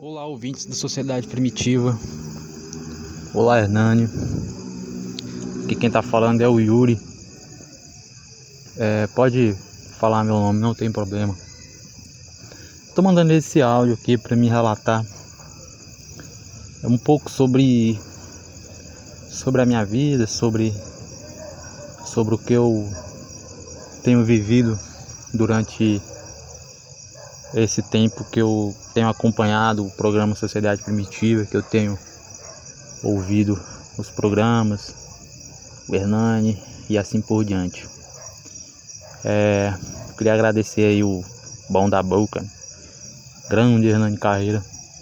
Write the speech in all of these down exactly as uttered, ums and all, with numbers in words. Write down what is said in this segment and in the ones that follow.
Olá, ouvintes da Sociedade Primitiva. Olá, Hernani. Aqui quem tá falando é o Yuri. É, pode falar meu nome, não tem problema. Tô mandando esse áudio aqui para me relatar um pouco sobre sobre a minha vida, sobre sobre o que eu tenho vivido durante esse tempo que eu tenho acompanhado o programa Sociedade Primitiva, que eu tenho ouvido os programas, o Hernani e assim por diante. É, queria agradecer aí o Bom da Boca, grande Hernani Carreira,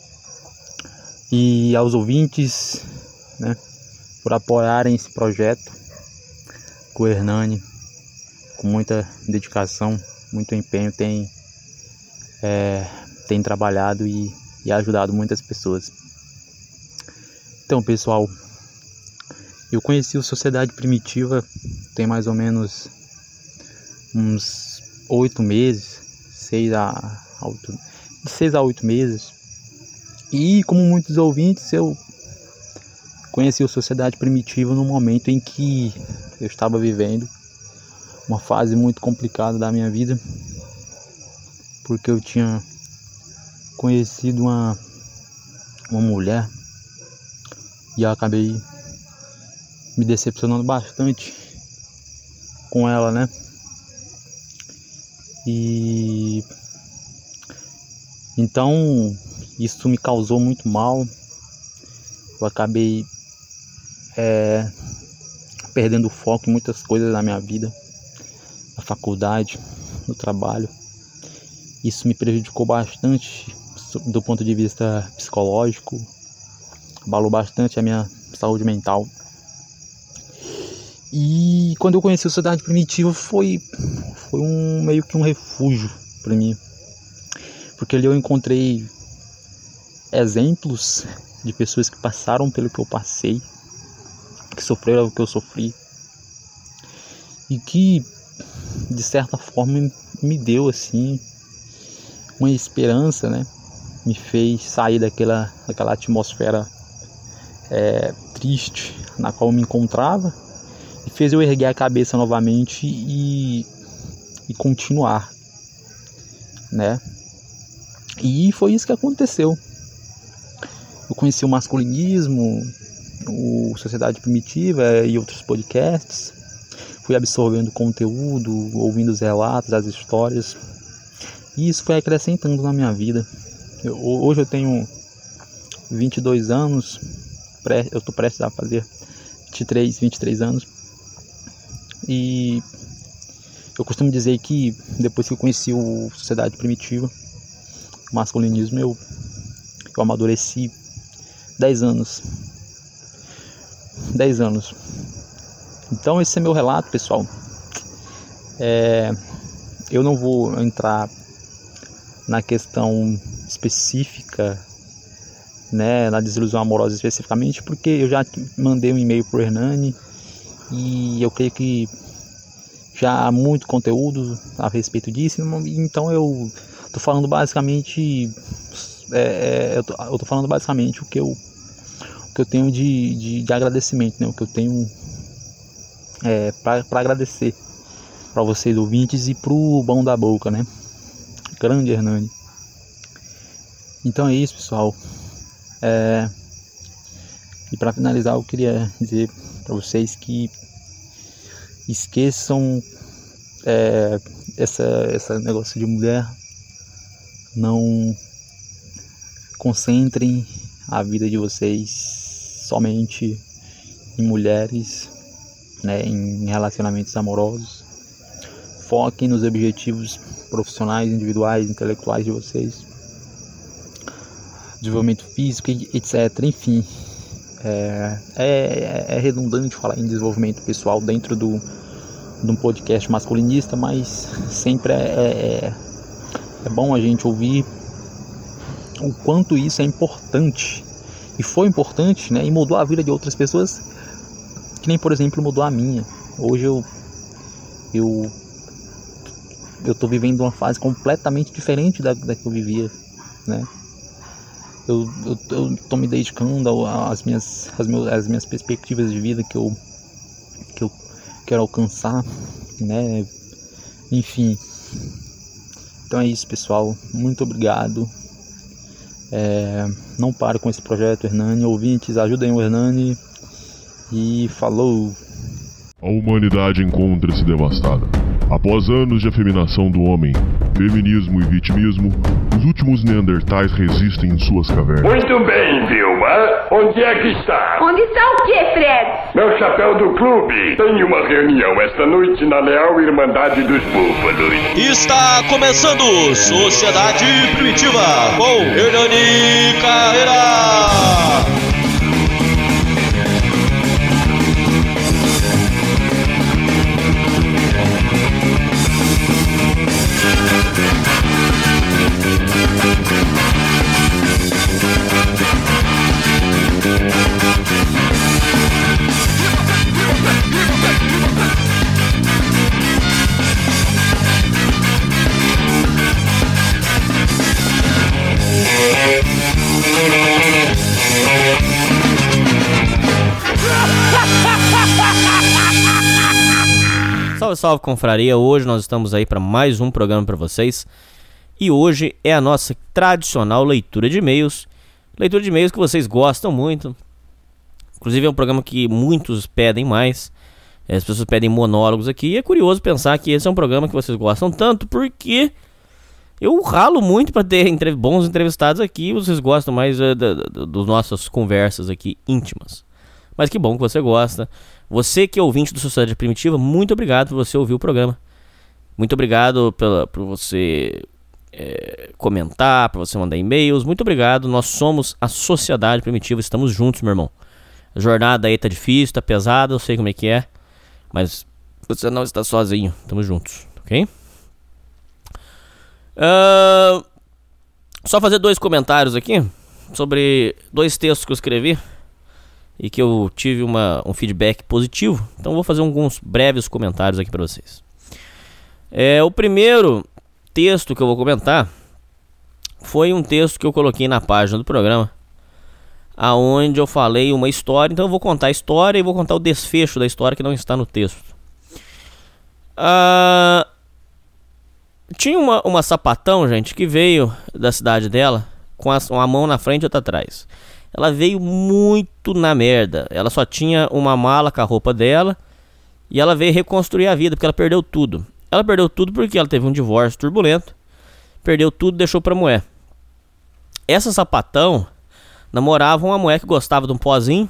e aos ouvintes, né, por apoiarem esse projeto com o Hernani, com muita dedicação, muito empenho, tem É, tem trabalhado e, e ajudado muitas pessoas. Então, pessoal, eu conheci o Sociedade Primitiva tem mais ou menos uns oito meses, seis a oito, de seis a oito meses. E como muitos ouvintes, eu conheci o Sociedade Primitiva no momento em que eu estava vivendo uma fase muito complicada da minha vida, porque eu tinha conhecido uma, uma mulher e eu acabei me decepcionando bastante com ela, né? E então isso me causou muito mal. Eu acabei é, perdendo o foco em muitas coisas da minha vida, na faculdade, no trabalho. Isso me prejudicou bastante do ponto de vista psicológico, abalou bastante a minha saúde mental. E quando eu conheci a Sociedade Primitiva foi, foi um, meio que um refúgio para mim, porque ali eu encontrei exemplos de pessoas que passaram pelo que eu passei, que sofreram o que eu sofri, e que de certa forma me deu assim uma esperança, né? Me fez sair daquela, daquela atmosfera é, triste na qual eu me encontrava e fez eu erguer a cabeça novamente e, e continuar, né? E foi isso que aconteceu. Eu conheci o masculinismo, o Sociedade Primitiva e outros podcasts. Fui absorvendo conteúdo, ouvindo os relatos, as histórias. E isso foi acrescentando na minha vida. Eu, hoje eu tenho vinte e dois anos, pré, eu estou prestes a fazer vinte e três, vinte e três anos. E eu costumo dizer que depois que eu conheci o Sociedade Primitiva, o masculinismo, eu, eu amadureci dez anos. dez anos. Então esse é meu relato, pessoal. É, eu não vou entrar na questão específica, né, na desilusão amorosa especificamente, porque eu já mandei um e-mail pro Hernani e eu creio que já há muito conteúdo a respeito disso, então eu tô falando basicamente é, eu, tô, eu tô falando basicamente o que eu, o que eu tenho de, de, de agradecimento, né, o que eu tenho é, para agradecer para vocês ouvintes e pro Bom da Boca, né? Grande Hernani. Então é isso, pessoal. É... E para finalizar, eu queria dizer para vocês que esqueçam é, essa, essa negócio de mulher. Não concentrem a vida de vocês somente em mulheres, né, em relacionamentos amorosos. Foquem nos objetivos profissionais, individuais, intelectuais de vocês, desenvolvimento físico, etcétera. Enfim, é, é, é redundante falar em desenvolvimento pessoal dentro do, de um podcast masculinista, mas sempre é, é, é bom a gente ouvir o quanto isso é importante, e foi importante, né, e mudou a vida de outras pessoas, que nem, por exemplo, mudou a minha. Hoje eu eu eu tô vivendo uma fase completamente diferente da, da que eu vivia, né? eu, eu, eu tô me dedicando às minhas, às, meus, às minhas perspectivas de vida que eu, que eu quero alcançar, né? Enfim. Então é isso, pessoal. Muito obrigado. É, não pare com esse projeto, Hernani. Ouvintes, ajudem o Hernani. E falou! A humanidade encontra-se devastada. Após anos de afeminação do homem, feminismo e vitimismo, os últimos neandertais resistem em suas cavernas. Muito bem, Vilma. Onde é que está? Onde está o quê, Fred? Meu chapéu do clube. Tem uma reunião esta noite na Leal Irmandade dos Búfalos. Está começando Sociedade Primitiva com Hernani Carreira. Salve, salve, confraria! Hoje nós estamos aí para mais um programa para vocês. E hoje é a nossa tradicional leitura de e-mails. Leitura de e-mails que vocês gostam muito. Inclusive é um programa que muitos pedem mais. As pessoas pedem monólogos aqui. E é curioso pensar que esse é um programa que vocês gostam tanto, porque eu ralo muito para ter entre... bons entrevistados aqui. Vocês gostam mais uh, das nossas conversas aqui íntimas. Mas que bom que você gosta. Você que é ouvinte do Sociedade Primitiva, muito obrigado por você ouvir o programa. Muito obrigado pela, por você é, comentar, por você mandar e-mails. Muito obrigado. Nós somos a Sociedade Primitiva. Estamos juntos, meu irmão. A jornada aí tá difícil, tá pesada, eu sei como é que é. Mas você não está sozinho. Estamos juntos, ok? Uh, só fazer dois comentários aqui sobre dois textos que eu escrevi e que eu tive uma, um feedback positivo. Então vou fazer alguns breves comentários aqui para vocês. É, o primeiro texto que eu vou comentar foi um texto que eu coloquei na página do programa, aonde eu falei uma história. Então eu vou contar a história e vou contar o desfecho da história que não está no texto. Ah, tinha uma, uma sapatão, gente, que veio da cidade dela com a, uma mão na frente e outra atrás. Ela veio muito na merda. Ela só tinha uma mala com a roupa dela e ela veio reconstruir a vida, porque ela perdeu tudo. Ela perdeu tudo porque ela teve um divórcio turbulento. Perdeu tudo, deixou pra mulher. Essa sapatão namorava uma mulher que gostava de um pozinho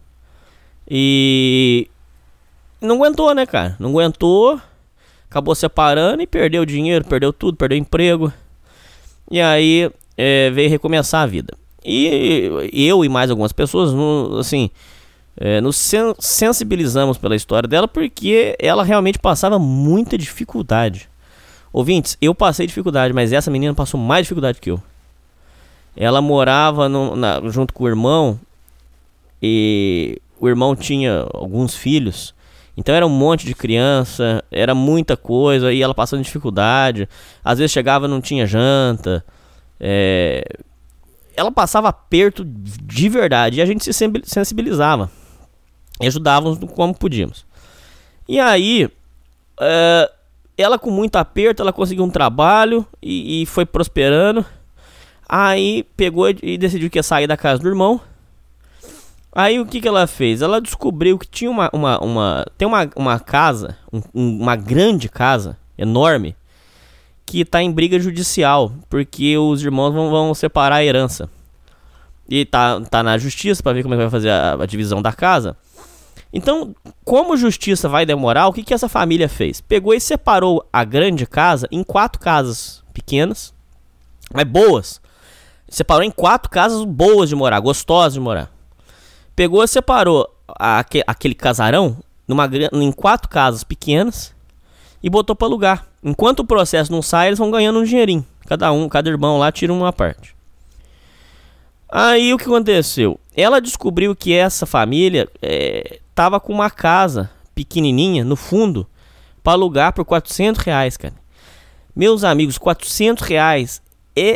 e não aguentou, né, cara? Não aguentou, acabou separando e perdeu dinheiro, perdeu tudo, perdeu emprego. E aí é, veio recomeçar a vida. E eu e mais algumas pessoas, assim, é, nos sen- sensibilizamos pela história dela, porque ela realmente passava muita dificuldade. Ouvintes, eu passei dificuldade, mas essa menina passou mais dificuldade que eu. Ela morava no, na, junto com o irmão, e o irmão tinha alguns filhos. Então era um monte de criança, era muita coisa, e ela passando dificuldade. Às vezes chegava e não tinha janta. É... Ela passava aperto de verdade, e a gente se sensibilizava e ajudávamos como podíamos. E aí, é, ela com muito aperto, ela conseguiu um trabalho e, e foi prosperando. Aí pegou e decidiu que ia sair da casa do irmão. Aí o que, que ela fez? Ela descobriu que tinha uma, uma, uma tem uma, uma casa, um, uma grande casa, enorme, que tá em briga judicial, porque os irmãos vão, vão separar a herança. E tá, tá na justiça para ver como é que vai fazer a, a divisão da casa. Então, como justiça vai demorar, o que, que essa família fez? Pegou e separou a grande casa em quatro casas pequenas, mas boas. Separou em quatro casas boas de morar, gostosas de morar. Pegou e separou a, a, aquele casarão numa, em quatro casas pequenas e botou para alugar. Enquanto o processo não sai, eles vão ganhando um dinheirinho. Cada um, cada irmão lá tira uma parte. Aí o que aconteceu? Ela descobriu que essa família é, tava com uma casa pequenininha no fundo para alugar por quatrocentos reais, cara. Meus amigos, quatrocentos reais é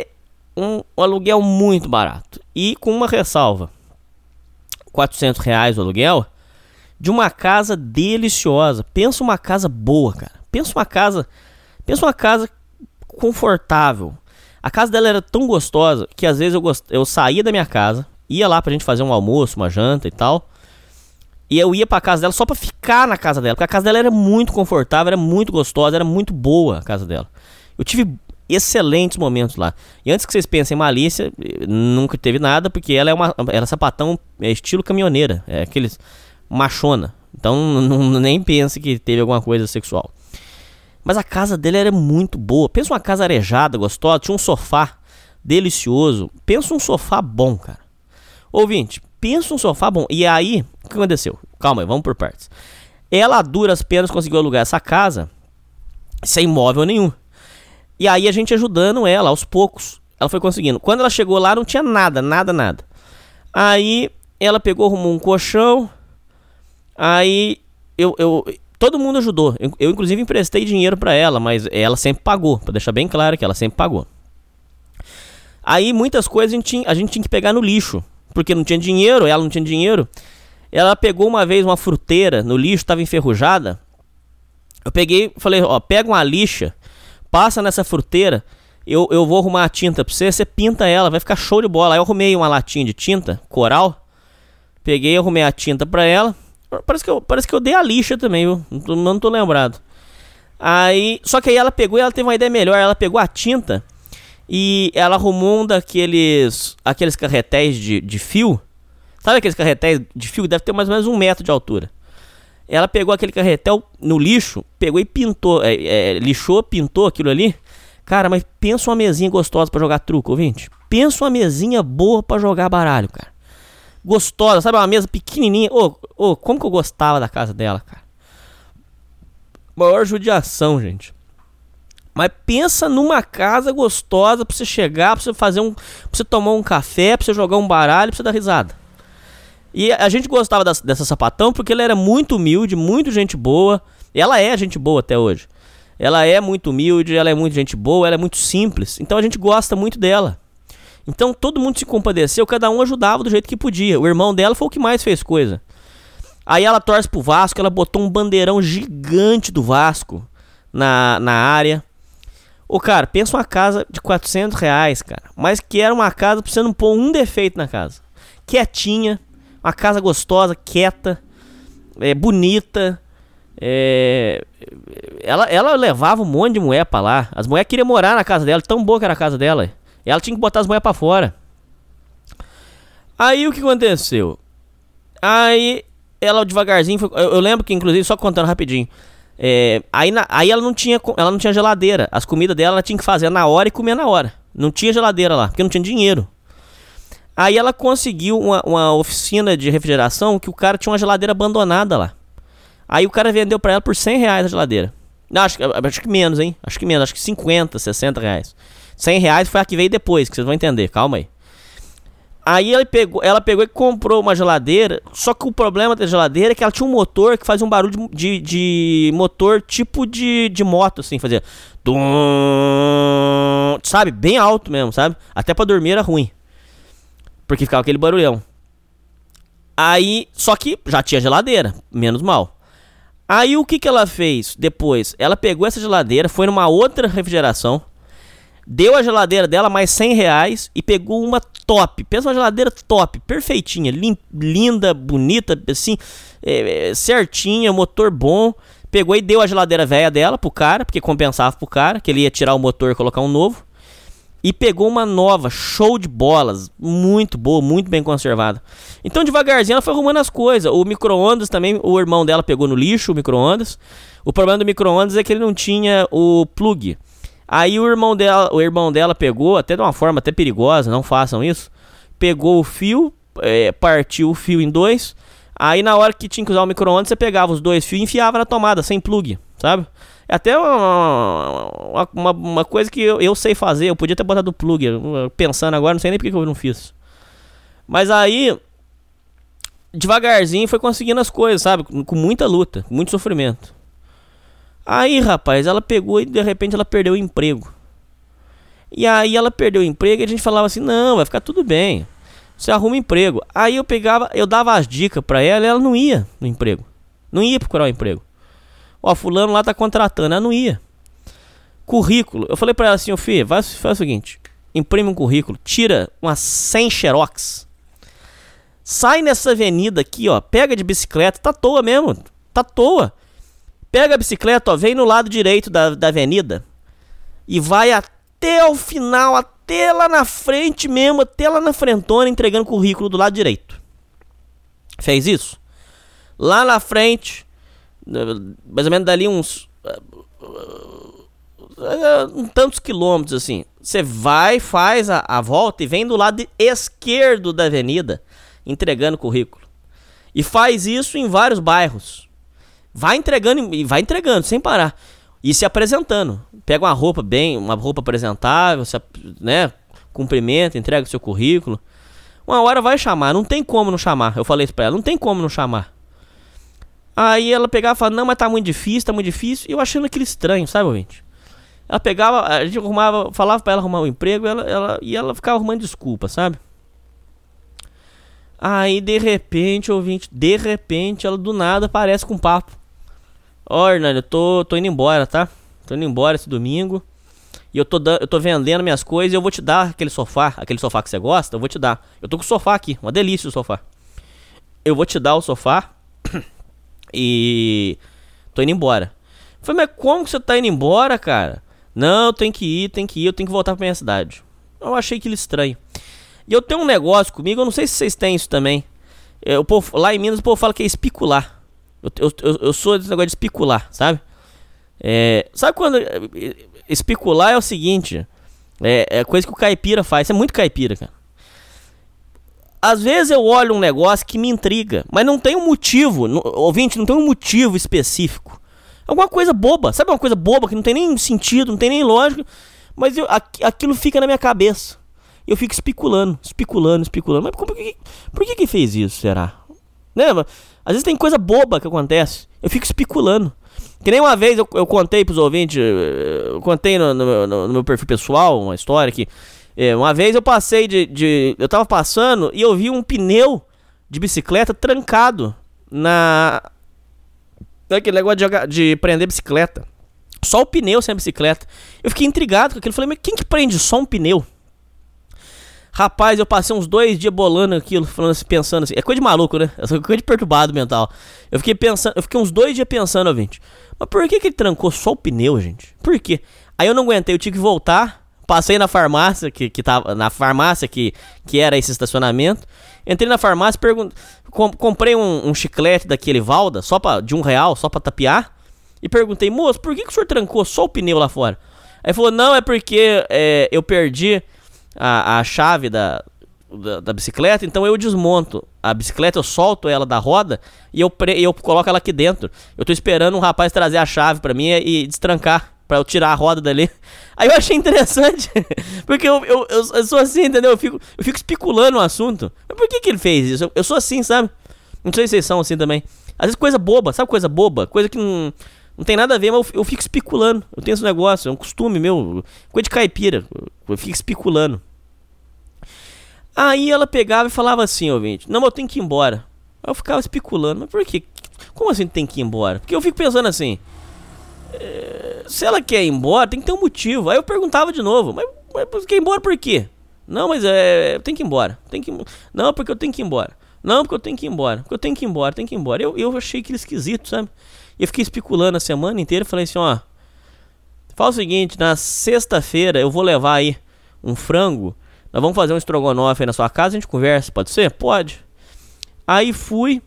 um, um aluguel muito barato. E com uma ressalva. quatrocentos reais o aluguel de uma casa deliciosa. Pensa uma casa boa, cara. Pensa uma casa, pensa uma casa confortável. A casa dela era tão gostosa que às vezes eu, gost... eu saía da minha casa, ia lá pra gente fazer um almoço, uma janta e tal. E eu ia pra casa dela só pra ficar na casa dela, porque a casa dela era muito confortável, era muito gostosa, era muito boa a casa dela. Eu tive excelentes momentos lá. E antes que vocês pensem em malícia, nunca teve nada, porque ela é uma ela é sapatão é estilo caminhoneira, é aqueles machona. Então não, nem pense que teve alguma coisa sexual. Mas a casa dele era muito boa. Pensa uma casa arejada, gostosa, tinha um sofá delicioso. Pensa um sofá bom, cara. Ouvinte, pensa um sofá bom. E aí, o que aconteceu? Calma aí, vamos por partes. Ela, a duras penas, conseguiu alugar essa casa sem imóvel nenhum. E aí a gente ajudando ela, aos poucos, ela foi conseguindo. Quando ela chegou lá, não tinha nada, nada, nada. Aí ela pegou, arrumou um colchão. Aí eu... eu todo mundo ajudou. Eu, eu inclusive emprestei dinheiro pra ela, mas ela sempre pagou. Pra deixar bem claro que ela sempre pagou. Aí muitas coisas a gente, tinha, a gente tinha que pegar no lixo. Porque não tinha dinheiro, ela não tinha dinheiro. Ela pegou uma vez uma fruteira no lixo, tava enferrujada. Eu peguei, falei, ó, pega uma lixa, passa nessa fruteira, eu, eu vou arrumar a tinta pra você, você pinta ela, vai ficar show de bola. Aí eu arrumei uma latinha de tinta, coral. Peguei, arrumei a tinta pra ela. Parece que, eu, parece que eu dei a lixa também, viu? Não tô, não tô lembrado. Aí, só que aí ela pegou e ela teve uma ideia melhor. Ela pegou a tinta e ela arrumou um daqueles aqueles carretéis de, de fio. Sabe aqueles carretéis de fio que deve ter mais ou menos um metro de altura? Ela pegou aquele carretel no lixo, pegou e pintou, é, é, lixou, pintou aquilo ali. Cara, mas pensa uma mesinha gostosa pra jogar truco, ouvinte. Pensa uma mesinha boa pra jogar baralho, cara. Gostosa, sabe? Uma mesa pequenininha. Ô, oh, oh, como que eu gostava da casa dela, cara. Maior judiação, gente. Mas pensa numa casa gostosa pra você chegar, pra você fazer um... Pra você tomar um café, pra você jogar um baralho, pra você dar risada. E a gente gostava das, dessa sapatão porque ela era muito humilde, muito gente boa. Ela é gente boa até hoje. Ela é muito humilde, ela é muito gente boa, ela é muito simples. Então a gente gosta muito dela. Então todo mundo se compadeceu, cada um ajudava do jeito que podia. O irmão dela foi o que mais fez coisa. Aí ela torce pro Vasco, ela botou um bandeirão gigante do Vasco na, na área. Ô cara, pensa uma casa de quatrocentos reais, cara. Mas que era uma casa pra você não pôr um defeito na casa. Quietinha, uma casa gostosa, quieta, é, bonita. É, ela, ela levava um monte de mulher pra lá. As mulheres queriam morar na casa dela, tão boa que era a casa dela. Ela tinha que botar as mulheres pra fora. Aí o que aconteceu? Aí ela devagarzinho foi, eu, eu lembro que inclusive, só contando rapidinho, é, aí, na, aí ela não tinha ela não tinha geladeira. As comidas dela ela tinha que fazer na hora e comer na hora. Não tinha geladeira lá, porque não tinha dinheiro. Aí ela conseguiu uma, uma oficina de refrigeração que o cara tinha uma geladeira abandonada lá. Aí o cara vendeu pra ela por cem reais a geladeira. Não, acho, acho que menos, hein? Acho que menos, acho que cinquenta, sessenta reais. cem reais foi a que veio depois, que vocês vão entender, calma aí. Aí ela pegou, ela pegou e comprou uma geladeira. Só que o problema da geladeira é que ela tinha um motor que fazia um barulho de, de, de motor tipo de, de moto, assim, fazia dum, sabe, bem alto mesmo, sabe? Até pra dormir era ruim, porque ficava aquele barulhão. Aí, só que já tinha geladeira, menos mal. Aí o que que ela fez depois? Ela pegou essa geladeira, foi numa outra refrigeração, deu a geladeira dela mais cem reais e pegou uma top. Pensa uma geladeira top, perfeitinha, lim, linda, bonita, assim, é, certinha, motor bom. Pegou e deu a geladeira velha dela pro cara, porque compensava pro cara, que ele ia tirar o motor e colocar um novo. E pegou uma nova, show de bolas, muito boa, muito bem conservada. Então devagarzinho ela foi arrumando as coisas. O micro-ondas também, o irmão dela pegou no lixo, o micro-ondas. O problema do micro-ondas é que ele não tinha o plug. Aí o irmão dela, o irmão dela pegou, até de uma forma até perigosa, não façam isso. Pegou o fio, é, partiu o fio em dois. Aí na hora que tinha que usar o micro-ondas, você pegava os dois fios e enfiava na tomada, sem plug, sabe? É até uma, uma, uma coisa que eu, eu sei fazer. Eu podia ter botado o plug. Pensando agora, não sei nem porque que eu não fiz. Mas aí, devagarzinho, foi conseguindo as coisas, sabe? Com muita luta, com muito sofrimento. Aí, rapaz, ela pegou e de repente ela perdeu o emprego. E aí ela perdeu o emprego e a gente falava assim, não, vai ficar tudo bem. Você arruma emprego. Aí eu pegava, eu dava as dicas pra ela e ela não ia no emprego. Não ia procurar o emprego. Ó, fulano lá tá contratando, ela não ia. Currículo. Eu falei pra ela assim, ô filho, faz, faz o seguinte, imprime um currículo, tira umas cem xerox. Sai nessa avenida aqui, ó, pega de bicicleta, tá à toa mesmo, tá à toa. Pega a bicicleta, ó, vem no lado direito da, da avenida e vai até o final, até lá na frente mesmo, até lá na frentona, entregando currículo do lado direito. Fez isso? Lá na frente, mais ou menos dali uns um tantos quilômetros assim, você vai, faz a, a volta e vem do lado esquerdo da avenida, entregando currículo. E faz isso em vários bairros. Vai entregando e vai entregando sem parar. E se apresentando. Pega uma roupa bem, uma roupa apresentável, se, né, cumprimenta, entrega o seu currículo. Uma hora vai chamar, não tem como não chamar. Eu falei isso pra ela, não tem como não chamar. Aí ela pegava e falava, não, mas tá muito difícil, tá muito difícil. E eu achando aquilo estranho, sabe, ouvinte? Ela pegava, a gente arrumava, falava pra ela arrumar um emprego, ela, ela, e ela ficava arrumando desculpa, sabe? Aí de repente, ouvinte, de repente ela do nada aparece com um papo. Ó, oh, Hernani, eu tô, tô indo embora, tá? Tô indo embora esse domingo. E eu tô, eu tô vendendo minhas coisas e eu vou te dar aquele sofá, aquele sofá que você gosta, eu vou te dar. Eu tô com o sofá aqui, uma delícia o sofá. Eu vou te dar o sofá e tô indo embora. Eu falei, mas como que você tá indo embora, cara? Não, eu tenho que ir, tenho que ir, eu tenho que voltar pra minha cidade. Eu achei aquilo estranho. E eu tenho um negócio comigo, eu não sei se vocês têm isso também. Eu, povo, lá em Minas o povo fala que é especular. Eu, eu, eu, eu sou desse negócio de especular, sabe? É, sabe quando... Especular é o seguinte... É, é coisa que o caipira faz. Isso é muito caipira, cara. Às vezes eu olho um negócio que me intriga, mas não tem um motivo. No, ouvinte, não tem um motivo específico. É alguma coisa boba. Sabe uma coisa boba que não tem nem sentido, não tem nem lógica. Mas eu, aqu, aquilo fica na minha cabeça. Eu fico especulando, especulando, especulando. Mas por que, por que que fez isso, será? Né? Às vezes tem coisa boba que acontece. Eu fico especulando. Que nem uma vez eu, eu contei pros ouvintes, eu contei no, no, no, no meu perfil pessoal, uma história que... É, uma vez eu passei de, de... Eu tava passando e eu vi um pneu de bicicleta trancado na... Aquele negócio de, de prender bicicleta. Só o pneu sem a bicicleta. Eu fiquei intrigado com aquilo. Falei, mas quem que prende só um pneu? Rapaz, eu passei uns dois dias bolando aquilo, falando assim, pensando assim. É coisa de maluco, né? É coisa de perturbado mental. Eu fiquei pensando, eu fiquei uns dois dias pensando, ouvinte. Mas por que que ele trancou só o pneu, gente? Por quê? Aí eu não aguentei, eu tive que voltar. Passei na farmácia, que, que tava. Na farmácia que, que era esse estacionamento. Entrei na farmácia, pergun- com, comprei um, um chiclete daquele Valda, só pra, de um real, só pra tapear. E perguntei, moço, por que que o senhor trancou só o pneu lá fora? Aí falou, não, é porque é, eu perdi a, a chave da, da, da bicicleta, então eu desmonto a bicicleta, eu solto ela da roda e eu, pre, eu coloco ela aqui dentro. Eu tô esperando um rapaz trazer a chave pra mim e, e destrancar, pra eu tirar a roda dali. Aí eu achei interessante, porque eu, eu, eu, eu sou assim, entendeu? Eu fico, eu fico especulando o assunto. Mas por que que ele fez isso? Eu, eu sou assim, sabe? Não sei se vocês são assim também. Às vezes coisa boba, sabe coisa boba? Coisa que não... Não tem nada a ver, mas eu, eu fico especulando. Eu tenho esse negócio, é um costume meu. Coisa de caipira. Eu fico especulando. Aí ela pegava e falava assim, ouvinte, não, mas eu tenho que ir embora. Aí eu ficava especulando, mas por quê? Como assim tem que ir embora? Porque eu fico pensando assim, é, se ela quer ir embora, tem que ter um motivo. Aí eu perguntava de novo, mas, mas quer ir embora por quê? Não, mas é, eu tenho que ir embora. Tem que ir, não, porque eu tenho que ir embora. Não, porque eu tenho que ir embora. Porque eu tenho que ir embora, tenho que ir embora. Eu, eu achei aquilo esquisito, sabe? E eu fiquei especulando a semana inteira. Falei assim, ó, fala o seguinte, na sexta-feira eu vou levar aí um frango. Nós vamos fazer um estrogonofe aí na sua casa, a gente conversa, pode ser? Pode. Aí fui.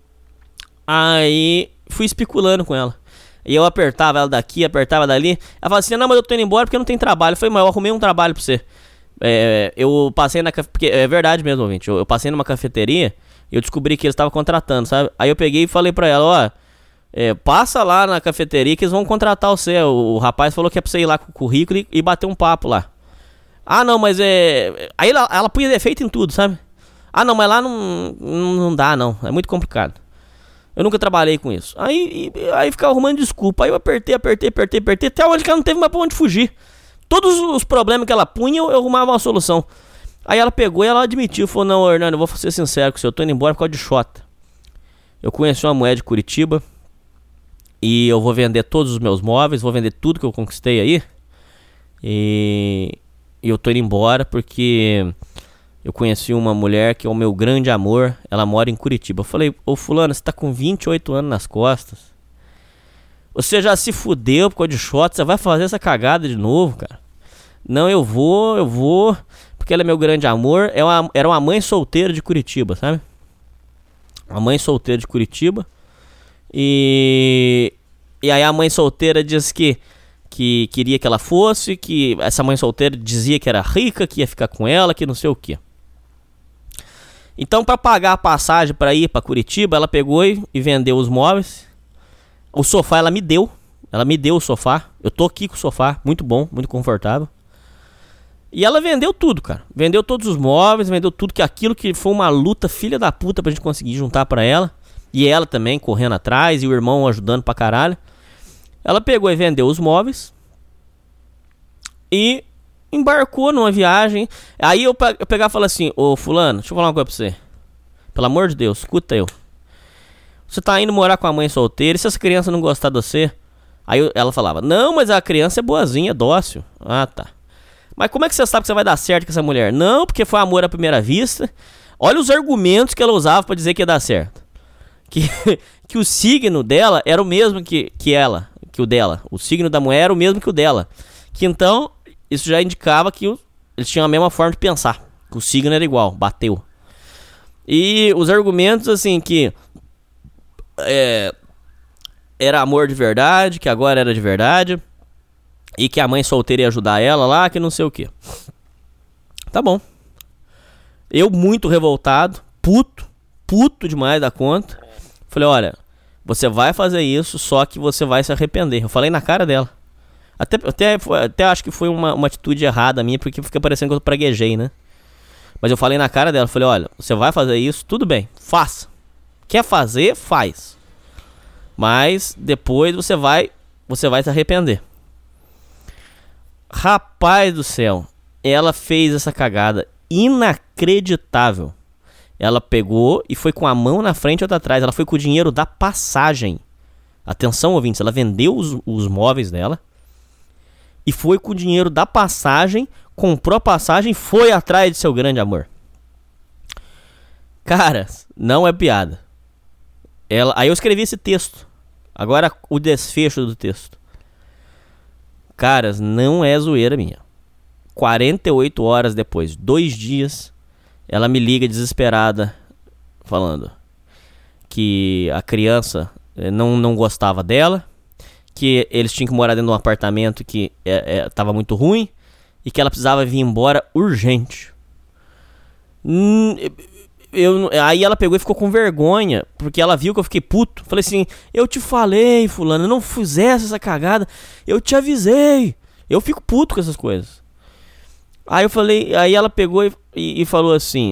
Aí fui especulando com ela. E eu apertava ela daqui, apertava dali. Ela falava assim, não, mas eu tô indo embora porque não tem trabalho. Eu falei, mas eu arrumei um trabalho pra você. É, eu passei na... Porque é verdade mesmo, ouvinte. Eu, eu passei numa cafeteria e eu descobri que eles estavam contratando, sabe? Aí eu peguei e falei pra ela, ó... É, passa lá na cafeteria que eles vão contratar você. O, o rapaz falou que é pra você ir lá com o currículo e, e bater um papo lá. Ah, não, mas é... Aí ela, ela punha defeito em tudo, sabe? Ah, não, mas lá não, não, não dá, não. É muito complicado. Eu nunca trabalhei com isso. Aí, e, aí ficava arrumando desculpa. Aí eu apertei, apertei, apertei, apertei. Até onde que ela não teve mais pra onde fugir. Todos os problemas que ela punha, eu, eu arrumava uma solução. Aí ela pegou e ela admitiu, falou, não, Hernando, eu vou ser sincero com você, eu tô indo embora por causa de xota. Eu conheci uma mulher de Curitiba e eu vou vender todos os meus móveis, vou vender tudo que eu conquistei aí. E, e eu tô indo embora porque eu conheci uma mulher que é o meu grande amor, ela mora em Curitiba. Eu falei, ô fulano, você tá com vinte e oito anos nas costas. Você já se fudeu por causa de xota, você vai fazer essa cagada de novo, cara? Não, eu vou, eu vou, porque ela é meu grande amor. É uma, era uma mãe solteira de Curitiba, sabe? Uma mãe solteira de Curitiba. E, e aí a mãe solteira diz que, que queria que ela fosse, que essa mãe solteira dizia que era rica, que ia ficar com ela, que não sei o que. Então, para pagar a passagem para ir para Curitiba, ela pegou e, e vendeu os móveis. O sofá ela me deu. Ela me deu o sofá. Eu tô aqui com o sofá. Muito bom, muito confortável. E ela vendeu tudo, cara. Vendeu todos os móveis, vendeu tudo. Que aquilo que foi uma luta filha da puta pra gente conseguir juntar pra ela. E ela também correndo atrás. E o irmão ajudando pra caralho. Ela pegou e vendeu os móveis. E embarcou numa viagem. Aí eu, eu pegava e falava assim, ô fulano, deixa eu falar uma coisa pra você. Pelo amor de Deus, escuta eu. Você tá indo morar com a mãe solteira, e se essa criança não gostar de você? Aí eu, ela falava, não, mas a criança é boazinha, dócil. Ah, tá. Mas como é que você sabe que você vai dar certo com essa mulher? Não, porque foi amor à primeira vista. Olha os argumentos que ela usava pra dizer que ia dar certo. Que, que o signo dela era o mesmo que, que ela, que o dela. O signo da mulher era o mesmo que o dela. Que então, isso já indicava que o, eles tinham a mesma forma de pensar. Que o signo era igual, bateu. E os argumentos, assim, que... É, era amor de verdade, que agora era de verdade, e que a mãe solteira ia ajudar ela lá, que não sei o que. Tá bom. Eu muito revoltado, puto, puto demais da conta. Falei, olha, você vai fazer isso, só que você vai se arrepender. Eu falei na cara dela. Até, até, até acho que foi uma, uma atitude errada minha, porque fica parecendo que eu praguejei, né? Mas eu falei na cara dela, falei, olha, você vai fazer isso, tudo bem, faça. Quer fazer, faz. Mas depois você vai, você vai se arrepender. Rapaz do céu, ela fez essa cagada inacreditável. Ela pegou e foi com a mão na frente e outra atrás. Ela foi com o dinheiro da passagem. Atenção, ouvintes, ela vendeu os, os móveis dela e foi com o dinheiro da passagem, comprou a passagem e foi atrás de seu grande amor. Cara, não é piada. Ela, aí eu escrevi esse texto. Agora o desfecho do texto. Caras, não é zoeira minha. quarenta e oito horas depois, dois dias, ela me liga desesperada, falando que a criança não, não gostava dela, que eles tinham que morar dentro de um apartamento que é, é, tava muito ruim e que ela precisava vir embora urgente. Hum, eu, aí ela pegou e ficou com vergonha, porque ela viu que eu fiquei puto. Falei assim, eu te falei, fulano, não fizesse essa cagada, eu te avisei. Eu fico puto com essas coisas. Aí eu falei, aí ela pegou e, e, e falou assim,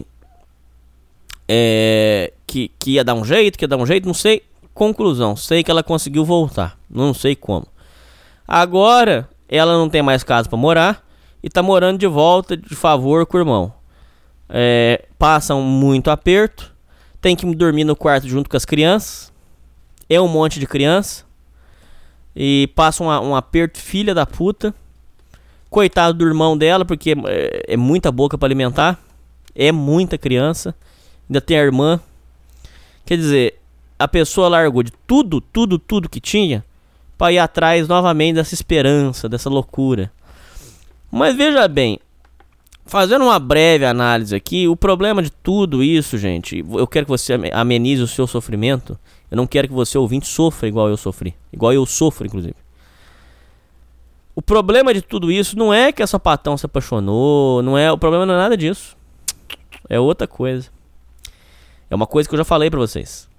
é, que, que ia dar um jeito, que ia dar um jeito, não sei. Conclusão, sei que ela conseguiu voltar, não sei como. Agora, ela não tem mais casa pra morar e tá morando de volta de favor com o irmão. É, passam muito aperto, tem que dormir no quarto junto com as crianças. É um monte de criança. E passa um, um aperto filha da puta. Coitado do irmão dela, porque é, é muita boca pra alimentar. É muita criança. Ainda tem a irmã. Quer dizer, a pessoa largou de tudo, tudo, tudo que tinha pra ir atrás novamente dessa esperança, dessa loucura. Mas veja bem, fazendo uma breve análise aqui, o problema de tudo isso, gente, eu quero que você amenize o seu sofrimento. Eu não quero que você, ouvinte, sofra igual eu sofri. Igual eu sofro, inclusive. O problema de tudo isso não é que a sapatão se apaixonou, não é, o problema não é nada disso. É outra coisa. É uma coisa que eu já falei pra vocês.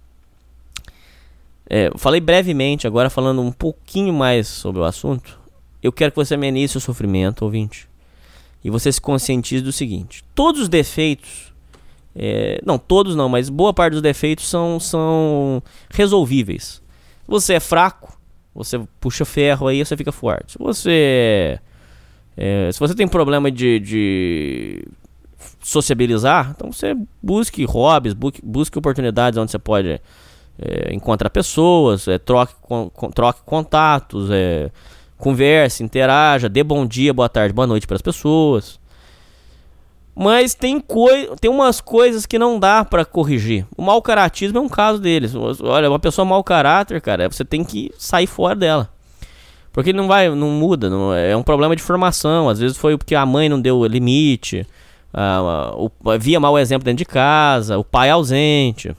É, eu falei brevemente, agora falando um pouquinho mais sobre o assunto. Eu quero que você amenize o sofrimento, ouvinte. E você se conscientize do seguinte. Todos os defeitos, é, não todos não, mas boa parte dos defeitos são, são resolvíveis. Você é fraco, você puxa ferro aí, você fica forte. Se você É, se você tem problema de, de sociabilizar, então você busque hobbies, busque, busque oportunidades onde você pode é, encontrar pessoas, é, troque, com, com, troque contatos, é, converse, interaja, dê bom dia, boa tarde, boa noite para as pessoas. Mas tem, coi- tem umas coisas que não dá pra corrigir. O mau caratismo é um caso deles. Olha, uma pessoa mau caráter, cara, você tem que sair fora dela. Porque ele não vai, não muda, não, é um problema de formação. Às vezes foi porque a mãe não deu limite, a, a, o, via mau exemplo dentro de casa, o pai ausente.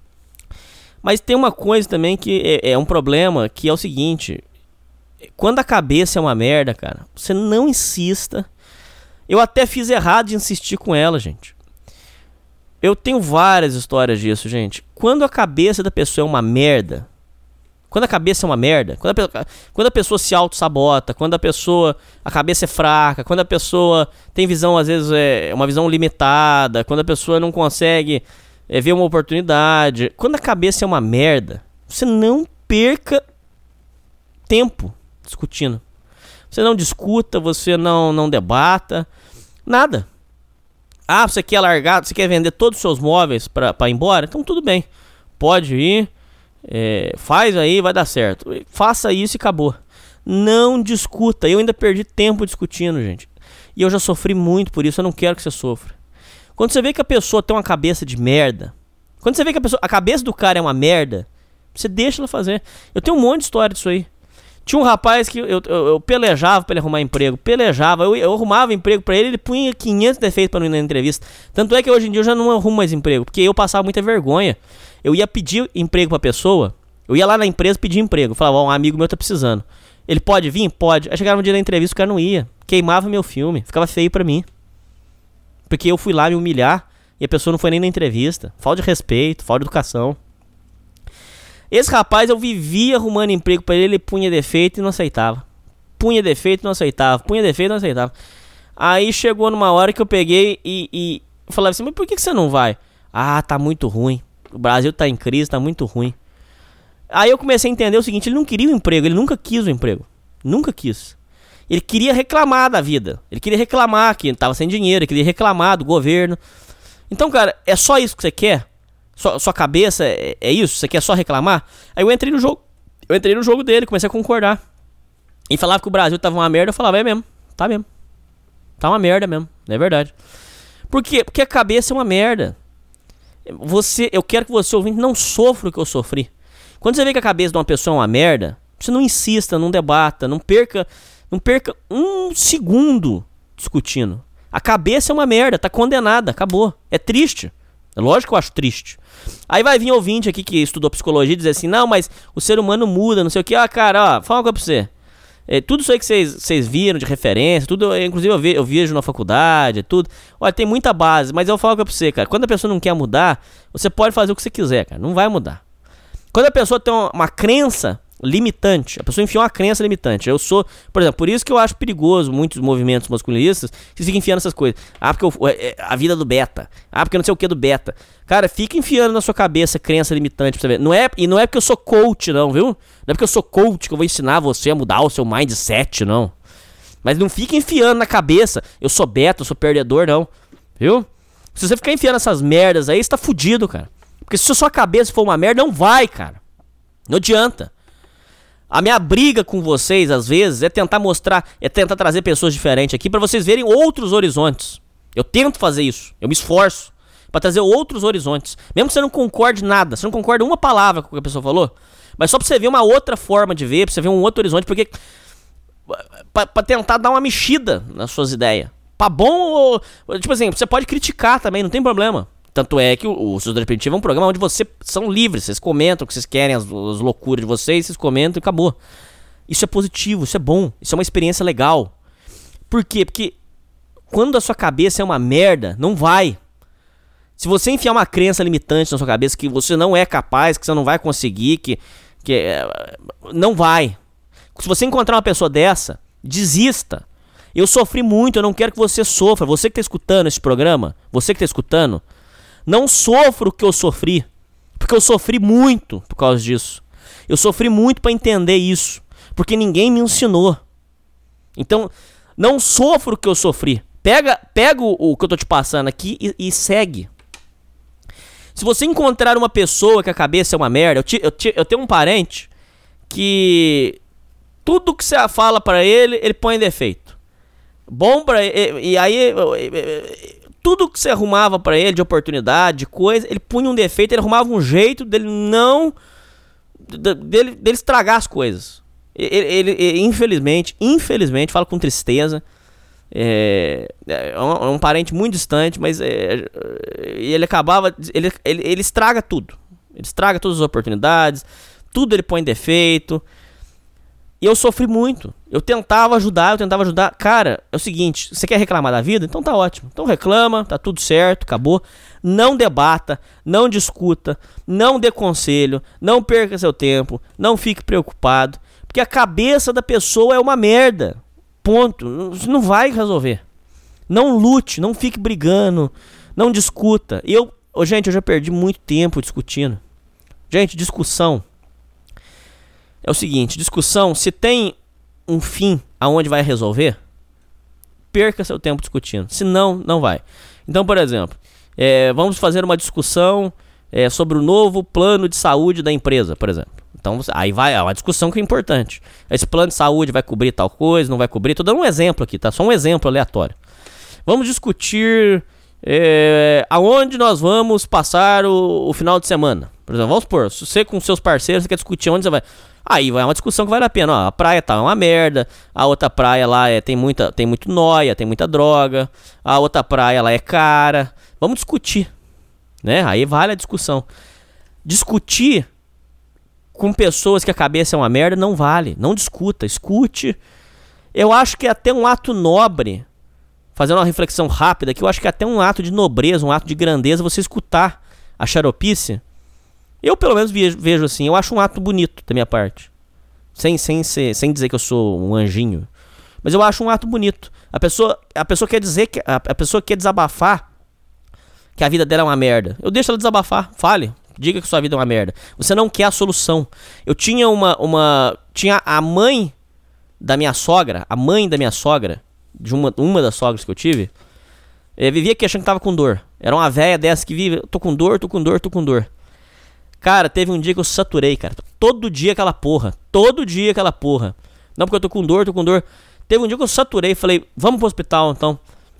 Mas tem uma coisa também que é, é um problema, que é o seguinte: quando a cabeça é uma merda, cara, você não insista. Eu até fiz errado de insistir com ela, gente. Eu tenho várias histórias disso, gente. Quando a cabeça da pessoa é uma merda, quando a cabeça é uma merda, quando a, quando a pessoa se auto-sabota, quando a pessoa, a cabeça é fraca, quando a pessoa tem visão, às vezes, é uma visão limitada, quando a pessoa não consegue é, ver uma oportunidade, quando a cabeça é uma merda, você não perca tempo discutindo. Você não discuta, você não, não debata, nada. Ah, você quer largar, você quer vender todos os seus móveis pra, pra ir embora? Então tudo bem, pode ir, é, faz aí, vai dar certo. Faça isso e acabou. Não discuta, eu ainda perdi tempo discutindo, gente. E eu já sofri muito por isso, eu não quero que você sofra. Quando você vê que a pessoa tem uma cabeça de merda, quando você vê que a, pessoa, a cabeça do cara é uma merda, você deixa ela fazer. Eu tenho um monte de história disso aí. Tinha um rapaz que eu, eu, eu pelejava pra ele arrumar emprego, pelejava, eu, eu arrumava emprego pra ele, ele punha quinhentos defeitos pra não ir na entrevista. Tanto é que hoje em dia eu já não arrumo mais emprego, porque eu passava muita vergonha. Eu ia pedir emprego pra pessoa, eu ia lá na empresa pedir emprego, falava, ó, um amigo meu tá precisando. Ele pode vir? Pode. Aí chegava no dia da entrevista, o cara não ia, queimava meu filme, ficava feio pra mim. Porque eu fui lá me humilhar e a pessoa não foi nem na entrevista. Falta de respeito, falta de educação. Esse rapaz, eu vivia arrumando emprego pra ele, ele punha defeito e não aceitava. Punha defeito e não aceitava, punha defeito e não aceitava. Aí chegou numa hora que eu peguei e, e falava assim, mas por que, que você não vai? Ah, tá muito ruim. O Brasil tá em crise, tá muito ruim. Aí eu comecei a entender o seguinte, ele não queria um emprego, ele nunca quis um emprego. Nunca quis. Ele queria reclamar da vida. Ele queria reclamar que tava sem dinheiro, ele queria reclamar do governo. Então, cara, é só isso que você quer? Sua, sua cabeça é, é isso? Você quer só reclamar? Aí eu entrei no jogo. Eu entrei no jogo dele, comecei a concordar. E falava que o Brasil tava uma merda, eu falava, é mesmo, tá mesmo. Tá uma merda mesmo, é verdade. Por quê? Porque a cabeça é uma merda. Você, eu quero que você, ouvinte, não sofra o que eu sofri. Quando você vê que a cabeça de uma pessoa é uma merda, você não insista, não debata, não perca, não perca um segundo discutindo. A cabeça é uma merda, tá condenada, acabou. É triste. É lógico que eu acho triste. Aí vai vir ouvinte aqui que estudou psicologia e dizer assim, não, mas o ser humano muda, não sei o que. Ah, cara, ó, fala uma coisa pra você. É, tudo isso aí que vocês viram de referência, tudo, inclusive eu, ve, eu vejo na faculdade, tudo. Olha, tem muita base, mas eu falo uma coisa pra você, cara. Quando a pessoa não quer mudar, você pode fazer o que você quiser, cara. Não vai mudar. Quando a pessoa tem uma, uma crença limitante, a pessoa enfiou uma crença limitante. Eu sou, por exemplo, por isso que eu acho perigoso muitos movimentos masculinistas que ficam enfiando essas coisas. Ah, porque eu, é, a vida do beta. Ah, porque não sei o que do beta. Cara, fica enfiando na sua cabeça crença limitante pra você ver. Não é, e não é porque eu sou coach, não, viu? Não é porque eu sou coach que eu vou ensinar você a mudar o seu mindset, não. Mas não fica enfiando na cabeça, eu sou beta, eu sou perdedor, não. Viu? Se você ficar enfiando essas merdas aí, você tá fudido, cara. Porque se a sua cabeça for uma merda, não vai, cara. Não adianta. A minha briga com vocês, às vezes, é tentar mostrar, é tentar trazer pessoas diferentes aqui pra vocês verem outros horizontes. Eu tento fazer isso, eu me esforço pra trazer outros horizontes. Mesmo que você não concorde nada, você não concorda uma palavra com o que a pessoa falou, mas só pra você ver uma outra forma de ver, pra você ver um outro horizonte, porque pra, pra tentar dar uma mexida nas suas ideias. Pra bom ou... Tipo assim, você pode criticar também, não tem problema. Tanto é que o, o Sociedade Primitiva é um programa onde vocês são livres, vocês comentam o que vocês querem, as, as loucuras de vocês, vocês comentam e acabou. Isso é positivo, isso é bom, isso é uma experiência legal. Por quê? Porque quando a sua cabeça é uma merda, não vai. Se você enfiar uma crença limitante na sua cabeça que você não é capaz, que você não vai conseguir, que, que é, não vai. Se você encontrar uma pessoa dessa, desista. Eu sofri muito, eu não quero que você sofra. Você que está escutando esse programa, você que está escutando, não sofra o que eu sofri, porque eu sofri muito por causa disso. Eu sofri muito para entender isso, porque ninguém me ensinou. Então, Não sofra o que eu sofri. Pega, pega o, o que eu tô te passando aqui e, e segue. Se você encontrar uma pessoa que a cabeça é uma merda... Eu, te, eu, te, eu tenho um parente que... Tudo que você fala pra ele, ele põe em defeito. Bom pra ele... E aí... Tudo que você arrumava pra ele de oportunidade, de coisa... Ele punha um defeito, ele arrumava um jeito dele não... Dele, dele estragar as coisas. Ele, ele, ele infelizmente, infelizmente, falo com tristeza... É, é, um, é um parente muito distante, mas é, ele acabava, ele, ele, ele estraga tudo, ele estraga todas as oportunidades, tudo ele põe em defeito. E eu sofri muito, eu tentava ajudar, eu tentava ajudar. Cara, é o seguinte, você quer reclamar da vida? Então tá ótimo, então reclama, tá tudo certo, acabou. Não debata, não discuta, não dê conselho, não perca seu tempo, não fique preocupado, porque a cabeça da pessoa é uma merda. Ponto. Você não vai resolver. Não lute, não fique brigando, não discuta. E eu, oh, gente, eu já perdi muito tempo discutindo. Gente, discussão é o seguinte, discussão, se tem um fim aonde vai resolver, perca seu tempo discutindo. Se não, não vai. Então, por exemplo, é, vamos fazer uma discussão é, sobre o novo plano de saúde da empresa, por exemplo. Então, aí vai, é uma discussão que é importante. Esse plano de saúde vai cobrir tal coisa, não vai cobrir. Tô dando um exemplo aqui, tá? Só um exemplo aleatório. Vamos discutir é, aonde nós vamos passar o, o final de semana. Por exemplo, vamos supor, se você com seus parceiros você quer discutir onde você vai. Aí vai uma discussão que vale a pena. Ó, a praia tá uma merda, a outra praia lá é, tem, muita, tem muito nóia, tem muita droga, a outra praia lá é cara. Vamos discutir, né? Aí vale a discussão. Discutir com pessoas que a cabeça é uma merda não vale. Não discuta, escute. Eu acho que é até um ato nobre, fazendo uma reflexão rápida, que eu acho que é até um ato de nobreza, um ato de grandeza você escutar a xaropice. Eu pelo menos vejo, vejo assim, eu acho um ato bonito da minha parte. Sem, sem, ser, sem dizer que eu sou um anjinho. Mas eu acho um ato bonito. A pessoa, a pessoa quer dizer que a, a pessoa quer desabafar que a vida dela é uma merda. Eu deixo ela desabafar, fale. Diga que sua vida é uma merda. Você não quer a solução. Eu tinha uma, uma... Tinha a mãe da minha sogra. A mãe da minha sogra. De uma, uma das sogras que eu tive. Eu vivia aqui achando que tava com dor. Era uma véia dessa que vive... Tô com dor, tô com dor, tô com dor. Cara, teve um dia que eu saturei, cara. Todo dia aquela porra. Todo dia aquela porra. Não porque eu tô com dor, tô com dor. Teve um dia que eu saturei e falei... Vamos pro hospital, então.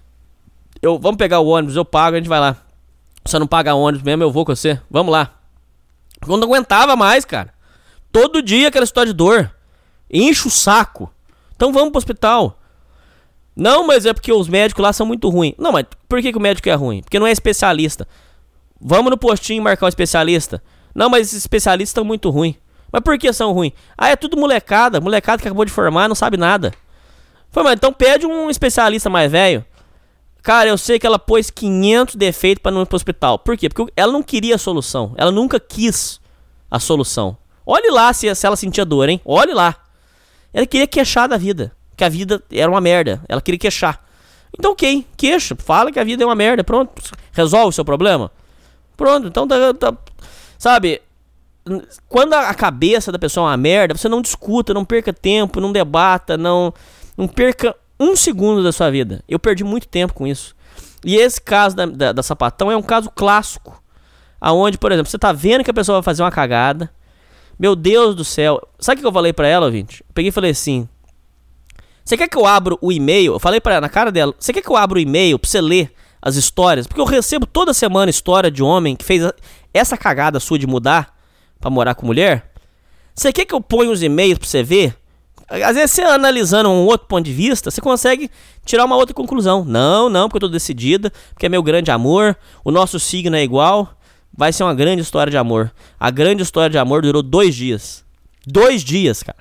Eu, vamos pegar o ônibus, eu pago, a gente vai lá. Você não paga ônibus mesmo, eu vou com você. Vamos lá. Eu não aguentava mais, cara. Todo dia aquela história de dor. Enche o saco. Então vamos pro hospital. Não, mas é porque os médicos lá são muito ruins. Não, mas por que, que o médico é ruim? Porque não é especialista. Vamos no postinho marcar um especialista. Não, mas esses especialistas estão muito ruins. Mas por que são ruins? Ah, é tudo molecada. Molecada que acabou de formar, não sabe nada. Foi, mas então pede um especialista mais velho. Cara, eu sei que ela pôs quinhentos defeitos pra não ir pro hospital. Por quê? Porque ela não queria a solução. Ela nunca quis a solução. Olhe lá se, se ela sentia dor, hein? Olhe lá. Ela queria queixar da vida. Que a vida era uma merda. Ela queria queixar. Então ok, queixa. Fala que a vida é uma merda. Pronto. Resolve o seu problema. Pronto. Então tá... tá sabe... Quando a cabeça da pessoa é uma merda, você não discuta, não perca tempo, não debata, não, não perca um segundo da sua vida. Eu perdi muito tempo com isso. E esse caso da, da, da Sapatão é um caso clássico. Aonde, por exemplo, você tá vendo que a pessoa vai fazer uma cagada. Meu Deus do céu. Sabe o que eu falei pra ela, ouvinte? Eu peguei e falei assim... Você quer que eu abra o e-mail? Eu falei pra ela, na cara dela. Você quer que eu abra o e-mail pra você ler as histórias? Porque eu recebo toda semana história de homem que fez essa cagada sua de mudar pra morar com mulher. Você quer que eu ponha os e-mails pra você ver? Às vezes você analisando um outro ponto de vista, você consegue tirar uma outra conclusão. Não, não, porque eu tô decidida, porque é meu grande amor, o nosso signo é igual, vai ser uma grande história de amor. A grande história de amor durou dois dias. Dois dias, cara.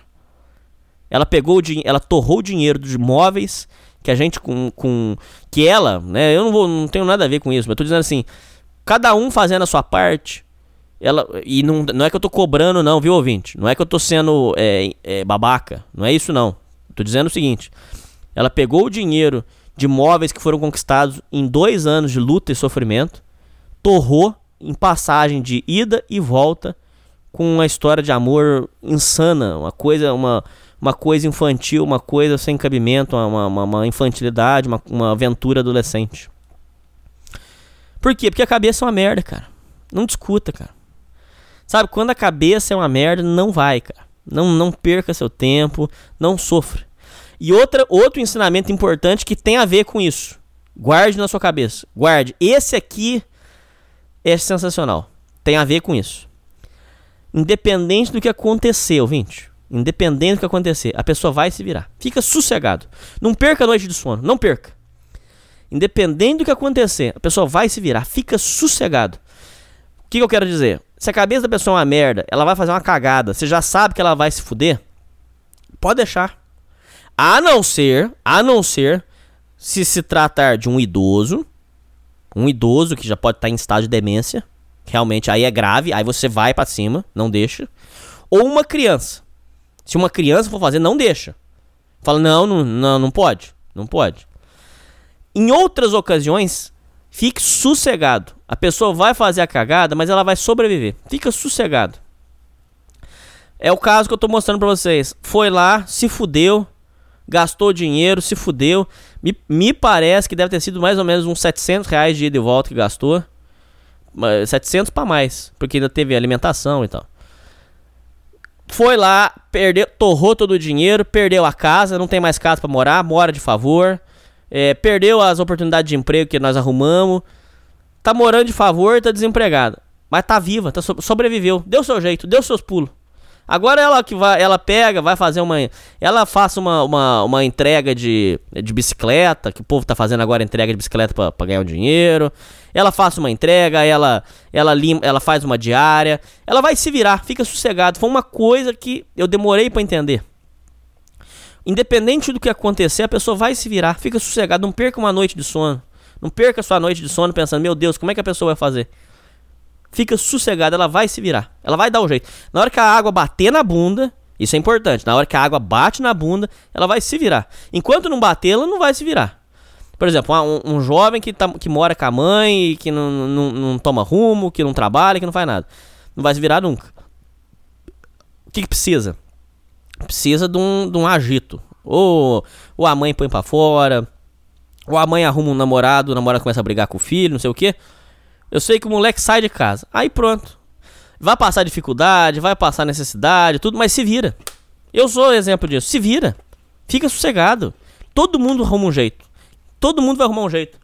Ela pegou o dinheiro, ela torrou o dinheiro dos imóveis que a gente com, com que ela, né, eu não vou, não tenho nada a ver com isso, mas eu tô dizendo assim, cada um fazendo a sua parte. Ela, e não, não é que eu tô cobrando não, viu, ouvinte? Não é que eu tô sendo é, é, babaca. Não é isso não. Eu tô dizendo o seguinte. Ela pegou o dinheiro de imóveis que foram conquistados em dois anos de luta e sofrimento, torrou em passagem de ida e volta com uma história de amor insana. Uma coisa, uma, uma coisa infantil, uma coisa sem cabimento, uma, uma, uma infantilidade, uma, uma aventura adolescente. Por quê? Porque a cabeça é uma merda, cara. Não discuta, cara. Sabe, quando a cabeça é uma merda, não vai, cara. Não, não perca seu tempo, não sofra. E outra, outro ensinamento importante que tem a ver com isso. Guarde na sua cabeça. Guarde. Esse aqui é sensacional. Tem a ver com isso. Independente do que acontecer, ouvinte. Independente do que acontecer, a pessoa vai se virar. Fica sossegado. Não perca a noite de sono. Não perca. Independente do que acontecer, a pessoa vai se virar. Fica sossegado. O que, que eu quero dizer? Se a cabeça da pessoa é uma merda, ela vai fazer uma cagada. Você já sabe que ela vai se fuder? Pode deixar. A não ser, a não ser, se se tratar de um idoso, um idoso que já pode estar em estado de demência, realmente aí é grave, aí você vai pra cima, não deixa. Ou uma criança. Se uma criança for fazer, não deixa. Fala, não, não, não, não pode, não pode. Em outras ocasiões, fique sossegado. A pessoa vai fazer a cagada, mas ela vai sobreviver. Fica sossegado. É o caso que eu tô mostrando pra vocês. Foi lá, se fudeu, gastou dinheiro, se fudeu. Me, me parece que deve ter sido mais ou menos uns setecentos reais de ida e volta que gastou. setecentos pra mais, porque ainda teve alimentação e tal. Foi lá, perdeu, torrou todo o dinheiro, perdeu a casa, não tem mais casa pra morar, mora de favor. É, perdeu as oportunidades de emprego que nós arrumamos. Tá morando de favor, tá desempregada. Mas tá viva, tá so- sobreviveu. Deu seu jeito, deu seus pulos. Agora ela que vai, ela pega, vai fazer uma. Ela faça uma, uma, uma entrega de, de bicicleta, que o povo tá fazendo agora entrega de bicicleta pra, pra ganhar um dinheiro. Ela faça uma entrega, ela, ela, lim, ela faz uma diária. Ela vai se virar, fica sossegado. Foi uma coisa que eu demorei pra entender. Independente do que acontecer, a pessoa vai se virar, fica sossegado, não perca uma noite de sono. Não perca a sua noite de sono pensando, meu Deus, como é que a pessoa vai fazer? Fica sossegada, ela vai se virar, ela vai dar um jeito. Na hora que a água bater na bunda, isso é importante, na hora que a água bate na bunda, ela vai se virar. Enquanto não bater, ela não vai se virar. Por exemplo, um, um jovem que, tá, que mora com a mãe e que não, não, não toma rumo, que não trabalha, que não faz nada. Não vai se virar nunca. O que, que precisa? Precisa de um, de um agito. Ou, ou a mãe põe pra fora, ou a mãe arruma um namorado, o namorado começa a brigar com o filho, não sei o que. Eu sei que o moleque sai de casa. Aí pronto. Vai passar dificuldade, vai passar necessidade, tudo, mas se vira. Eu sou exemplo disso. Se vira. Fica sossegado. Todo mundo arruma um jeito. Todo mundo vai arrumar um jeito.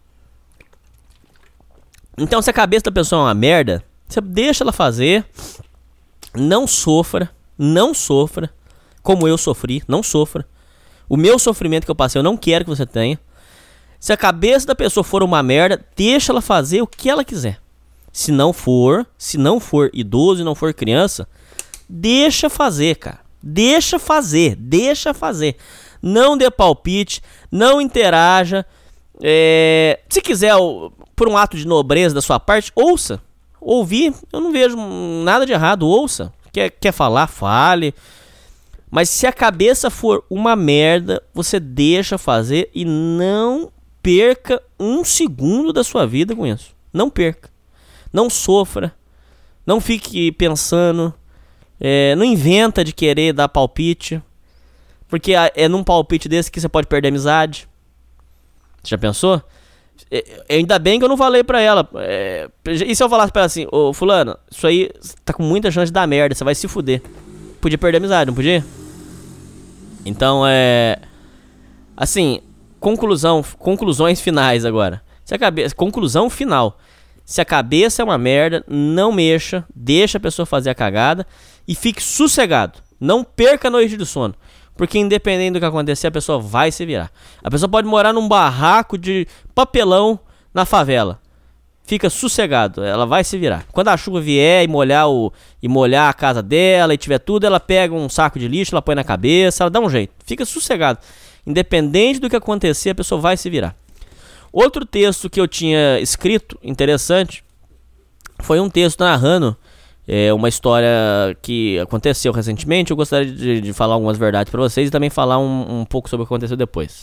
Então, se a cabeça da pessoa é uma merda, você deixa ela fazer. Não sofra. Não sofra. Como eu sofri. Não sofra. O meu sofrimento que eu passei, eu não quero que você tenha. Se a cabeça da pessoa for uma merda, deixa ela fazer o que ela quiser. Se não for, se não for idoso e não for criança, deixa fazer, cara. Deixa fazer, deixa fazer. Não dê palpite, não interaja. É, se quiser, por um ato de nobreza da sua parte, ouça. Ouvir, eu não vejo nada de errado, ouça. Quer, quer falar, fale. Mas se a cabeça for uma merda, você deixa fazer e não perca um segundo da sua vida com isso. Não perca. Não sofra. Não fique pensando. É, não inventa de querer dar palpite. Porque é num palpite desse que você pode perder a amizade. Você já pensou? É, ainda bem que eu não falei pra ela. É, e se eu falasse pra ela assim, ô fulano, isso aí tá com muita chance de dar merda, você vai se fuder. Podia perder a amizade, não podia? Então é... Assim, conclusão, conclusões finais agora. Se a cabeça, conclusão final. Se a cabeça é uma merda, não mexa, deixa a pessoa fazer a cagada e fique sossegado. Não perca a noite de sono. Porque independente do que acontecer, a pessoa vai se virar. A pessoa pode morar num barraco de papelão na favela. Fica sossegado, ela vai se virar. Quando a chuva vier e molhar, o, e molhar a casa dela e tiver tudo, ela pega um saco de lixo, ela põe na cabeça, ela dá um jeito. Fica sossegado. Independente do que acontecer, a pessoa vai se virar. Outro texto que eu tinha escrito, interessante, foi um texto narrando é, uma história que aconteceu recentemente. Eu gostaria de, de falar algumas verdades para vocês e também falar um, um pouco sobre o que aconteceu depois.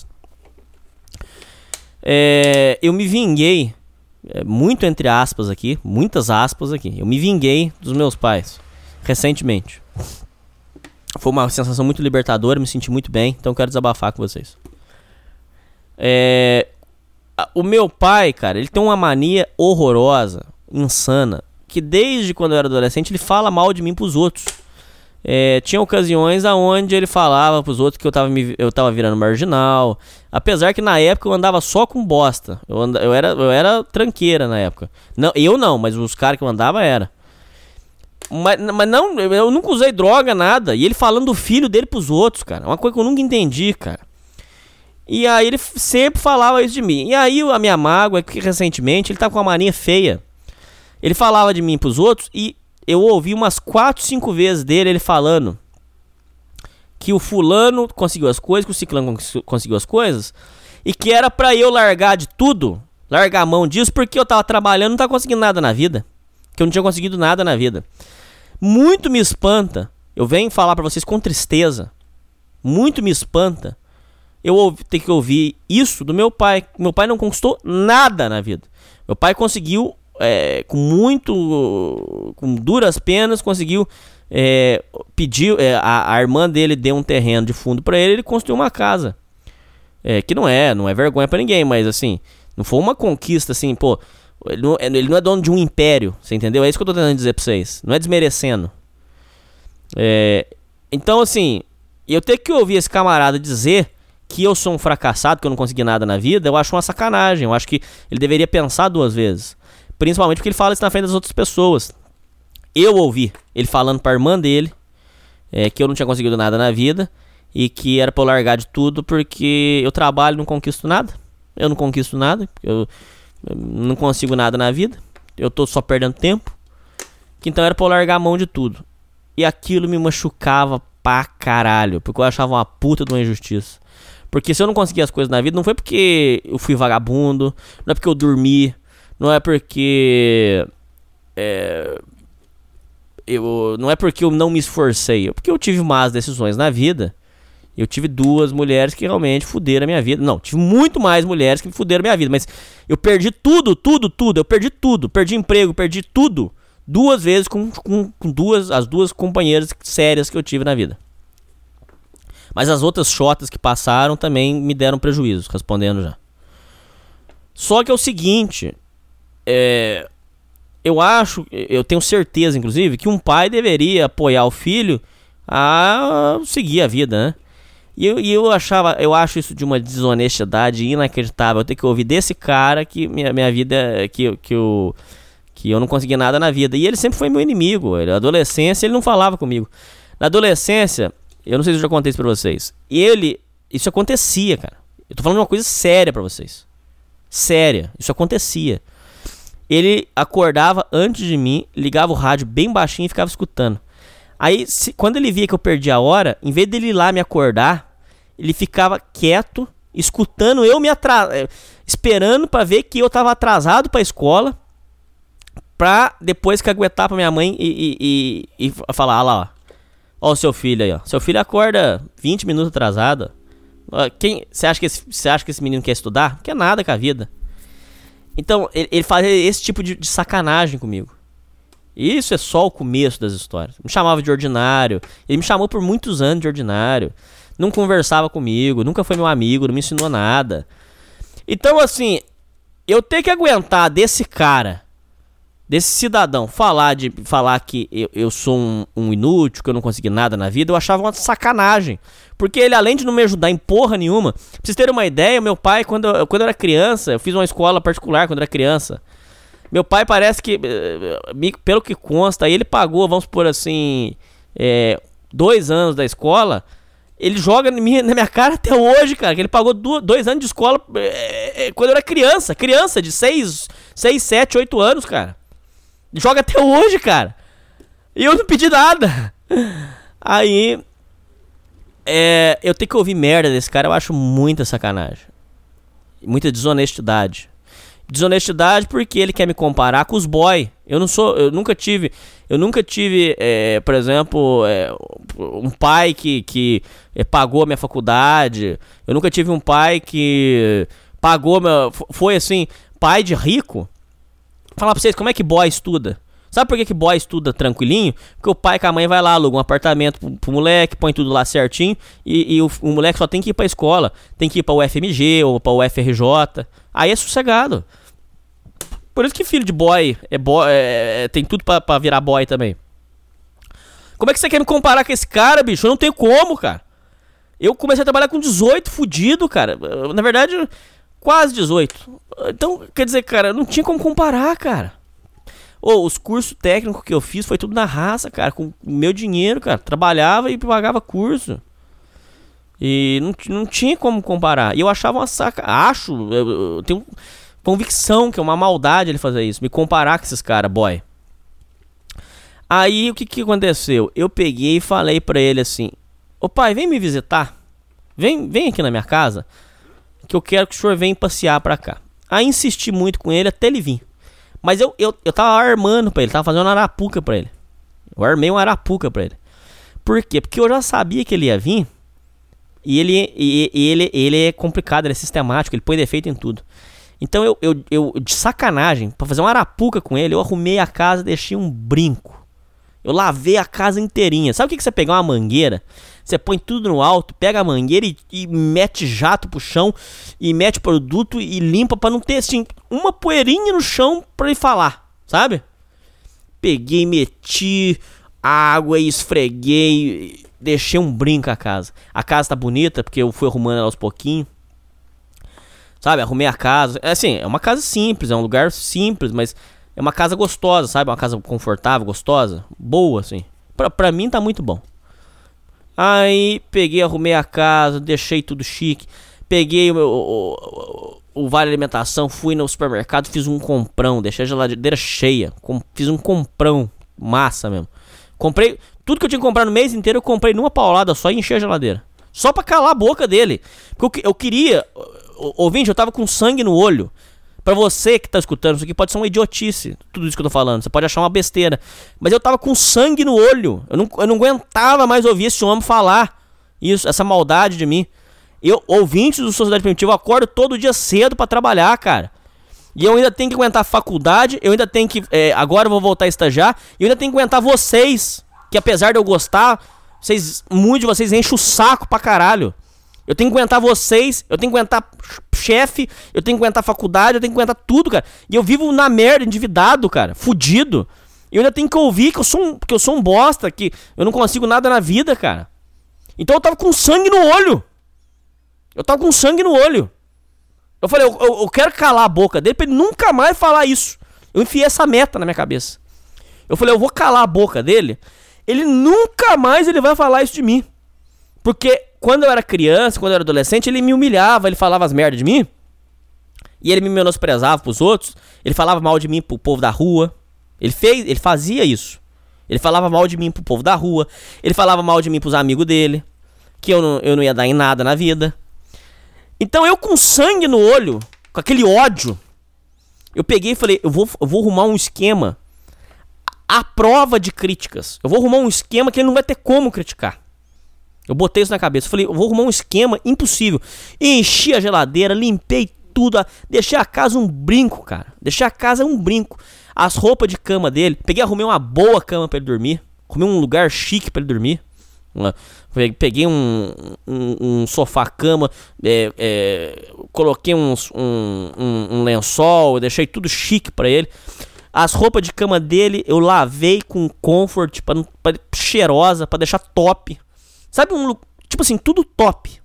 É, eu me vinguei, é, muito entre aspas aqui, muitas aspas aqui, eu me vinguei dos meus pais, recentemente. Foi uma sensação muito libertadora, me senti muito bem, então eu quero desabafar com vocês. É, o meu pai, cara, ele tem uma mania horrorosa, insana, que desde quando eu era adolescente ele fala mal de mim pros outros. É, tinha ocasiões aonde ele falava pros outros que eu tava, me, eu tava virando marginal. Apesar que na época eu andava só com bosta. Eu, and, eu, era, eu era tranqueira na época. Não, eu não, mas os caras que eu andava era. Mas, mas não, eu nunca usei droga, nada. E ele falando do filho dele pros outros, cara. Uma coisa que eu nunca entendi, cara. E aí ele sempre falava isso de mim. E aí a minha mágoa é que recentemente ele tá com uma mania feia. Ele falava de mim pros outros e eu ouvi umas quatro, cinco vezes dele ele falando que o fulano conseguiu as coisas, que o ciclano conseguiu as coisas, e que era pra eu largar de tudo, largar a mão disso, porque eu tava trabalhando e não tava conseguindo nada na vida. Que eu não tinha conseguido nada na vida. Muito me espanta, eu venho falar pra vocês com tristeza, muito me espanta eu ouvi, ter que ouvir isso do meu pai. Meu pai não conquistou nada na vida. Meu pai conseguiu... É, com muito, com duras penas, conseguiu é, pedir, é, a, a irmã dele deu um terreno de fundo pra ele, ele construiu uma casa, é, que não é, não é vergonha pra ninguém, mas assim, não foi uma conquista assim, pô, ele não, ele não é dono de um império, você entendeu? É isso que eu tô tentando dizer pra vocês, não é desmerecendo. É, então assim, eu ter que ouvir esse camarada dizer que eu sou um fracassado, que eu não consegui nada na vida, eu acho uma sacanagem, eu acho que ele deveria pensar duas vezes. Principalmente porque ele fala isso na frente das outras pessoas. Eu ouvi ele falando pra irmã dele é, que eu não tinha conseguido nada na vida e que era pra eu largar de tudo porque eu trabalho e não conquisto nada. Eu não conquisto nada, eu, eu não consigo nada na vida, eu tô só perdendo tempo. Que então era pra eu largar a mão de tudo. E aquilo me machucava pra caralho, porque eu achava uma puta de uma injustiça. Porque se eu não conseguia as coisas na vida, não foi porque eu fui vagabundo, não é porque eu dormi, não é porque é, eu, não é porque eu não me esforcei, é porque eu tive más decisões na vida. Eu tive duas mulheres que realmente fuderam a minha vida. Não, tive muito mais mulheres que fuderam a minha vida, mas eu perdi tudo, tudo, tudo. Eu perdi tudo, perdi emprego, perdi tudo. Duas vezes com, com, com duas, as duas companheiras sérias que eu tive na vida. Mas as outras chotas que passaram também me deram prejuízo, respondendo já. Só que é o seguinte... É, eu acho, eu tenho certeza, inclusive, que um pai deveria apoiar o filho a seguir a vida, né? E eu, e eu achava, eu acho isso de uma desonestidade inacreditável. Eu ter que ouvir desse cara que minha, minha vida, que, que, eu, que eu não consegui nada na vida. E ele sempre foi meu inimigo. Na adolescência ele não falava comigo. Na adolescência, eu não sei se eu já contei isso pra vocês. Ele, isso acontecia, cara. Eu tô falando de uma coisa séria pra vocês. Séria, isso acontecia. Ele acordava antes de mim, ligava o rádio bem baixinho e ficava escutando. Aí, se, quando ele via que eu perdi a hora, em vez dele ir lá me acordar, ele ficava quieto, escutando eu me atrasar, esperando pra ver que eu tava atrasado pra escola, pra depois caguetar pra minha mãe e, e, e, e falar, ah lá, ó, ó o seu filho aí, ó. Seu filho acorda vinte minutos atrasado. Quem, você acha que esse, você acha que esse menino quer estudar? Não quer nada com a vida. Então, ele, ele fazia esse tipo de, de sacanagem comigo. E isso é só o começo das histórias. Me chamava de ordinário. Ele me chamou por muitos anos de ordinário. Não conversava comigo, nunca foi meu amigo, não me ensinou nada. Então, assim, eu ter que aguentar desse cara, desse cidadão, falar, de, falar que eu, eu sou um, um inútil, que eu não consegui nada na vida, eu achava uma sacanagem. Porque ele, além de não me ajudar em porra nenhuma, pra vocês terem uma ideia, meu pai, quando eu, quando eu era criança, eu fiz uma escola particular quando eu era criança. Meu pai parece que, pelo que consta, ele pagou, vamos supor assim, é, dois anos da escola. Ele joga na minha, na minha cara até hoje, cara, que ele pagou do, dois anos de escola é, é, quando eu era criança. Criança de seis, sete, oito anos, cara. Ele joga até hoje, cara. E eu não pedi nada. Aí... É, eu tenho que ouvir merda desse cara, eu acho muita sacanagem. Muita desonestidade. Desonestidade porque ele quer me comparar com os boy. Eu não sou, eu nunca tive, eu nunca tive, é, por exemplo, é, um pai que, que é, pagou a minha faculdade. Eu nunca tive um pai que pagou meu, foi assim, pai de rico. Falar pra vocês, como é que boy estuda? Sabe por que que boy estuda tranquilinho? Porque o pai com a mãe vai lá, aluga um apartamento pro, pro moleque, põe tudo lá certinho. E, e o, o moleque só tem que ir pra escola. Tem que ir pra U F M G ou pra U F R J. Aí é sossegado. Por isso que filho de boy, é boy é, tem tudo pra, pra virar boy também. Como é que você quer me comparar com esse cara, bicho? Eu não tenho como, cara. Eu comecei a trabalhar com dezoito, fudido, cara. Na verdade, quase dezoito. Então, quer dizer, cara, não tinha como comparar, cara. Ô, os cursos técnicos que eu fiz foi tudo na raça, cara. Com o meu dinheiro, cara. Trabalhava e pagava curso. E não, não tinha como comparar. E eu achava uma saca... Acho, eu, eu tenho convicção que é uma maldade ele fazer isso. Me comparar com esses caras, boy. Aí, o que que aconteceu? Eu peguei e falei pra ele assim... Ô pai, vem me visitar. Vem, vem aqui na minha casa. Que eu quero que o senhor venha passear pra cá. Aí insisti muito com ele até ele vir. Mas eu, eu, eu tava armando pra ele. Tava fazendo uma arapuca pra ele. Eu armei uma arapuca pra ele. Por quê? Porque eu já sabia que ele ia vir. E ele, e, e ele, ele é complicado, ele é sistemático. Ele põe defeito em tudo. Então eu, eu, eu de sacanagem, pra fazer uma arapuca com ele, eu arrumei a casa, deixei um brinco. Eu lavei a casa inteirinha. Sabe o que que você pegar uma mangueira? Você põe tudo no alto, pega a mangueira e, e mete jato pro chão, e mete produto e limpa pra não ter, assim, uma poeirinha no chão pra ele falar, sabe? Peguei, meti água e esfreguei, deixei um brinco a casa. A casa tá bonita porque eu fui arrumando ela aos pouquinhos. Sabe, arrumei a casa. É assim, é uma casa simples, é um lugar simples, mas é uma casa gostosa, sabe? Uma casa confortável, gostosa, boa, assim. Pra, pra mim tá muito bom. Aí peguei, arrumei a casa, deixei tudo chique. Peguei o, meu, o, o, o vale alimentação, fui no supermercado, fiz um comprão, deixei a geladeira cheia. Com, fiz um comprão, massa mesmo. Comprei, tudo que eu tinha que comprar no mês inteiro, eu comprei numa paulada só e enchi a geladeira. Só pra calar a boca dele. Porque eu, eu queria, ouvinte, eu tava com sangue no olho. Pra você que tá escutando isso aqui, pode ser uma idiotice, tudo isso que eu tô falando. Você pode achar uma besteira. Mas eu tava com sangue no olho. Eu não, eu não aguentava mais ouvir esse homem falar isso, essa maldade de mim. Eu, ouvinte do Sociedade Primitiva, eu acordo todo dia cedo pra trabalhar, cara. E eu ainda tenho que aguentar a faculdade, eu ainda tenho que... É, agora eu vou voltar a estagiar, e eu ainda tenho que aguentar vocês, que apesar de eu gostar, vocês, muitos de vocês enchem o saco pra caralho. Eu tenho que aguentar vocês, eu tenho que aguentar chefe, eu tenho que aguentar faculdade, eu tenho que aguentar tudo, cara. E eu vivo na merda, endividado, cara, fudido. E eu ainda tenho que ouvir que eu sou um, que eu sou um bosta, que eu não consigo nada na vida, cara. Então eu tava com sangue no olho. Eu tava com sangue no olho. Eu falei, eu, eu, eu quero calar a boca dele pra ele nunca mais falar isso. Eu enfiei essa meta na minha cabeça. Eu falei, eu vou calar a boca dele, ele nunca mais ele vai falar isso de mim. Porque quando eu era criança, quando eu era adolescente, ele me humilhava, ele falava as merdas de mim. E ele me menosprezava pros outros. Ele falava mal de mim pro povo da rua. Ele fez, ele fazia isso. Ele falava mal de mim pro povo da rua. Ele falava mal de mim pros amigos dele. Que eu não, eu não ia dar em nada na vida. Então eu com sangue no olho, com aquele ódio, eu peguei e falei, eu vou, eu vou arrumar um esquema à prova de críticas. Eu vou arrumar um esquema que ele não vai ter como criticar. Eu botei isso na cabeça, eu falei, eu vou arrumar um esquema impossível. Enchi a geladeira, limpei tudo, deixei a casa um brinco, cara. Deixei a casa um brinco. As roupas de cama dele, peguei, arrumei uma boa cama pra ele dormir. Arrumei um lugar chique pra ele dormir. Peguei um, um, um sofá-cama, é, é, coloquei uns, um, um, um lençol, deixei tudo chique pra ele. As roupas de cama dele eu lavei com comfort, pra, pra, cheirosa, pra deixar top. Sabe, um, tipo assim, tudo top.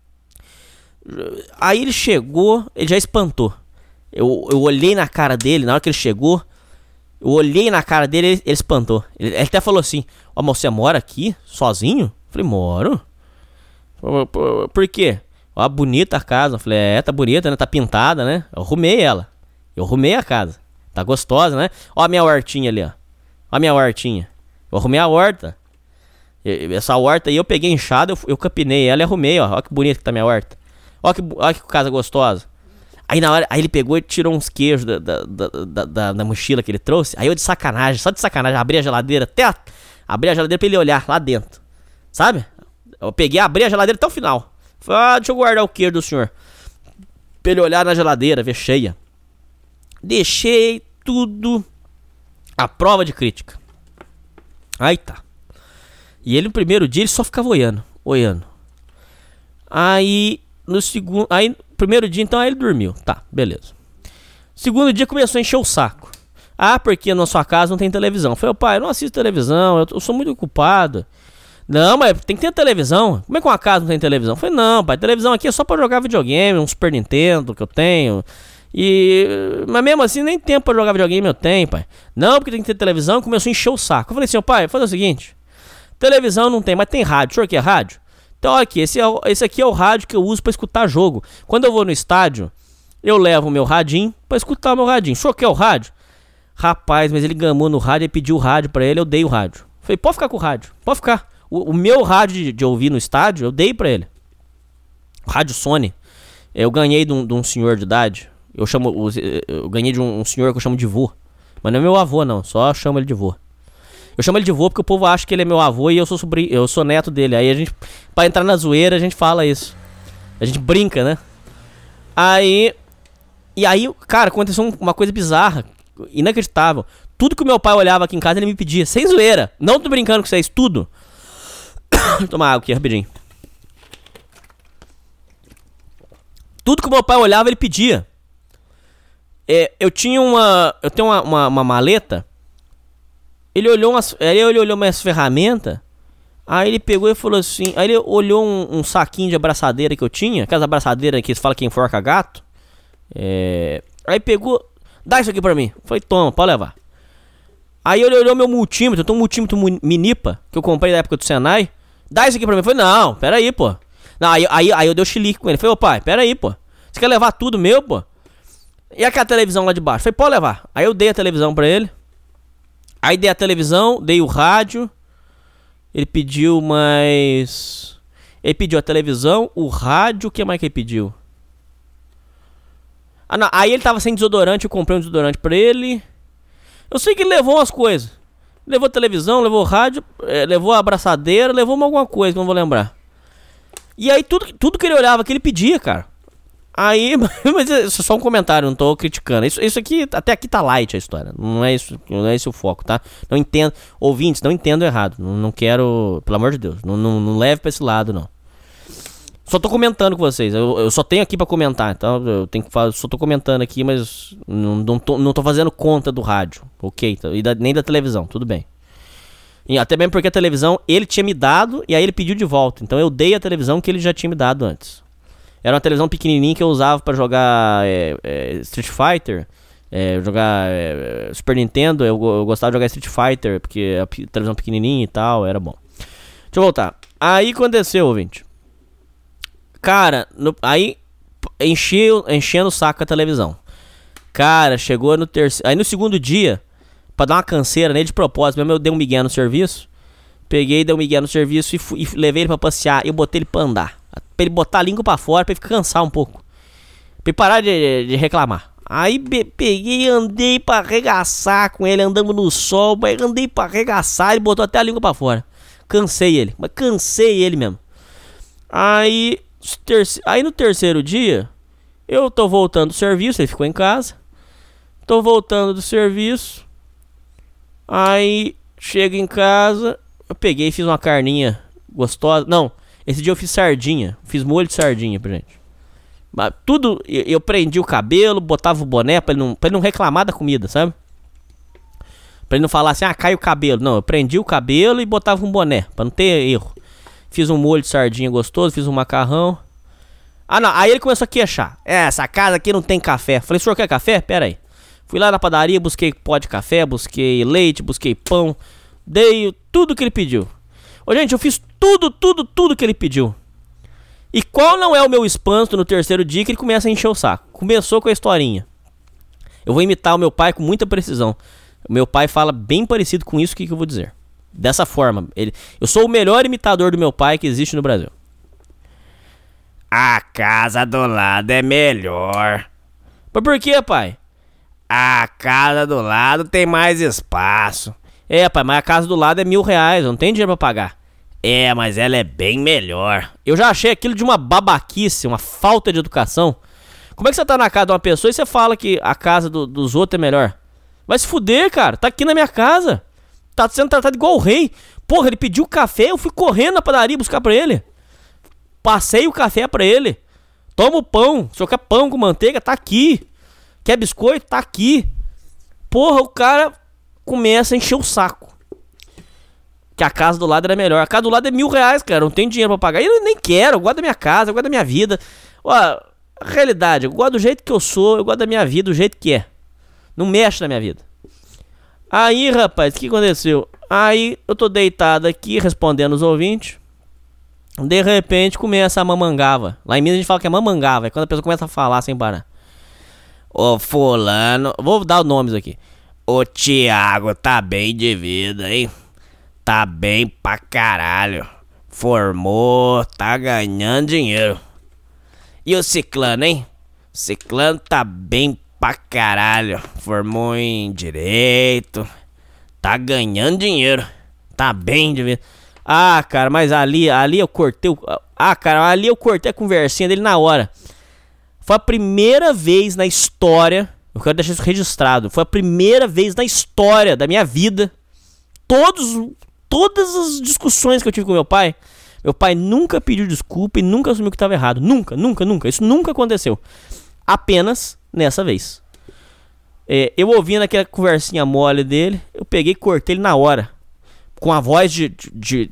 Aí ele chegou, ele já espantou. Eu, eu olhei na cara dele, na hora que ele chegou, eu olhei na cara dele, ele, ele espantou. Ele, ele até falou assim, ó, mas você mora aqui, sozinho? Eu falei, moro. Por, por, por quê? Ó, bonita a casa. Eu falei, é, tá bonita, né? Tá pintada, né? Eu arrumei ela. Eu arrumei a casa. Tá gostosa, né? Ó a minha hortinha ali, ó. Ó a minha hortinha. Eu arrumei a horta. Essa horta aí eu peguei enxada, eu, eu capinei ela e arrumei, ó. Ó que bonito que tá minha horta. Ó que, ó que casa gostosa. Aí na hora, aí ele pegou e tirou uns queijos da, da, da, da, da mochila que ele trouxe. Aí eu de sacanagem, só de sacanagem, abri a geladeira até a, abri a geladeira pra ele olhar lá dentro. Sabe? Eu peguei, abri a geladeira até o final. Falei, ah, deixa eu guardar o queijo do senhor. Pra ele olhar na geladeira, ver cheia. Deixei tudo A prova de crítica. Aí tá. E ele no primeiro dia ele só ficava olhando, olhando. Aí no segundo, aí no primeiro dia então aí ele dormiu. Tá, beleza. Segundo dia começou a encher o saco. Ah, porque na sua casa não tem televisão. Eu falei, pai, eu não assisto televisão, eu, eu sou muito ocupado. Não, mas tem que ter televisão. Como é que uma casa não tem televisão? Eu falei, não, pai, televisão aqui é só pra jogar videogame, um Super Nintendo que eu tenho. E... Mas mesmo assim, nem tempo pra jogar videogame eu tenho, pai. Não, porque tem que ter televisão. Começou a encher o saco. Eu falei assim, pai, vou fazer o seguinte. Televisão não tem, mas tem rádio. O senhor quer rádio? Então, olha aqui, esse, é o, esse aqui é o rádio que eu uso pra escutar jogo. Quando eu vou no estádio, eu levo o meu radinho pra escutar o meu radinho. O senhor quer o rádio? Rapaz, mas ele gamou no rádio e pediu o rádio pra ele, eu dei o rádio. Falei, pode ficar com o rádio, pode ficar. O, o meu rádio de, de ouvir no estádio, eu dei pra ele. O rádio Sony. Eu ganhei de um, de um senhor de idade. Eu chamo, eu ganhei de um, um senhor que eu chamo de vô. Mas não é meu avô, não, só chamo ele de vô. Eu chamo ele de vô porque o povo acha que ele é meu avô e eu sou sobrinho, eu sou neto dele. Aí a gente, pra entrar na zoeira, a gente fala isso. A gente brinca, né? Aí... E aí, cara, aconteceu uma coisa bizarra. Inacreditável. Tudo que o meu pai olhava aqui em casa, ele me pedia. Sem zoeira. Não tô brincando com vocês, tudo. Vou tomar água aqui, rapidinho. Tudo que o meu pai olhava, ele pedia. É, eu tinha uma... Eu tenho uma, uma, uma maleta. Ele olhou umas... Aí ele olhou minhas ferramentas. Aí ele pegou e falou assim... Aí ele olhou um, um saquinho de abraçadeira que eu tinha. Aquelas abraçadeiras que eles falam que enforca gato. É... Aí pegou... Dá isso aqui pra mim. Falei, toma, pode levar. Aí ele olhou meu multímetro. Eu tenho um multímetro Minipa, que eu comprei na época do Senai. Dá isso aqui pra mim. Falei, não, pera aí, pô. Não, aí, aí, aí eu dei o chilique com ele. Falei, ô pai, pera aí, pô. Você quer levar tudo meu, pô? E aquela televisão lá de baixo? Falei, pode levar. Aí eu dei a televisão pra ele. Aí dei a televisão, dei o rádio. Ele pediu mais... Ele pediu a televisão, o rádio. O que mais que ele pediu? Ah, não. Aí ele tava sem desodorante, eu comprei um desodorante pra ele. Eu sei que ele levou umas coisas. Levou televisão, levou rádio, é, levou a abraçadeira, levou alguma coisa que eu não vou lembrar. E aí tudo, tudo que ele olhava, que ele pedia, cara. Aí, mas isso é só um comentário, não tô criticando. Isso, isso aqui, até aqui tá light a história. Não é isso, não é esse o foco, tá? Não entendo, ouvintes, não entendo errado. Não, não quero, pelo amor de Deus, não, não, não leve pra esse lado, não. Só tô comentando com vocês, eu, eu só tenho aqui pra comentar, então eu tenho que falar, só tô comentando aqui, mas não, não, tô, não tô fazendo conta do rádio, ok? E da, nem da televisão, tudo bem. E até mesmo porque a televisão ele tinha me dado e aí ele pediu de volta, então eu dei a televisão que ele já tinha me dado antes. Era uma televisão pequenininha que eu usava pra jogar é, é, Street Fighter, é, jogar é, Super Nintendo, eu, eu gostava de jogar Street Fighter, porque a televisão pequenininha e tal, era bom. Deixa eu voltar. Aí aconteceu, ouvinte. Cara, no, aí encheu, enchendo o saco a televisão. Cara, chegou no terceiro... Aí no segundo dia, pra dar uma canseira nele de propósito, mesmo eu dei um migué no serviço. Peguei, dei um migué no serviço e, fui, e levei ele pra passear. E eu botei ele pra andar. Pra ele botar a língua pra fora, pra ele cansar um pouco. Pra ele parar de, de reclamar. Aí be, peguei, andei pra arregaçar com ele, andamos no sol. Aí andei pra arregaçar, ele botou até a língua pra fora. Cansei ele, mas cansei ele mesmo. Aí... Terce... Aí no terceiro dia, eu tô voltando do serviço, ele ficou em casa. Tô voltando do serviço. Aí chego em casa, eu peguei e fiz uma carninha gostosa. Não, esse dia eu fiz sardinha, fiz molho de sardinha pra gente. Mas tudo, eu, eu prendi o cabelo, botava o boné pra ele, não, pra ele não reclamar da comida, sabe? Pra ele não falar assim, ah, cai o cabelo. Não, eu prendi o cabelo e botava um boné, pra não ter erro. Fiz um molho de sardinha gostoso, fiz um macarrão. Ah, não, aí ele começou a queixar. É, essa casa aqui não tem café. Falei, o senhor quer café? Pera aí. Fui lá na padaria, busquei pó de café, busquei leite, busquei pão. Dei tudo que ele pediu. Ô, gente, eu fiz tudo, tudo, tudo que ele pediu. E qual não é o meu espanto no terceiro dia que ele começa a encher o saco? Começou com a historinha. Eu vou imitar o meu pai com muita precisão. O meu pai fala bem parecido com isso que, que eu vou dizer. Dessa forma, ele, eu sou o melhor imitador do meu pai que existe no Brasil. A casa do lado é melhor. Mas por que, pai? A casa do lado tem mais espaço. É, pai, mas a casa do lado é mil reais, não tem dinheiro pra pagar. É, mas ela é bem melhor. Eu já achei aquilo de uma babaquice, uma falta de educação. Como é que você tá na casa de uma pessoa e você fala que a casa do, dos outros é melhor? Vai se fuder, cara. Tá aqui na minha casa. Tá sendo tratado igual o rei. Porra, ele pediu café, eu fui correndo na padaria buscar pra ele. Passei o café pra ele. Toma o pão. Se eu quer pão com manteiga, tá aqui. Quer biscoito? Tá aqui. Porra, o cara começa a encher o saco. Que a casa do lado era melhor. A casa do lado é mil reais, cara. Não tem dinheiro pra pagar. E eu nem quero. Eu gosto da minha casa, eu gosto da minha vida. Ó, a realidade, eu gosto do jeito que eu sou. Eu gosto da minha vida do jeito que é. Não mexe na minha vida. Aí, rapaz, o que aconteceu? Aí eu tô deitado aqui respondendo os ouvintes. De repente começa a mamangava. Lá em Minas a gente fala que é mamangava. É quando a pessoa começa a falar sem parar. Ô fulano, vou dar os nomes aqui. O Thiago tá bem de vida, hein? Tá bem pra caralho. Formou, tá ganhando dinheiro. E o Ciclano, hein? O Ciclano tá bem pra caralho. Formou em direito. Tá ganhando dinheiro. Tá bem de vida. Ah, cara, mas ali, ali eu cortei o... Ah, cara, ali eu cortei a conversinha dele na hora. Foi a primeira vez na história... Eu quero deixar isso registrado. Foi a primeira vez na história da minha vida. Todos, todas as discussões que eu tive com meu pai... Meu pai nunca pediu desculpa e nunca assumiu que estava errado. Nunca, nunca, nunca. Isso nunca aconteceu. Apenas nessa vez. É, eu ouvindo aquela conversinha mole dele, eu peguei e cortei ele na hora. Com a voz de, de, de,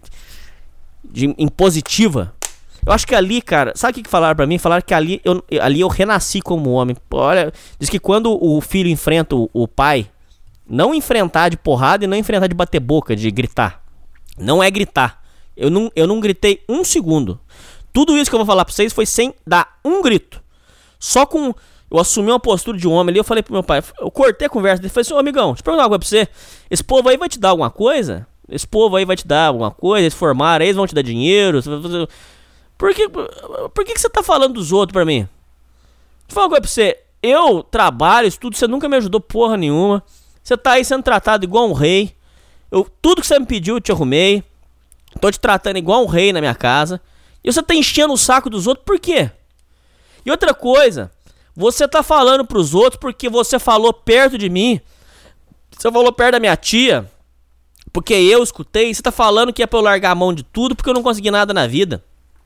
de impositiva. Eu acho que ali, cara, sabe o que, que falaram pra mim? Falaram que ali eu, ali eu renasci como homem. Olha, diz que quando o filho enfrenta o, o pai, não enfrentar de porrada e não enfrentar de bater boca, de gritar. Não é gritar. Eu não, eu não gritei um segundo. Tudo isso que eu vou falar pra vocês foi sem dar um grito. Só com... Eu assumi uma postura de um homem ali, eu falei pro meu pai, eu cortei a conversa dele, falei assim, ô amigão, deixa eu perguntar uma coisa pra você. Esse povo aí vai te dar alguma coisa? Esse povo aí vai te dar alguma coisa? Eles formaram, eles vão te dar dinheiro? Por que, por que, que você tá falando dos outros pra mim? Deixa eu falar uma coisa pra você. Eu trabalho, estudo, você nunca me ajudou porra nenhuma. Você tá aí sendo tratado igual um rei. Eu, tudo que você me pediu eu te arrumei. Tô te tratando igual um rei na minha casa. E você tá enchendo o saco dos outros por quê? E outra coisa, você tá falando pros outros porque você falou perto de mim. Você falou perto da minha tia. Porque eu escutei. Você tá falando que é pra eu largar a mão de tudo porque eu não consegui nada na vida.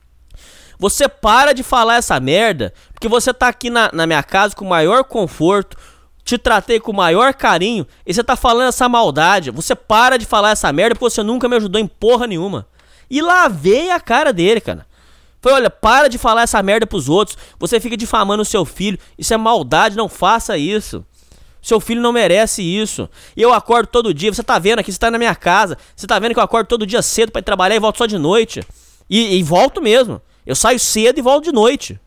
Você para de falar essa merda porque você tá aqui na, na minha casa com o maior conforto. Te tratei com o maior carinho. E você tá falando essa maldade. Você para de falar essa merda porque você nunca me ajudou em porra nenhuma. E lavei a cara dele, cara. Falei, olha, para de falar essa merda pros outros. Você fica difamando o seu filho. Isso é maldade, não faça isso. Seu filho não merece isso. E eu acordo todo dia. Você tá vendo aqui, você tá na minha casa. Você tá vendo que eu acordo todo dia cedo pra ir trabalhar e volto só de noite. E, e volto mesmo. Eu saio cedo e volto de noite.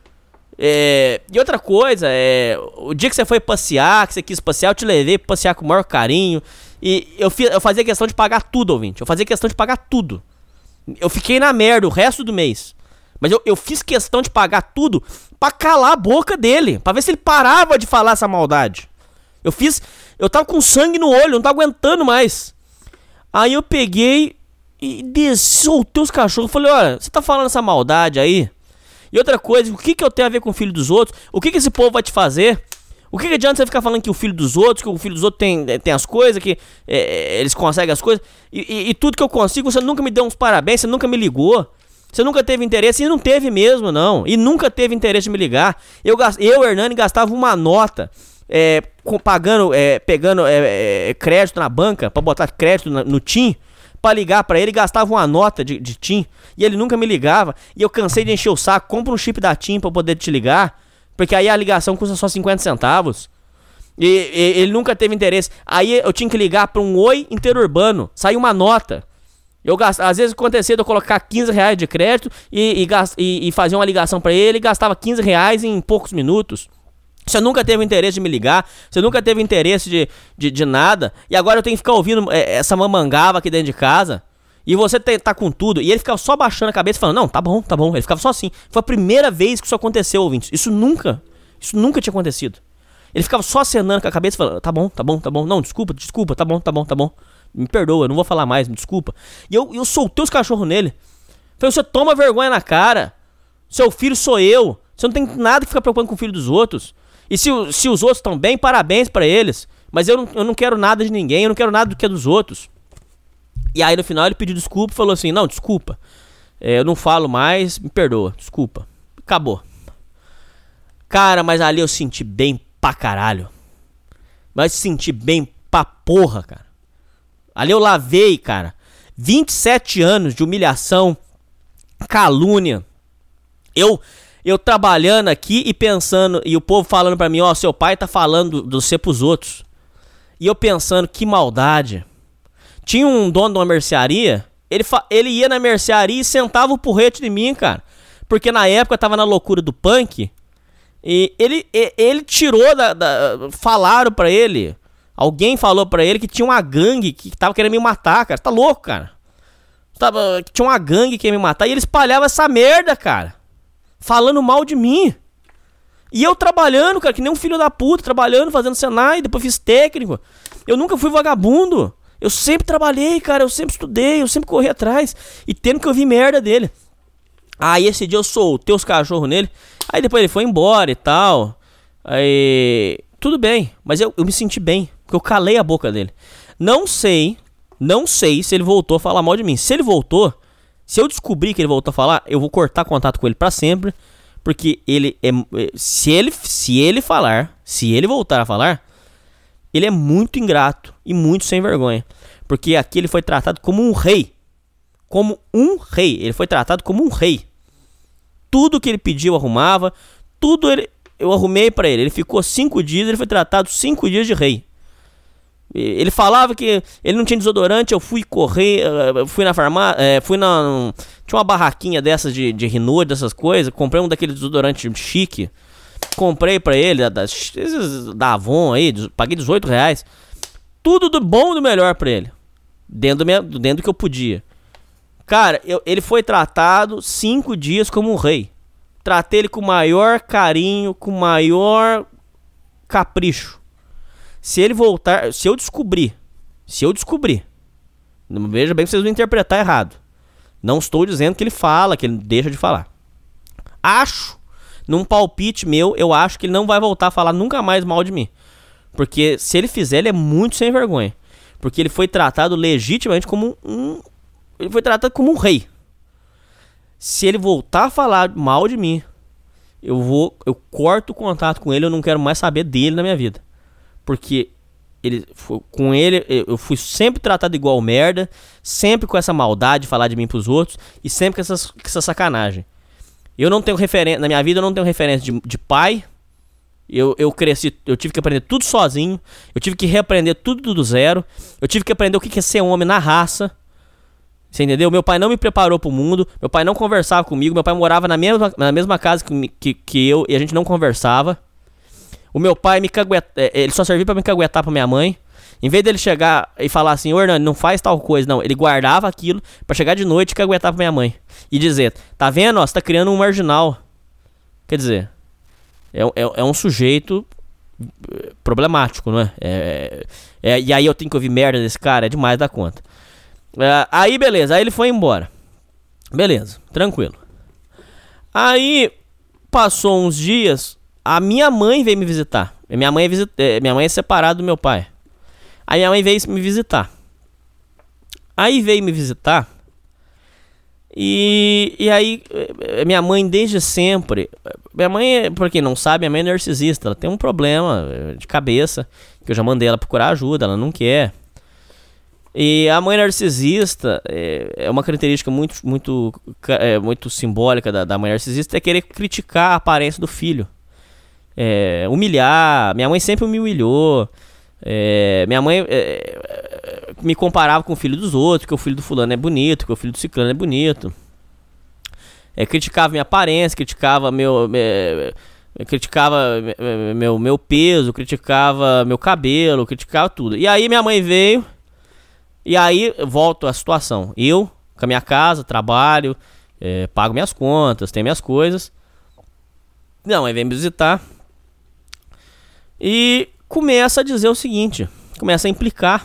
É, e outra coisa, é, o dia que você foi passear, que você quis passear, eu te levei pra passear com o maior carinho. E eu, fi, eu fazia questão de pagar tudo, ouvinte. Eu fazia questão de pagar tudo. Eu fiquei na merda o resto do mês. Mas eu, eu fiz questão de pagar tudo pra calar a boca dele. Pra ver se ele parava de falar essa maldade. Eu fiz... Eu tava com sangue no olho, não tava aguentando mais. Aí eu peguei e desci, soltei os cachorros. Falei, olha, você tá falando essa maldade aí? E outra coisa, o que que eu tenho a ver com o filho dos outros? O que que esse povo vai te fazer? O que que adianta você ficar falando que o filho dos outros, que o filho dos outros tem, tem as coisas, que é, eles conseguem as coisas, e, e, e tudo que eu consigo, você nunca me deu uns parabéns, você nunca me ligou, você nunca teve interesse, e não teve mesmo, não, e nunca teve interesse de me ligar. Eu, eu Hernani, gastava uma nota, é, pagando, é, pegando é, é, crédito na banca, pra botar crédito na, no TIM, pra ligar pra ele, gastava uma nota de, de TIM, e ele nunca me ligava, e eu cansei de encher o saco, compra um chip da TIM pra poder te ligar, porque aí a ligação custa só cinquenta centavos, e, e ele nunca teve interesse, aí eu tinha que ligar pra um Oi interurbano, saiu uma nota, eu gasto, às vezes acontecia de eu colocar quinze reais de crédito, e, e, e, e fazer uma ligação pra ele, e gastava quinze reais em poucos minutos. Você nunca teve interesse de me ligar, você nunca teve interesse de, de, de nada, e agora eu tenho que ficar ouvindo é, essa mamangava aqui dentro de casa, e você te, tá com tudo, e ele ficava só baixando a cabeça falando, não, tá bom, tá bom, ele ficava só assim. Foi a primeira vez que isso aconteceu, ouvintes, isso nunca, isso nunca tinha acontecido. Ele ficava só acenando com a cabeça falando, tá bom, tá bom, tá bom, não, desculpa, desculpa, tá bom, tá bom, tá bom, me perdoa, eu não vou falar mais, me desculpa. E eu, eu soltei os cachorros nele, falei, você toma vergonha na cara, seu filho sou eu, você não tem nada que ficar preocupando com o filho dos outros. E se, se os outros estão bem, parabéns pra eles. Mas eu não, eu não quero nada de ninguém, eu não quero nada do que é dos outros. E aí no final ele pediu desculpa e falou assim, não, desculpa. É, eu não falo mais, me perdoa, desculpa. Acabou. Cara, mas ali eu senti bem pra caralho. Mas senti bem pra porra, cara. Ali eu lavei, cara, vinte e sete anos de humilhação, calúnia. Eu, eu trabalhando aqui e pensando, e o povo falando pra mim, ó, seu pai tá falando do você pros outros. E eu pensando, que maldade. Tinha um dono de uma mercearia, ele, ele ia na mercearia e sentava o porrete de mim, cara. Porque na época eu tava na loucura do punk. E ele, ele tirou da, da... Falaram pra ele. Alguém falou pra ele que tinha uma gangue que tava querendo me matar, cara. Tá louco, cara. Tava, tinha uma gangue que ia me matar. E ele espalhava essa merda, cara. Falando mal de mim. E eu trabalhando, cara, que nem um filho da puta. Trabalhando, fazendo Senai. Depois fiz técnico. Eu nunca fui vagabundo. Eu sempre trabalhei, cara. Eu sempre estudei. Eu sempre corri atrás. E tendo que ouvir merda dele. Aí esse dia eu soltei os cachorros nele. Aí depois ele foi embora e tal. Aí... Tudo bem. Mas eu, eu me senti bem. Porque eu calei a boca dele. Não sei, não sei se ele voltou a falar mal de mim. Se ele voltou, se eu descobrir que ele voltou a falar, eu vou cortar contato com ele pra sempre. Porque ele é... Se ele, se ele falar, se ele voltar a falar, ele é muito ingrato e muito sem vergonha. Porque aqui ele foi tratado como um rei. Como um rei. Ele foi tratado como um rei. Tudo que ele pediu eu arrumava. Tudo ele, eu arrumei pra ele. Ele ficou cinco dias, ele foi tratado cinco dias de rei. Ele falava que ele não tinha desodorante, eu fui correr, fui na farmácia, é, fui na... Tinha uma barraquinha dessas de, de Renault, dessas coisas, comprei um daqueles desodorantes chique, comprei pra ele, da, da Avon aí, paguei dezoito reais, tudo do bom e do melhor pra ele, dentro do, minha, dentro do que eu podia. Cara, eu, ele foi tratado cinco dias como um rei, tratei ele com o maior carinho, com o maior capricho. Se ele voltar, se eu descobrir, se eu descobrir, veja bem que vocês vão interpretar errado. Não estou dizendo que ele fala, que ele deixa de falar. Acho, num palpite meu, eu acho que ele não vai voltar a falar nunca mais mal de mim. Porque se ele fizer, ele é muito sem vergonha. Porque ele foi tratado legitimamente como um... Ele foi tratado como um rei. Se ele voltar a falar mal de mim, eu vou, eu corto o contato com ele, eu não quero mais saber dele na minha vida. Porque ele, com ele eu fui sempre tratado igual merda, sempre com essa maldade de falar de mim pros outros e sempre com, essas, com essa sacanagem. Eu não tenho referência, na minha vida eu não tenho referência de, de pai. Eu, eu cresci, eu tive que aprender tudo sozinho, eu tive que reaprender tudo do zero, eu tive que aprender o que é ser homem na raça. Você entendeu? Meu pai não me preparou pro mundo, meu pai não conversava comigo, meu pai morava na mesma, na mesma casa que, que, que eu e a gente não conversava. O meu pai me cagueta, ele só servia pra me caguetar pra minha mãe. Em vez dele chegar e falar assim, ô Hernani, não faz tal coisa, não. Ele guardava aquilo pra chegar de noite e caguetar pra minha mãe. E dizer, tá vendo, ó, você tá criando um marginal. Quer dizer, é, é, é um sujeito problemático, não é? É, é? E aí eu tenho que ouvir merda desse cara, é demais da conta. É, aí beleza, aí ele foi embora. Beleza, tranquilo. Aí passou uns dias... A minha mãe veio me visitar. Minha mãe é, visit... minha mãe é separada do meu pai. Aí minha mãe veio me visitar. Aí veio me visitar. E, e aí, minha mãe desde sempre... Minha mãe, pra quem não sabe, minha mãe é narcisista. Ela tem um problema de cabeça. Que eu já mandei ela procurar ajuda, ela não quer. E a mãe narcisista é, é uma característica muito, muito, é, muito simbólica da, da mãe narcisista. É querer criticar a aparência do filho. É, humilhar. Minha mãe sempre me humilhou. É, minha mãe é, me comparava com o filho dos outros, que o filho do fulano é bonito, que o filho do ciclano é bonito. É, criticava minha aparência, criticava meu, é, criticava meu, meu peso, criticava meu cabelo, criticava tudo. E aí minha mãe veio, e aí volto à situação. Eu, com a minha casa, trabalho, é, pago minhas contas, tenho minhas coisas. Não, aí vem me visitar. E começa a dizer o seguinte, começa a implicar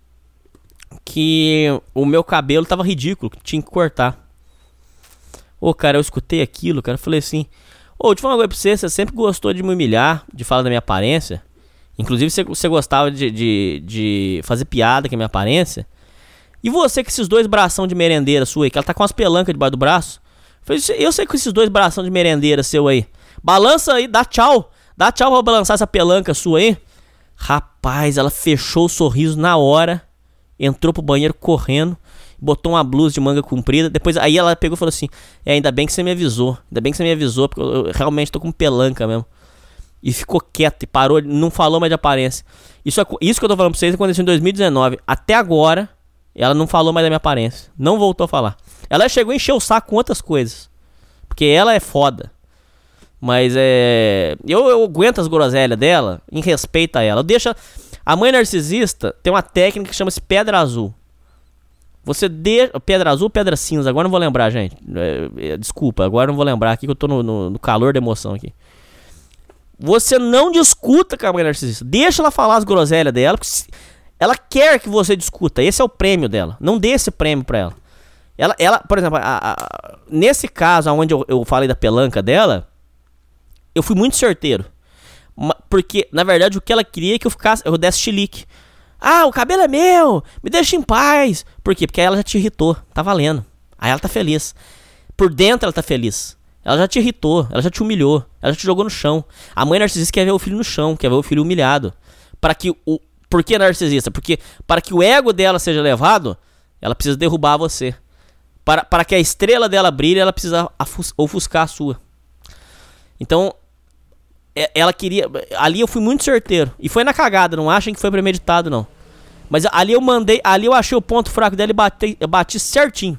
que o meu cabelo tava ridículo, que tinha que cortar. Ô, cara, eu escutei aquilo, cara, eu falei assim, ô, deixa eu falar uma coisa pra você, você sempre gostou de me humilhar, de falar da minha aparência, Inclusive você, você gostava de, de, de fazer piada com a minha aparência. E você com esses dois bração de merendeira sua aí, que ela tá com umas pelancas debaixo do braço. Eu sei com esses dois bração de merendeira seu aí. Balança aí, dá tchau. Dá tchau pra balançar essa pelanca sua aí. Rapaz, ela fechou o sorriso na hora. Entrou pro banheiro correndo. Botou uma blusa de manga comprida. Depois aí ela pegou e falou assim: é, ainda bem que você me avisou. Ainda bem que você me avisou, porque eu, eu realmente tô com pelanca mesmo. E ficou quieta e parou, não falou mais de aparência. Isso, isso que eu tô falando pra vocês aconteceu em dois mil e dezenove. Até agora, ela não falou mais da minha aparência. Não voltou a falar. Ela chegou a encher o saco com outras coisas. Porque ela é foda. Mas é... Eu, eu aguento as groselhas dela em respeito a ela. Eu deixo... A mãe narcisista tem uma técnica que chama-se pedra azul. Você deixa... Pedra azul ou pedra cinza? Agora não vou lembrar, gente. É, é, desculpa, agora não vou lembrar aqui que eu tô no, no, no calor da emoção aqui. Você não discuta com a mãe narcisista. Deixa ela falar as groselhas dela. Porque ela quer que você discuta. Esse é o prêmio dela. Não dê esse prêmio pra ela. Ela, ela por exemplo, a, a, nesse caso onde eu, eu falei da pelanca dela, eu fui muito certeiro. Porque, na verdade, o que ela queria é que eu ficasse, eu desse chilique. Ah, o cabelo é meu, me deixa em paz. Por quê? Porque aí ela já te irritou, tá valendo. Aí ela tá feliz. Por dentro ela tá feliz. Ela já te irritou, ela já te humilhou, ela já te jogou no chão. A mãe narcisista quer ver o filho no chão, quer ver o filho humilhado. Para que o... Por que narcisista? Porque para que o ego dela seja levado, ela precisa derrubar você. Para, para que a estrela dela brilhe, ela precisa ofuscar a sua. Então, ela queria... Ali eu fui muito certeiro. E foi na cagada, não achem que foi premeditado, não. Mas ali eu mandei... Ali eu achei o ponto fraco dela e bati, eu bati certinho.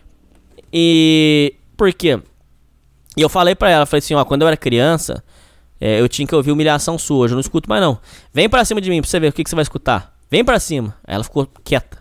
E... Por quê? E eu falei pra ela, falei assim, ó, quando eu era criança, é, eu tinha que ouvir humilhação sua, hoje eu não escuto mais não. Vem pra cima de mim pra você ver o que, que você vai escutar. Vem pra cima. Aí ela ficou quieta.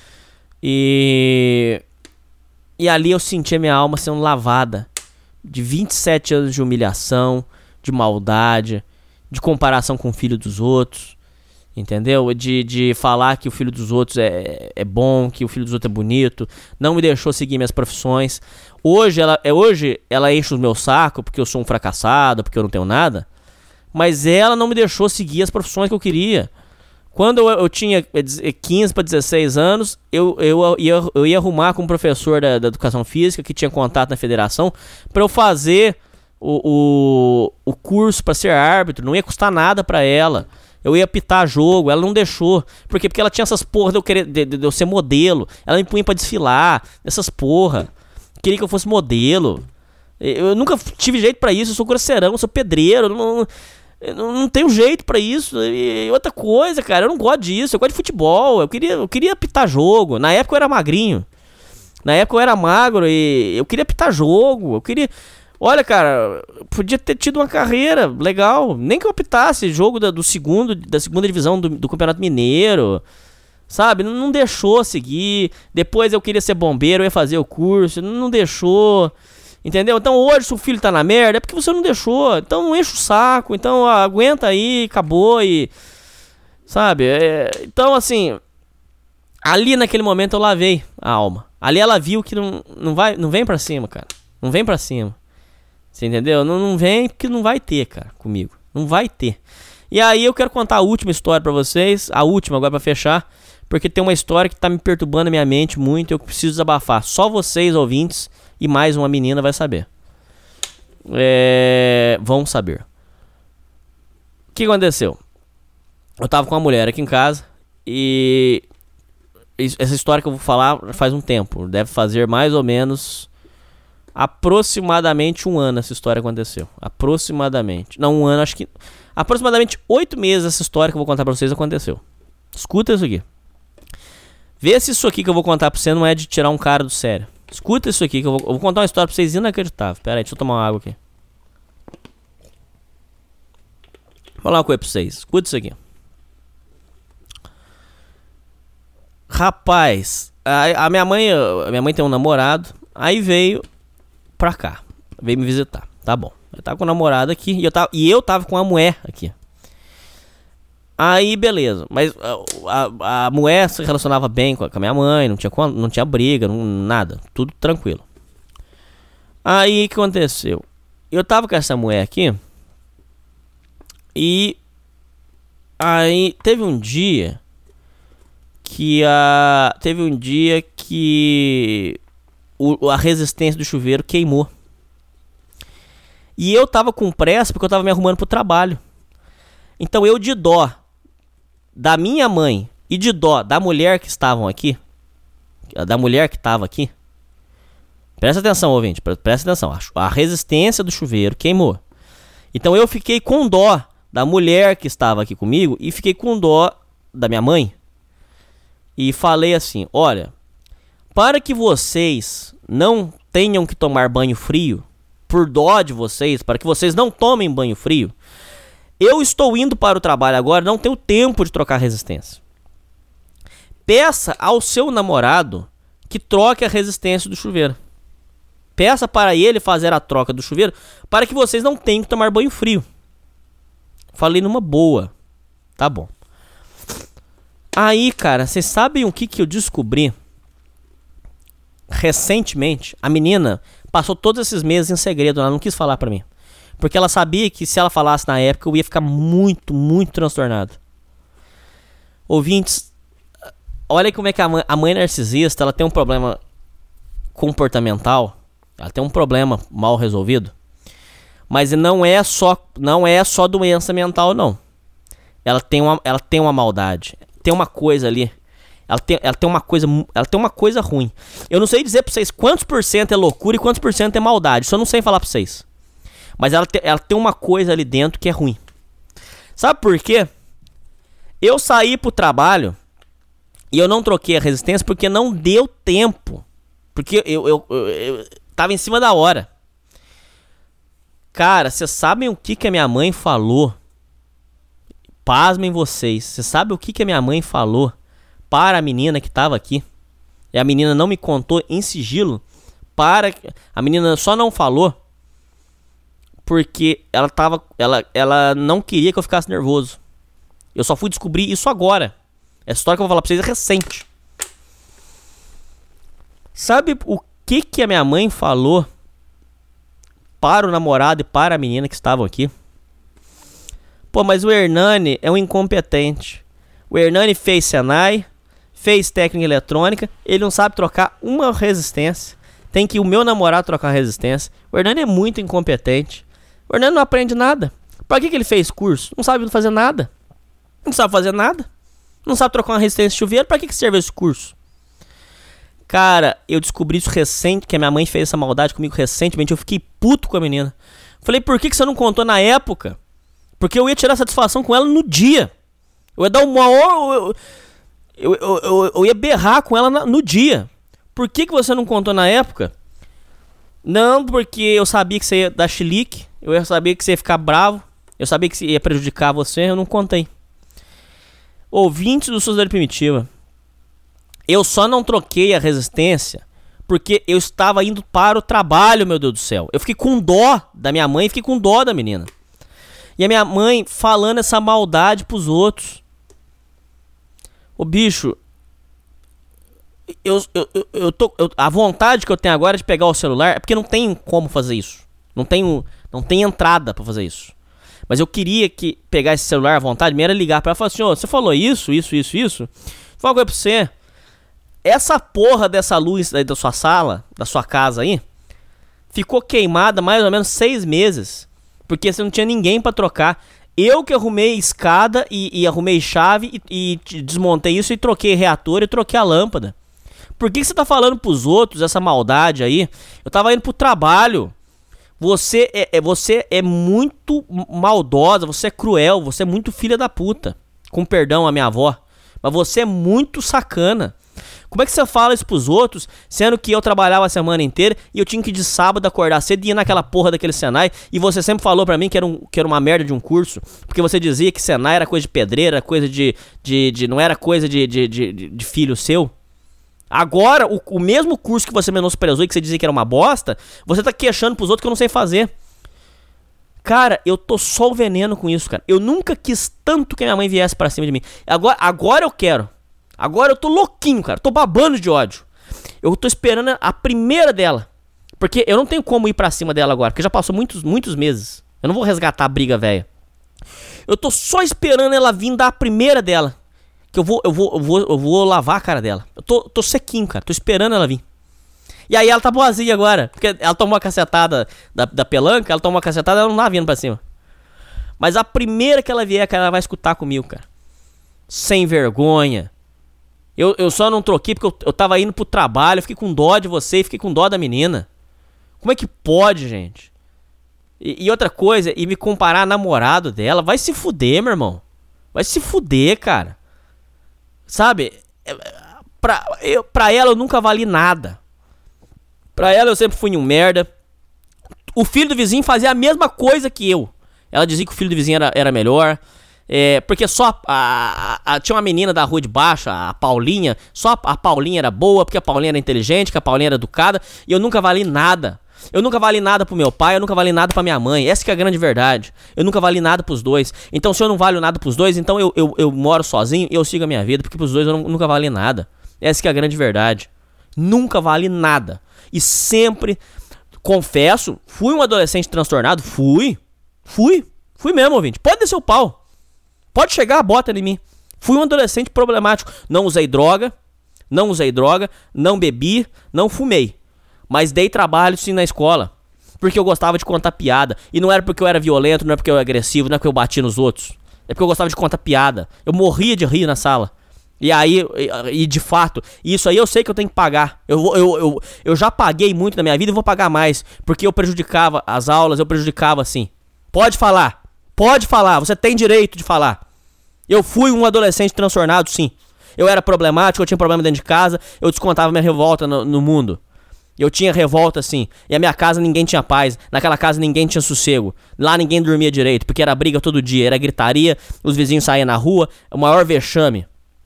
E... E ali eu senti a minha alma sendo lavada. De vinte e sete anos de humilhação, de maldade, de comparação com o filho dos outros. Entendeu? De, de falar que o filho dos outros é, é bom, que o filho dos outros é bonito. Não me deixou seguir minhas profissões. Hoje ela, é, hoje ela enche o meu saco porque eu sou um fracassado, porque eu não tenho nada. Mas ela não me deixou seguir as profissões que eu queria. Quando eu, eu tinha quinze para dezesseis anos, eu, eu, ia, eu ia arrumar com um professor da, da educação física que tinha contato na federação para eu fazer o, o, o curso para ser árbitro. Não ia custar nada para ela. Eu ia apitar jogo, ela não deixou. Por quê? Porque ela tinha essas porra de eu, querer, de, de, de eu ser modelo. Ela me punha pra desfilar, essas porra. Queria que eu fosse modelo. Eu nunca tive jeito pra isso, eu sou grosseirão, eu sou pedreiro. Não, eu não, não tenho jeito pra isso. E outra coisa, cara, eu não gosto disso. Eu gosto de futebol, eu queria, eu queria apitar jogo. Na época eu era magrinho. Na época eu era magro e eu queria apitar jogo. Eu queria... Olha, cara, podia ter tido uma carreira legal. Nem que eu optasse jogo da, do segundo, da segunda divisão do, do Campeonato Mineiro. Sabe? Não, não deixou seguir. Depois eu queria ser bombeiro, eu ia fazer o curso. Não, não deixou. Entendeu? Então hoje, se o filho tá na merda, é porque você não deixou. Então não enche o saco. Então ó, aguenta aí, acabou e... Sabe? É, então assim... Ali naquele momento eu lavei a alma. Ali ela viu que não, não, vai, não vem pra cima, cara. Não vem pra cima. Você entendeu? Não, não vem porque não vai ter, cara, comigo. Não vai ter. E aí eu quero contar a última história pra vocês. A última agora pra fechar. Porque tem uma história que tá me perturbando a minha mente muito. Eu preciso desabafar. Só vocês, ouvintes, e mais uma menina vai saber. É... Vão saber. O que aconteceu? Eu tava com uma mulher aqui em casa. E... Essa história que eu vou falar faz um tempo. Deve fazer mais ou menos... Aproximadamente um ano essa história aconteceu. Aproximadamente. Não, um ano, acho que... Aproximadamente oito meses essa história que eu vou contar pra vocês aconteceu. Escuta isso aqui. Vê se isso aqui que eu vou contar pra você não é de tirar um cara do sério. Escuta isso aqui que eu vou, eu vou contar uma história pra vocês inacreditável. Pera aí, deixa eu tomar uma água aqui. Vou falar uma coisa pra vocês. Escuta isso aqui. Rapaz, a, a minha mãe... A minha mãe tem um namorado. Aí veio... pra cá, veio me visitar, tá bom. Eu tava com a namorada aqui e eu tava, e eu tava com a mulher aqui. Aí beleza, mas a, a, a mulher se relacionava bem com a, com a minha mãe, não tinha, não tinha briga, não, nada, tudo tranquilo. Aí o que aconteceu? Eu tava com essa mulher aqui e Aí teve um dia que a teve um dia que o, a resistência do chuveiro queimou. E eu tava com pressa porque eu tava me arrumando pro trabalho. Então eu, de dó da minha mãe e de dó da mulher que estavam aqui, da mulher que tava aqui, presta atenção, ouvinte, presta atenção, a resistência do chuveiro queimou. Então eu fiquei com dó da mulher que estava aqui comigo e fiquei com dó da minha mãe. E falei assim, olha, para que vocês não tenham que tomar banho frio, por dó de vocês, para que vocês não tomem banho frio, eu estou indo para o trabalho agora, não tenho tempo de trocar resistência. Peça ao seu namorado que troque a resistência do chuveiro. Peça para ele fazer a troca do chuveiro para que vocês não tenham que tomar banho frio. Falei numa boa. Tá bom. Aí, cara, vocês sabem o que, que eu descobri? Recentemente, a menina passou todos esses meses em segredo, ela não quis falar pra mim. Porque ela sabia que se ela falasse na época, eu ia ficar muito, muito transtornado. Ouvintes, olha como é que a mãe, a mãe narcisista, ela tem um problema comportamental, ela tem um problema mal resolvido, mas não é só, não é só doença mental, não. Ela tem uma, ela tem uma maldade, tem uma coisa ali. Ela tem, ela tem uma coisa, ela tem uma coisa ruim. Eu não sei dizer pra vocês quantos por cento é loucura e quantos por cento é maldade. Isso eu não sei falar pra vocês. Mas ela, te, ela tem uma coisa ali dentro que é ruim. Sabe por quê? Eu saí pro trabalho e eu não troquei a resistência porque não deu tempo. Porque eu, eu, eu, eu tava em cima da hora. Cara, vocês sabem o que, que a minha mãe falou? Pasmem vocês. Vocês sabem o que, que a minha mãe falou para a menina que estava aqui? E a menina não me contou em sigilo. Para a menina só não falou porque ela tava, ela, ela não queria que eu ficasse nervoso. Eu só fui descobrir isso agora. Essa história que eu vou falar pra vocês é recente. Sabe o que que a minha mãe falou para o namorado e para a menina que estavam aqui? Pô, mas o Hernani é um incompetente. O Hernani fez Senai, fez técnica eletrônica, ele não sabe trocar uma resistência. Tem que o meu namorado trocar a resistência. O Hernani é muito incompetente. O Hernani não aprende nada. Pra que que ele fez curso? Não sabe fazer nada. Não sabe fazer nada. Não sabe trocar uma resistência de chuveiro. Pra que que serve esse curso? Cara, eu descobri isso recente, que a minha mãe fez essa maldade comigo recentemente. Eu fiquei puto com a menina. Falei, por que que você não contou na época? Porque eu ia tirar satisfação com ela no dia. Eu ia dar o maior... Eu, eu, eu, eu, eu ia berrar com ela no dia. Por que que você não contou na época? Não, porque eu sabia que você ia dar chilique. Eu sabia que você ia ficar bravo. Eu sabia que ia prejudicar você. Eu não contei. Ouvintes do Sociedade Primitiva, eu só não troquei a resistência porque eu estava indo para o trabalho, meu Deus do céu. Eu fiquei com dó da minha mãe e fiquei com dó da menina. E a minha mãe falando essa maldade pros outros. Ô bicho, eu, eu, eu, eu tô, eu, a vontade que eu tenho agora de pegar o celular é porque não tem como fazer isso. Não tem, não tem entrada pra fazer isso. Mas eu queria que pegar esse celular à vontade, mesmo era ligar pra ela e falar assim, ô, você falou isso, isso, isso, isso? Vou falar uma coisa pra você. Essa porra dessa luz aí da sua sala, da sua casa aí, ficou queimada mais ou menos seis meses. Porque você não tinha ninguém pra trocar. Eu que arrumei escada e, e arrumei chave e, e desmontei isso e troquei reator e troquei a lâmpada. Por que, que você tá falando pros outros essa maldade aí? Eu tava indo pro trabalho. Você é, é, você é muito maldosa, você é cruel, você é muito filha da puta. Com perdão a minha avó. Mas você é muito sacana. Como é que você fala isso pros outros, sendo que eu trabalhava a semana inteira e eu tinha que ir de sábado acordar cedo e ir naquela porra daquele Senai, e você sempre falou pra mim que era, um, que era uma merda de um curso, porque você dizia que Senai era coisa de pedreira, era coisa de, de, de... não era coisa de, de, de, de filho seu. Agora, o, o mesmo curso que você menosprezou e que você dizia que era uma bosta, você tá queixando pros outros que eu não sei fazer. Cara, eu tô só o veneno com isso, cara. Eu nunca quis tanto que minha mãe viesse pra cima de mim. Agora, agora eu quero. Agora eu tô louquinho, cara. Tô babando de ódio. Eu tô esperando a primeira dela. Porque eu não tenho como ir pra cima dela agora. Porque já passou muitos, muitos meses. Eu não vou resgatar a briga velha. Eu tô só esperando ela vir dar a primeira dela. Que eu vou, eu vou, eu vou, eu vou lavar a cara dela. Eu tô, tô sequinho, cara. Tô esperando ela vir. E aí ela tá boazinha agora. Porque ela tomou uma cacetada da, da pelanca, ela tomou uma cacetada, ela não tá vindo pra cima. Mas a primeira que ela vier, cara, ela vai escutar comigo, cara. Sem vergonha. Eu, eu só não troquei porque eu, eu tava indo pro trabalho, eu fiquei com dó de você e fiquei com dó da menina. Como é que pode, gente? E, e outra coisa, e me comparar a namorado dela, vai se fuder, meu irmão. Vai se fuder, cara. Sabe? Pra, eu, pra ela eu nunca vali nada. Pra ela eu sempre fui um merda. O filho do vizinho fazia a mesma coisa que eu. Ela dizia que o filho do vizinho era, era melhor. É, porque só a, a, a, tinha uma menina da rua de baixo, a Paulinha. Só a, a Paulinha era boa, porque a Paulinha era inteligente, que a Paulinha era educada. E eu nunca vali nada. Eu nunca vali nada pro meu pai, eu nunca vali nada pra minha mãe. Essa que é a grande verdade. Eu nunca vali nada pros dois. Então se eu não valho nada pros dois, então eu, eu, eu moro sozinho e eu sigo a minha vida. Porque pros dois eu não, nunca vali nada. Essa que é a grande verdade. Nunca vali nada. E sempre, confesso, fui um adolescente transtornado. Fui. Fui. Fui mesmo, ouvinte. Pode descer o pau. Pode chegar a bota em mim. Fui um adolescente problemático. Não usei droga. Não usei droga. Não bebi. Não fumei. Mas dei trabalho sim na escola. Porque eu gostava de contar piada. E não era porque eu era violento, não era porque eu era agressivo, não é porque eu bati nos outros. É porque eu gostava de contar piada. Eu morria de rir na sala. E aí, e, e de fato, isso aí eu sei que eu tenho que pagar. Eu, eu, eu, eu já paguei muito na minha vida e vou pagar mais. Porque eu prejudicava as aulas, eu prejudicava assim. Pode falar. Pode falar. Você tem direito de falar. Eu fui um adolescente transtornado, sim. Eu era problemático, eu tinha problema dentro de casa. Eu descontava minha revolta no, no mundo. Eu tinha revolta, sim. E a minha casa ninguém tinha paz. Naquela casa ninguém tinha sossego. Lá ninguém dormia direito, porque era briga todo dia. Era gritaria, os vizinhos saíam na rua. O maior vexame.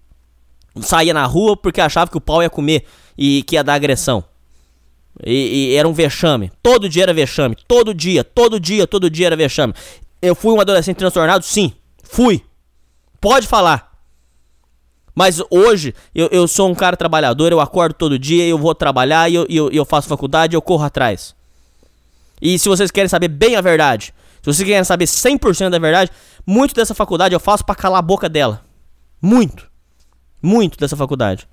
Saía na rua porque achava que o pau ia comer e que ia dar agressão. E, e era um vexame. Todo dia era vexame. Todo dia, todo dia, todo dia era vexame. Eu fui um adolescente transtornado? Sim. Fui. Pode falar. Mas hoje, eu, eu sou um cara trabalhador, eu acordo todo dia, eu vou trabalhar, e eu, eu, eu faço faculdade, eu corro atrás. E se vocês querem saber bem a verdade, se vocês querem saber cem por cento da verdade, muito dessa faculdade eu faço pra calar a boca dela. Muito. Muito dessa faculdade.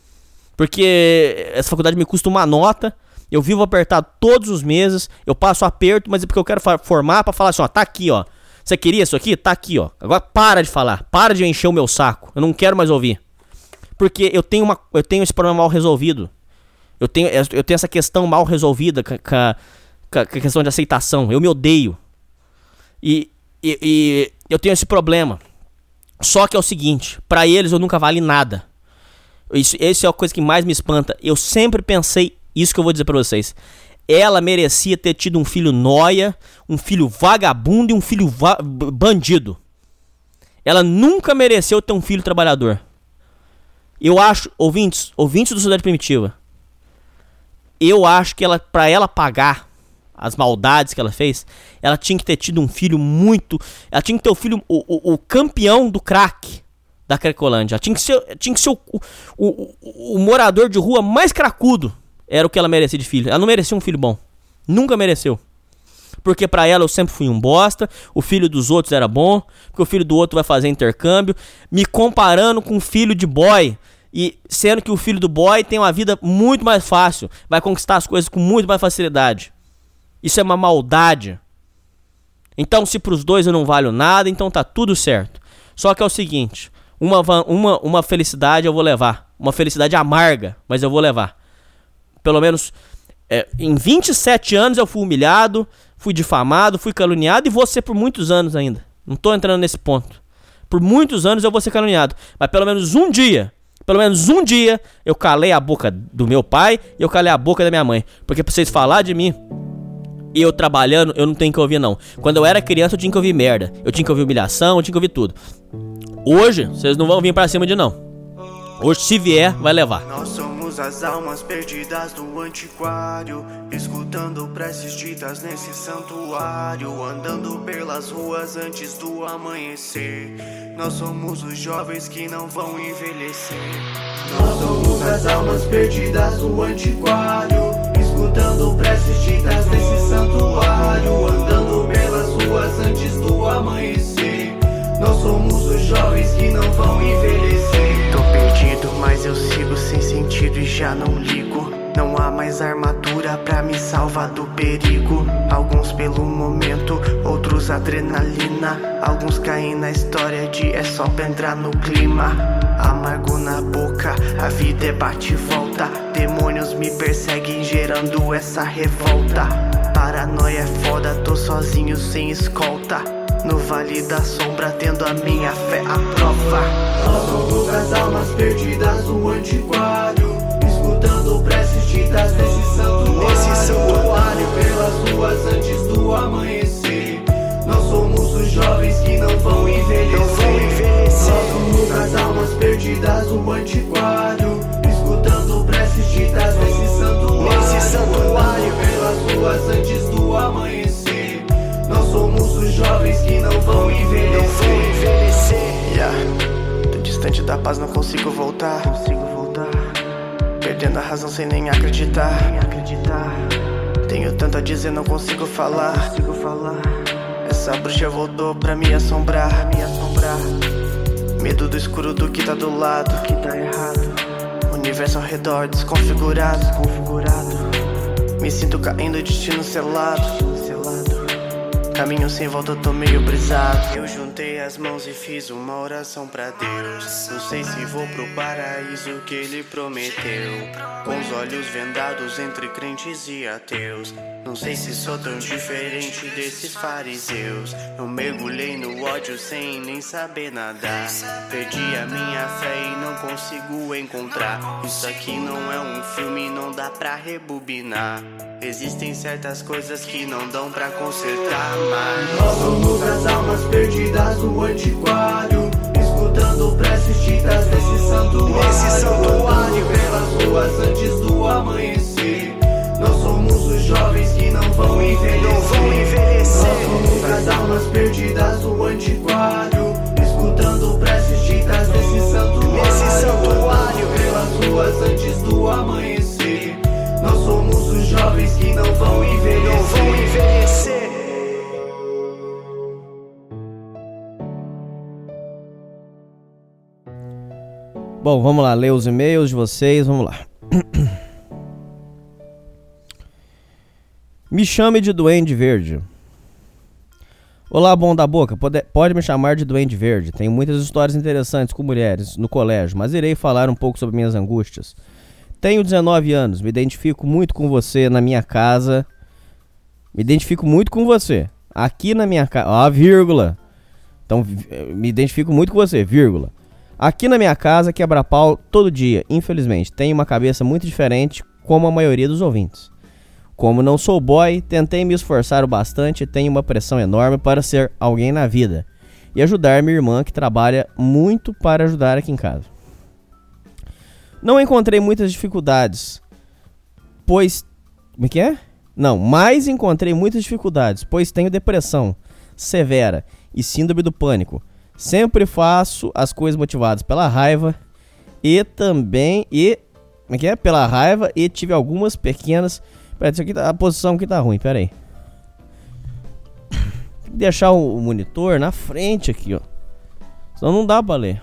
Porque essa faculdade me custa uma nota, eu vivo apertado todos os meses, eu passo aperto, mas é porque eu quero formar pra falar assim, ó, tá aqui, ó. Você queria isso aqui? Tá aqui, ó. Agora para de falar. Para de encher o meu saco. Eu não quero mais ouvir. Porque eu tenho, uma, eu tenho esse problema mal resolvido. Eu tenho, eu tenho essa questão mal resolvida com a, com a questão de aceitação. Eu me odeio. E, e, e eu tenho esse problema. Só que é o seguinte. Pra eles eu nunca vale nada. Isso, essa é a coisa que mais me espanta. Eu sempre pensei isso que eu vou dizer pra vocês. Ela merecia ter tido um filho nóia, um filho vagabundo e um filho va- bandido. Ela nunca mereceu ter um filho trabalhador. Eu acho, ouvintes, ouvintes do Sociedade Primitiva, eu acho que ela, pra ela pagar as maldades que ela fez, ela tinha que ter tido um filho muito... Ela tinha que ter o filho, o, o, o campeão do crack da Cracolândia. Ela tinha que ser, tinha que ser o, o, o, o morador de rua mais cracudo. Era o que ela merecia de filho. Ela não merecia um filho bom. Nunca mereceu. Porque pra ela eu sempre fui um bosta. O filho dos outros era bom. Porque o filho do outro vai fazer intercâmbio. Me comparando com o filho de boy. E sendo que o filho do boy tem uma vida muito mais fácil. Vai conquistar as coisas com muito mais facilidade. Isso é uma maldade. Então se pros dois eu não valho nada, então tá tudo certo. Só que é o seguinte. Uma, uma, uma felicidade eu vou levar. Uma felicidade amarga, mas eu vou levar. Pelo menos é, em vinte e sete anos eu fui humilhado, fui difamado, fui caluniado e vou ser por muitos anos ainda. Não tô entrando nesse ponto. Por muitos anos eu vou ser caluniado. Mas pelo menos um dia, pelo menos um dia, eu calei a boca do meu pai e eu calei a boca da minha mãe. Porque pra vocês falar de mim, eu trabalhando, eu não tenho que ouvir não. Quando eu era criança eu tinha que ouvir merda. Eu tinha que ouvir humilhação, eu tinha que ouvir tudo. Hoje, vocês não vão vir pra cima de não. Hoje, se vier, vai levar. Nós somos as almas perdidas do antiquário, escutando preces ditas nesse santuário, andando pelas ruas antes do amanhecer. Nós somos os jovens que não vão envelhecer. Nós somos as almas perdidas do antiquário, escutando preces ditas nesse santuário, andando pelas ruas antes do amanhecer. Nós somos os jovens que não vão envelhecer. Tô perdido, mas eu sigo sem sentido e já não ligo. Não há mais armadura pra me salvar do perigo. Alguns pelo momento, outros adrenalina. Alguns caem na história de é só pra entrar no clima. Amargo na boca, a vida é bate e volta. Demônios me perseguem gerando essa revolta. Paranoia é foda, tô sozinho sem escolta. No vale da sombra, tendo a minha fé à prova. Nós somos as almas perdidas do antiquário, escutando preces ditas nesse santuário, nesse santuário pelas ruas antes do amanhecer. Nós somos os jovens que não vão envelhecer, não vão envelhecer. Nós somos as almas perdidas do antiquário, escutando preces ditas nesse santuário, nesse santuário pelas ruas antes do amanhecer. Nós somos os jovens que não vão envelhecer, não vão envelhecer. Yeah. Tô distante da paz, não consigo voltar, consigo voltar. Perdendo a razão sem nem acreditar, nem acreditar. Tenho tanto a dizer, não consigo falar, consigo falar. Essa bruxa voltou pra me assombrar, me assombrar. Medo do escuro do que tá do lado, que tá errado. Universo ao redor desconfigurado, desconfigurado. Me sinto caindo, destino selado, selado. Caminho sem volta, tô meio brisado. Eu juntei as mãos e fiz uma oração pra Deus. Não sei se vou pro paraíso que ele prometeu. Com os olhos vendados entre crentes e ateus. Não sei se sou tão diferente desses fariseus. Eu mergulhei no ódio sem nem saber nadar. Perdi a minha fé e não consigo encontrar. Isso aqui não é um filme, não dá pra rebobinar. Existem certas coisas que não dão pra consertar mais. Nós somos as almas perdidas do antiquário, escutando preces ditas nesse santuário, nesse santuário pelas ruas antes do amanhecer. Nós somos os jovens que não vão envelhecer, não vão envelhecer. Nós somos as almas perdidas do antiquário, escutando preces ditas nesse santuário, nesse santuário pelas ruas antes do amanhecer. Nós somos os jovens que não vão envelhecer, não vão envelhecer. Bom, vamos lá, ler os e-mails de vocês, vamos lá. Me chame de Duende Verde. Olá, bom da boca, pode, pode me chamar de Duende Verde. Tenho muitas histórias interessantes com mulheres no colégio, mas irei falar um pouco sobre minhas angústias. Tenho dezenove anos, me identifico muito com você na minha casa. Me identifico muito com você. Aqui na minha casa, ó, vírgula. Então, me identifico muito com você, vírgula. Aqui na minha casa quebra pau todo dia, infelizmente. Tenho uma cabeça muito diferente, como a maioria dos ouvintes. Como não sou boy, tentei me esforçar o bastante e tenho uma pressão enorme para ser alguém na vida. E ajudar minha irmã, que trabalha muito para ajudar aqui em casa. Não encontrei muitas dificuldades, pois... Como é que é? Não, mas encontrei muitas dificuldades, pois tenho depressão severa e síndrome do pânico. Sempre faço as coisas motivadas pela raiva e também... E, como é que é? Pela raiva e tive algumas pequenas... Peraí, isso aqui tá, a posição aqui tá ruim, peraí. Tem que deixar o, o monitor na frente aqui, ó. Senão não dá pra ler.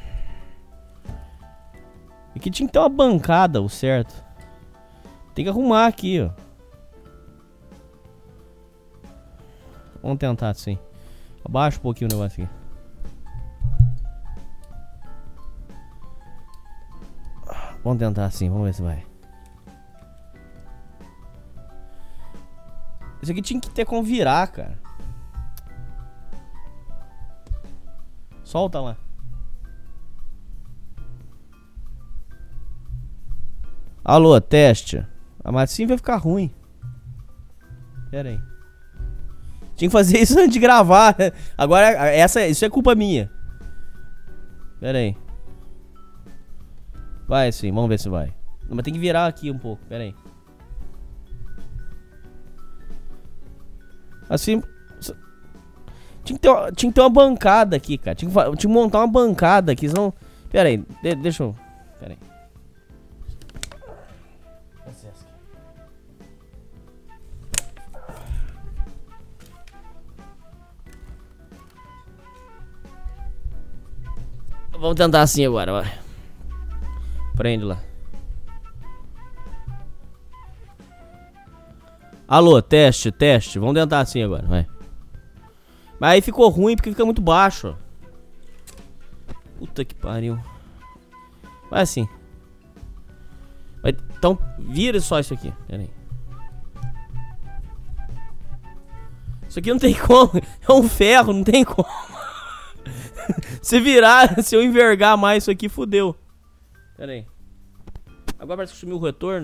Aqui tinha que ter uma bancada, o certo. Tem que arrumar aqui, ó. Vamos tentar assim. Abaixa um pouquinho o negócio aqui. Vamos tentar assim, vamos ver se vai. Isso aqui tinha que ter como virar, cara. Solta lá. Alô, teste. Ah, mas assim vai ficar ruim. Pera aí. Tinha que fazer isso antes de gravar. Agora, essa, isso é culpa minha. Pera aí. Vai sim, vamos ver se vai. Mas tem que virar aqui um pouco, pera aí. Assim... Tinha que, ter uma, tinha que ter uma bancada aqui, cara. Tinha que, tinha que montar uma bancada aqui, senão... Pera aí, de, deixa eu... Pera aí. Vamos tentar assim agora, vai. Prende lá. Alô, teste, teste. Vamos tentar assim agora, vai. Mas aí ficou ruim porque fica muito baixo. Puta que pariu. Vai assim. Vai, então, vira só isso aqui. Pera aí. Isso aqui não tem como. É um ferro, não tem como. Se virar, se eu envergar mais isso aqui, fudeu. Pera aí. Agora parece que sumiu o retorno.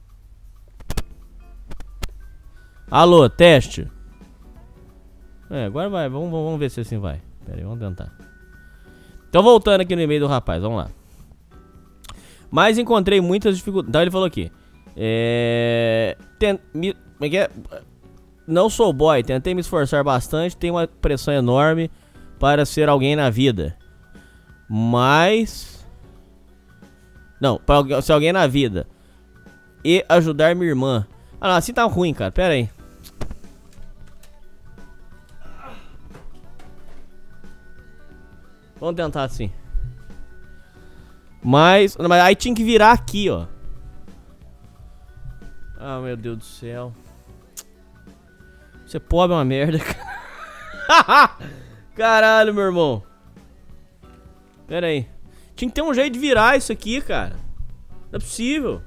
Alô, teste. É, agora vai. Vamos, vamos ver se assim vai. Pera aí, vamos tentar. Então voltando aqui no e-mail do rapaz, vamos lá. Mas encontrei muitas dificuldades. Então ele falou aqui. É... Tem... Me... Como é que é? Não sou boy, tentei me esforçar bastante, tenho uma pressão enorme para ser alguém na vida. Mas... Não, para ser alguém na vida. E ajudar minha irmã. Ah, não, assim tá ruim, cara, pera aí. Vamos tentar assim. Mas, mas aí tinha que virar aqui, ó. Ah, meu Deus do céu. Você pobre é uma merda, cara. Caralho, meu irmão. Pera aí. Tinha que ter um jeito de virar isso aqui, cara. Não é possível.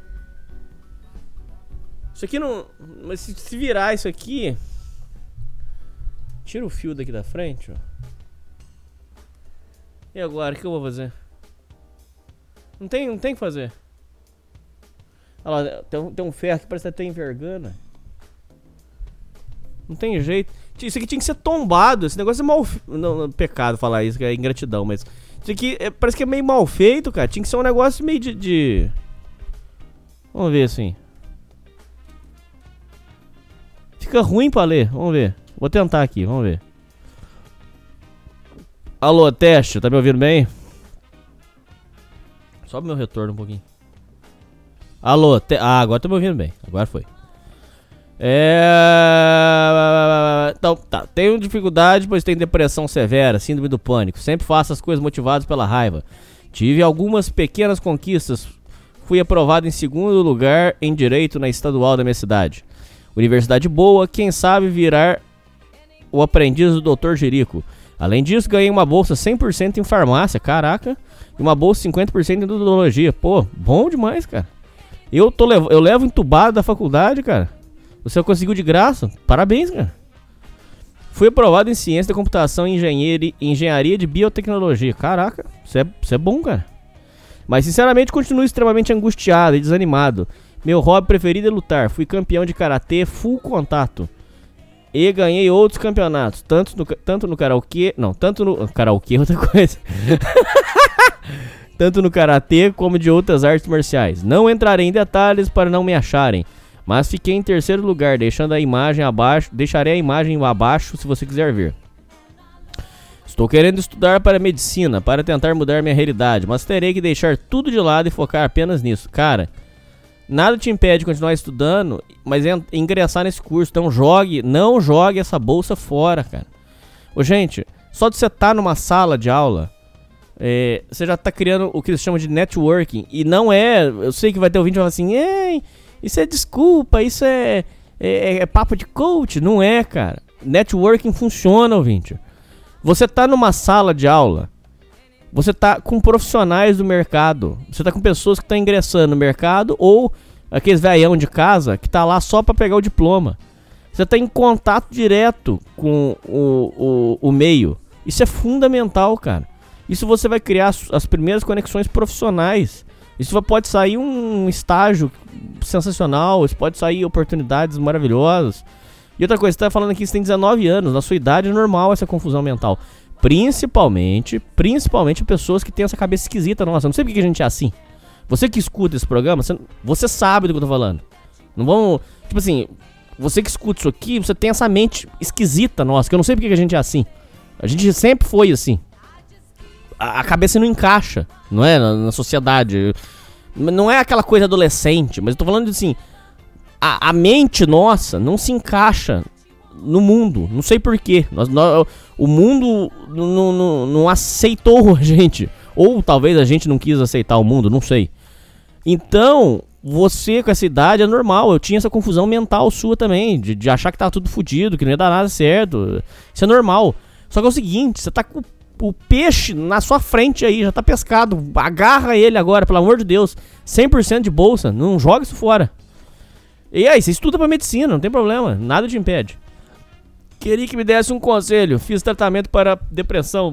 Isso aqui não... Mas se, se virar isso aqui... Tira o fio daqui da frente, ó. E agora, o que eu vou fazer? Não tem, não tem o que fazer. Olha lá, tem um, tem um ferro que parece que tá envergando. Não tem jeito. Isso aqui tinha que ser tombado. Esse negócio é mal... Não, não, pecado falar isso, que é ingratidão, mas... Isso aqui é, parece que é meio mal feito, cara. Tinha que ser um negócio meio de... de... Vamos ver assim. Fica ruim pra ler, vamos ver. Vou tentar aqui, vamos ver. Alô, teste, tá me ouvindo bem? Sobe meu retorno um pouquinho. Alô, te... ah, agora tá me ouvindo bem. Agora foi. É... Então, tá. Tenho dificuldade, pois tenho depressão severa, síndrome do pânico. Sempre faço as coisas motivadas pela raiva. Tive algumas pequenas conquistas. Fui aprovado em segundo lugar em Direito na estadual da minha cidade. Universidade boa, quem sabe virar o aprendiz do doutor Jerico. Além disso, ganhei uma bolsa cem por cento em farmácia, caraca. E uma bolsa cinquenta por cento em odontologia. Pô, bom demais, cara. Eu, tô levo, eu levo entubado da faculdade, cara. Você conseguiu de graça? Parabéns, cara. Fui aprovado em ciência da computação e engenharia, engenharia de biotecnologia. Caraca, isso é, isso é bom, cara. Mas sinceramente continuo extremamente angustiado e desanimado. Meu hobby preferido é lutar. Fui campeão de karatê full contato. E ganhei outros campeonatos. Tanto no, tanto no karaokê... Não, tanto no... Karaokê é outra coisa. Tanto no karatê como de outras artes marciais. Não entrarei em detalhes para não me acharem. Mas fiquei em terceiro lugar, deixando a imagem abaixo. Deixarei a imagem abaixo se você quiser ver. Estou querendo estudar para medicina, para tentar mudar minha realidade. Mas terei que deixar tudo de lado e focar apenas nisso. Cara, nada te impede de continuar estudando, mas é ingressar nesse curso. Então jogue, não jogue essa bolsa fora, cara. Ô, gente, só de você estar numa sala de aula, é, você já está criando o que eles chamam de networking. E não é, eu sei que vai ter ouvinte que vai falar assim, ei, isso é desculpa, isso é, é, é papo de coach. Não é, cara. Networking funciona, ouvinte. Você tá numa sala de aula, você tá com profissionais do mercado, você tá com pessoas que estão ingressando no mercado ou aqueles velhão de casa que tá lá só para pegar o diploma. Você tá em contato direto com o, o, o meio. Isso é fundamental, cara. Isso você vai criar as, as primeiras conexões profissionais. Isso pode sair um estágio sensacional, isso pode sair oportunidades maravilhosas. E outra coisa, você tá falando aqui que você tem dezenove anos, na sua idade é normal essa confusão mental. Principalmente, principalmente pessoas que têm essa cabeça esquisita. Nossa, eu não sei porque que a gente é assim. Você que escuta esse programa, você, você sabe do que eu tô falando. Não vamos... Tipo assim, você que escuta isso aqui, você tem essa mente esquisita, nossa, que eu não sei porque que a gente é assim. A gente sempre foi assim. A, a cabeça não encaixa, não é? Na, na sociedade. Não é aquela coisa adolescente, mas eu tô falando de assim... A, a mente nossa não se encaixa no mundo. Não sei porquê. Nós, nós, o mundo não, não, não aceitou a gente. Ou talvez a gente não quis aceitar o mundo, não sei. Então, você com essa idade é normal. Eu tinha essa confusão mental sua também, de, de achar que tava tudo fodido, que não ia dar nada certo. Isso é normal. Só que é o seguinte, você tá com o peixe na sua frente aí, já tá pescado. Agarra ele agora, pelo amor de Deus. cem por cento de bolsa, não joga isso fora. E aí, você estuda pra medicina, não tem problema, nada te impede. Queria que me desse um conselho. Fiz tratamento para depressão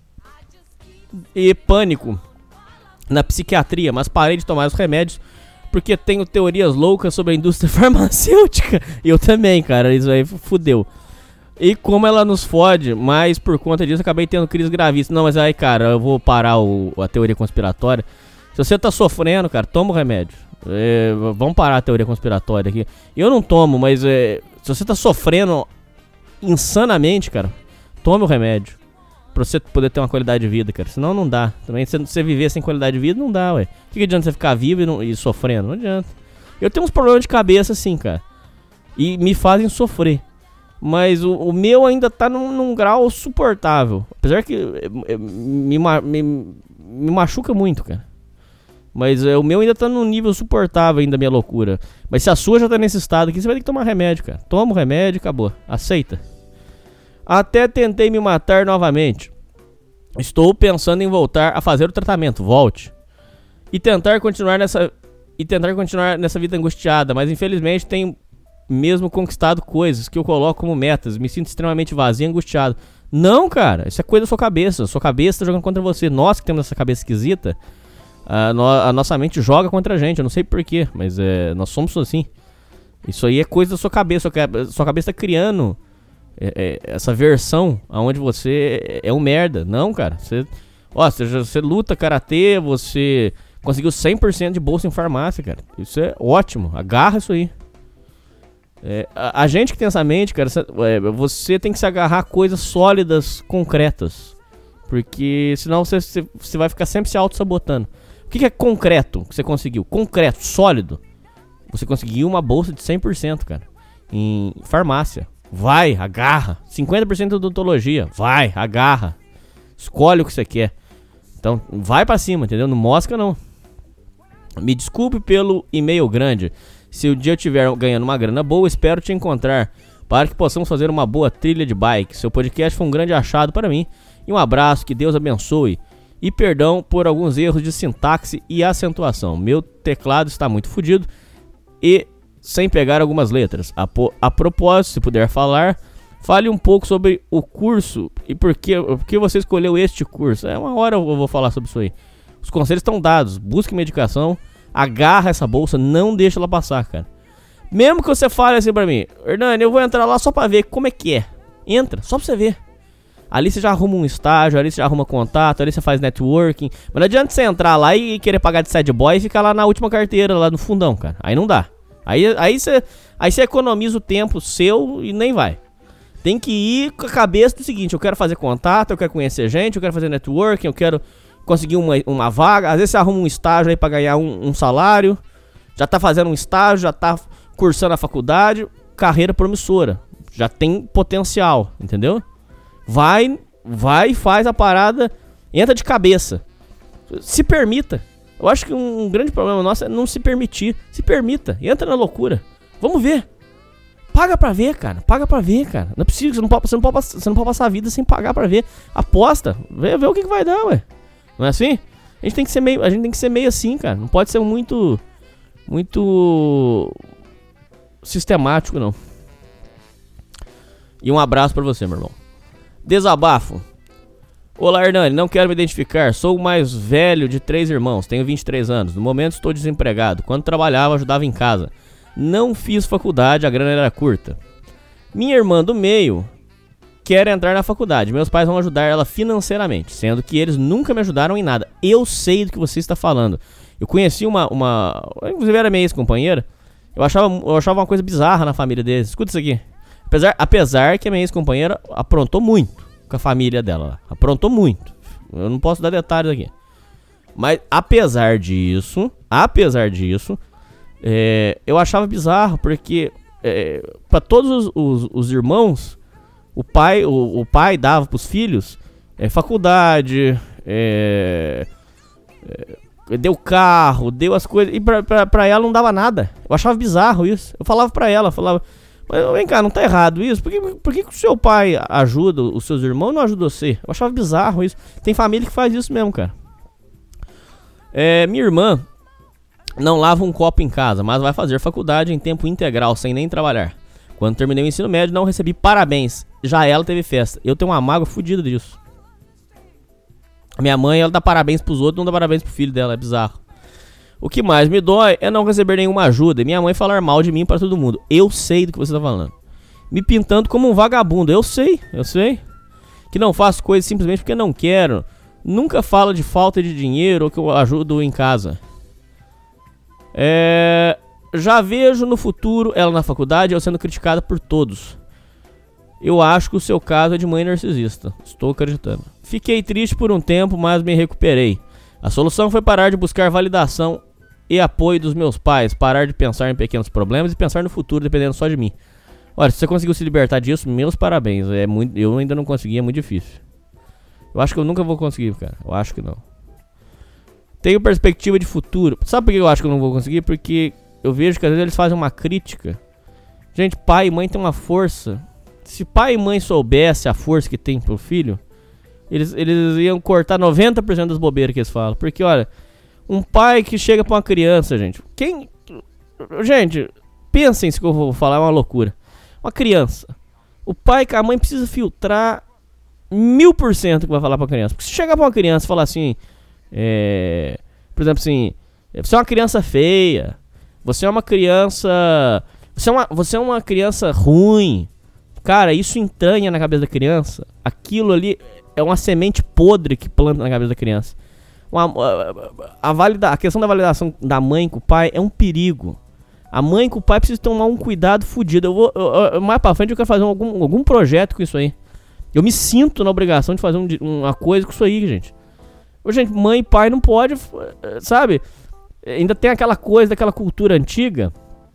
e pânico na psiquiatria, mas parei de tomar os remédios porque tenho teorias loucas sobre a indústria farmacêutica. Eu também, cara, isso aí fudeu. E como ela nos fode, mas por conta disso acabei tendo crise gravíssima. Não, mas aí, cara, eu vou parar o, a teoria conspiratória. Se você tá sofrendo, cara, toma o remédio. É, vamos parar a teoria conspiratória aqui. Eu não tomo, mas é, se você tá sofrendo insanamente, cara, tome o remédio pra você poder ter uma qualidade de vida, cara. Senão não dá. Também se você viver sem qualidade de vida, não dá, ué. O que, que adianta você ficar vivo e, não, e sofrendo? Não adianta. Eu tenho uns problemas de cabeça assim, cara, e me fazem sofrer. Mas o, o meu ainda tá num, num grau suportável. Apesar que é, me, me, me machuca muito, cara. Mas é, o meu ainda tá num nível suportável ainda, minha loucura. Mas se a sua já tá nesse estado aqui, você vai ter que tomar remédio, cara. Toma o remédio e acabou. Aceita. Até tentei me matar novamente. Estou pensando em voltar a fazer o tratamento. Volte. E tentar continuar nessa, e tentar continuar nessa vida angustiada. Mas infelizmente tenho mesmo conquistado coisas que eu coloco como metas. Me sinto extremamente vazio e angustiado. Não, cara. Isso é coisa da sua cabeça. Sua cabeça tá jogando contra você. Nós que temos essa cabeça esquisita, A, no, a nossa mente joga contra a gente, eu não sei porquê, mas é, nós somos assim. Isso aí é coisa da sua cabeça, sua, sua cabeça tá criando é, é, essa versão onde você é, é um merda. Não, cara, você, ó, você, você luta karatê, você conseguiu cem por cento de bolsa em farmácia, cara. Isso é ótimo, agarra isso aí. É, a, a gente que tem essa mente, cara, é, você tem que se agarrar a coisas sólidas, concretas. Porque senão você, você, você vai ficar sempre se auto-sabotando. O que, que é concreto que você conseguiu? Concreto, sólido. Você conseguiu uma bolsa de cem por cento, cara, em farmácia. Vai, agarra. cinquenta por cento de odontologia. Vai, agarra. Escolhe o que você quer. Então, vai pra cima, entendeu? Não mosca, não. Me desculpe pelo e-mail grande. Se o dia eu estiver ganhando uma grana boa, espero te encontrar para que possamos fazer uma boa trilha de bike. Seu podcast foi um grande achado para mim. E um abraço, que Deus abençoe. E perdão por alguns erros de sintaxe e acentuação. Meu teclado está muito fodido e sem pegar algumas letras. A, a propósito, se puder falar, fale um pouco sobre o curso e por que, por que você escolheu este curso. É uma hora eu vou falar sobre isso aí. Os conselhos estão dados. Busque medicação, agarra essa bolsa, não deixa ela passar, cara. Mesmo que você fale assim pra mim, Hernani, eu vou entrar lá só pra ver como é que é. Entra, só pra você ver. Ali você já arruma um estágio, ali você já arruma contato, ali você faz networking. Mas não adianta você entrar lá e querer pagar de sad boy e ficar lá na última carteira, lá no fundão, cara. Aí não dá. Aí, aí, você, aí você economiza o tempo seu e nem vai. Tem que ir com a cabeça do seguinte, eu quero fazer contato, eu quero conhecer gente, eu quero fazer networking, eu quero conseguir uma, uma vaga. Às vezes você arruma um estágio aí pra ganhar um, um salário. Já tá fazendo um estágio, já tá cursando a faculdade. Carreira promissora. Já tem potencial, entendeu? Vai, vai, faz a parada, entra de cabeça. Se permita. Eu acho que um, um grande problema nosso é não se permitir. Se permita, entra na loucura. Vamos ver. Paga pra ver, cara. Paga pra ver, cara. Não é possível, você não pode, você não pode, você não pode passar a vida sem pagar pra ver. Aposta, vê, vê o que, que vai dar, ué. Não é assim? A gente tem que ser meio, a gente tem que ser meio assim, cara. Não pode ser muito, muito sistemático, não. E um abraço pra você, meu irmão. Desabafo. Olá, Hernani, não quero me identificar. Sou o mais velho de três irmãos. Tenho vinte e três anos. No momento estou desempregado. Quando trabalhava, ajudava em casa. Não fiz faculdade, a grana era curta. Minha irmã do meio quer entrar na faculdade. Meus pais vão ajudar ela financeiramente, sendo que eles nunca me ajudaram em nada. Eu sei do que você está falando. Eu conheci uma... uma inclusive era minha ex-companheira. Eu achava, eu achava uma coisa bizarra na família deles. Escuta isso aqui. Apesar, apesar que a minha ex-companheira aprontou muito com a família dela lá. Aprontou muito. Eu não posso dar detalhes aqui. Mas apesar disso, apesar disso, é, eu achava bizarro, porque é, para todos os, os, os irmãos, o pai, o, o pai dava pros filhos é, faculdade, É, é, deu carro, deu as coisas. E pra, pra, pra ela não dava nada. Eu achava bizarro isso. Eu falava pra ela, falava, mas vem cá, não tá errado isso? Por que, por que, que o seu pai ajuda os seus irmãos e não ajuda você? Eu achava bizarro isso. Tem família que faz isso mesmo, cara. É, minha irmã não lava um copo em casa, mas vai fazer faculdade em tempo integral, sem nem trabalhar. Quando terminei o ensino médio, não recebi parabéns. Já ela teve festa. Eu tenho uma mágoa fodida disso. Minha mãe, ela dá parabéns pros outros, não dá parabéns pro filho dela, é bizarro. O que mais me dói é não receber nenhuma ajuda e minha mãe falar mal de mim para todo mundo. Eu sei do que você tá falando. Me pintando como um vagabundo. Eu sei, eu sei. Que não faço coisas simplesmente porque não quero. Nunca fala de falta de dinheiro ou que eu ajudo em casa. É... Já vejo no futuro ela na faculdade, eu sendo criticada por todos. Eu acho que o seu caso é de mãe narcisista. Estou acreditando. Fiquei triste por um tempo, mas me recuperei. A solução foi parar de buscar validação e apoio dos meus pais. Parar de pensar em pequenos problemas e pensar no futuro, dependendo só de mim. Olha, se você conseguiu se libertar disso, meus parabéns. É muito, eu ainda não consegui, é muito difícil. Eu acho que eu nunca vou conseguir, cara. Eu acho que não. Tenho perspectiva de futuro. Sabe por que eu acho que eu não vou conseguir? Porque eu vejo que às vezes eles fazem uma crítica. Gente, pai e mãe tem uma força. Se pai e mãe soubessem a força que tem pro filho, eles, eles iam cortar noventa por cento das bobeiras que eles falam. Porque, olha, um pai que chega pra uma criança, gente. Quem... Gente, pensem se que eu vou falar, é uma loucura. Uma criança. O pai e a mãe precisam filtrar mil por cento que vai falar pra criança. Porque se chegar pra uma criança e falar assim... É, por exemplo assim... Você é uma criança feia. Você é uma criança... Você é uma, você é uma criança ruim. Cara, isso entranha na cabeça da criança. Aquilo ali é uma semente podre que planta na cabeça da criança. Uma, a, a, valida, a questão da validação da mãe com o pai é um perigo. A mãe com o pai precisa tomar um cuidado fodido. Eu vou, eu, eu, mais pra frente eu quero fazer algum, algum projeto com isso aí. Eu me sinto na obrigação de fazer um, uma coisa com isso aí, gente. Gente, mãe e pai não pode, sabe? Ainda tem aquela coisa daquela cultura antiga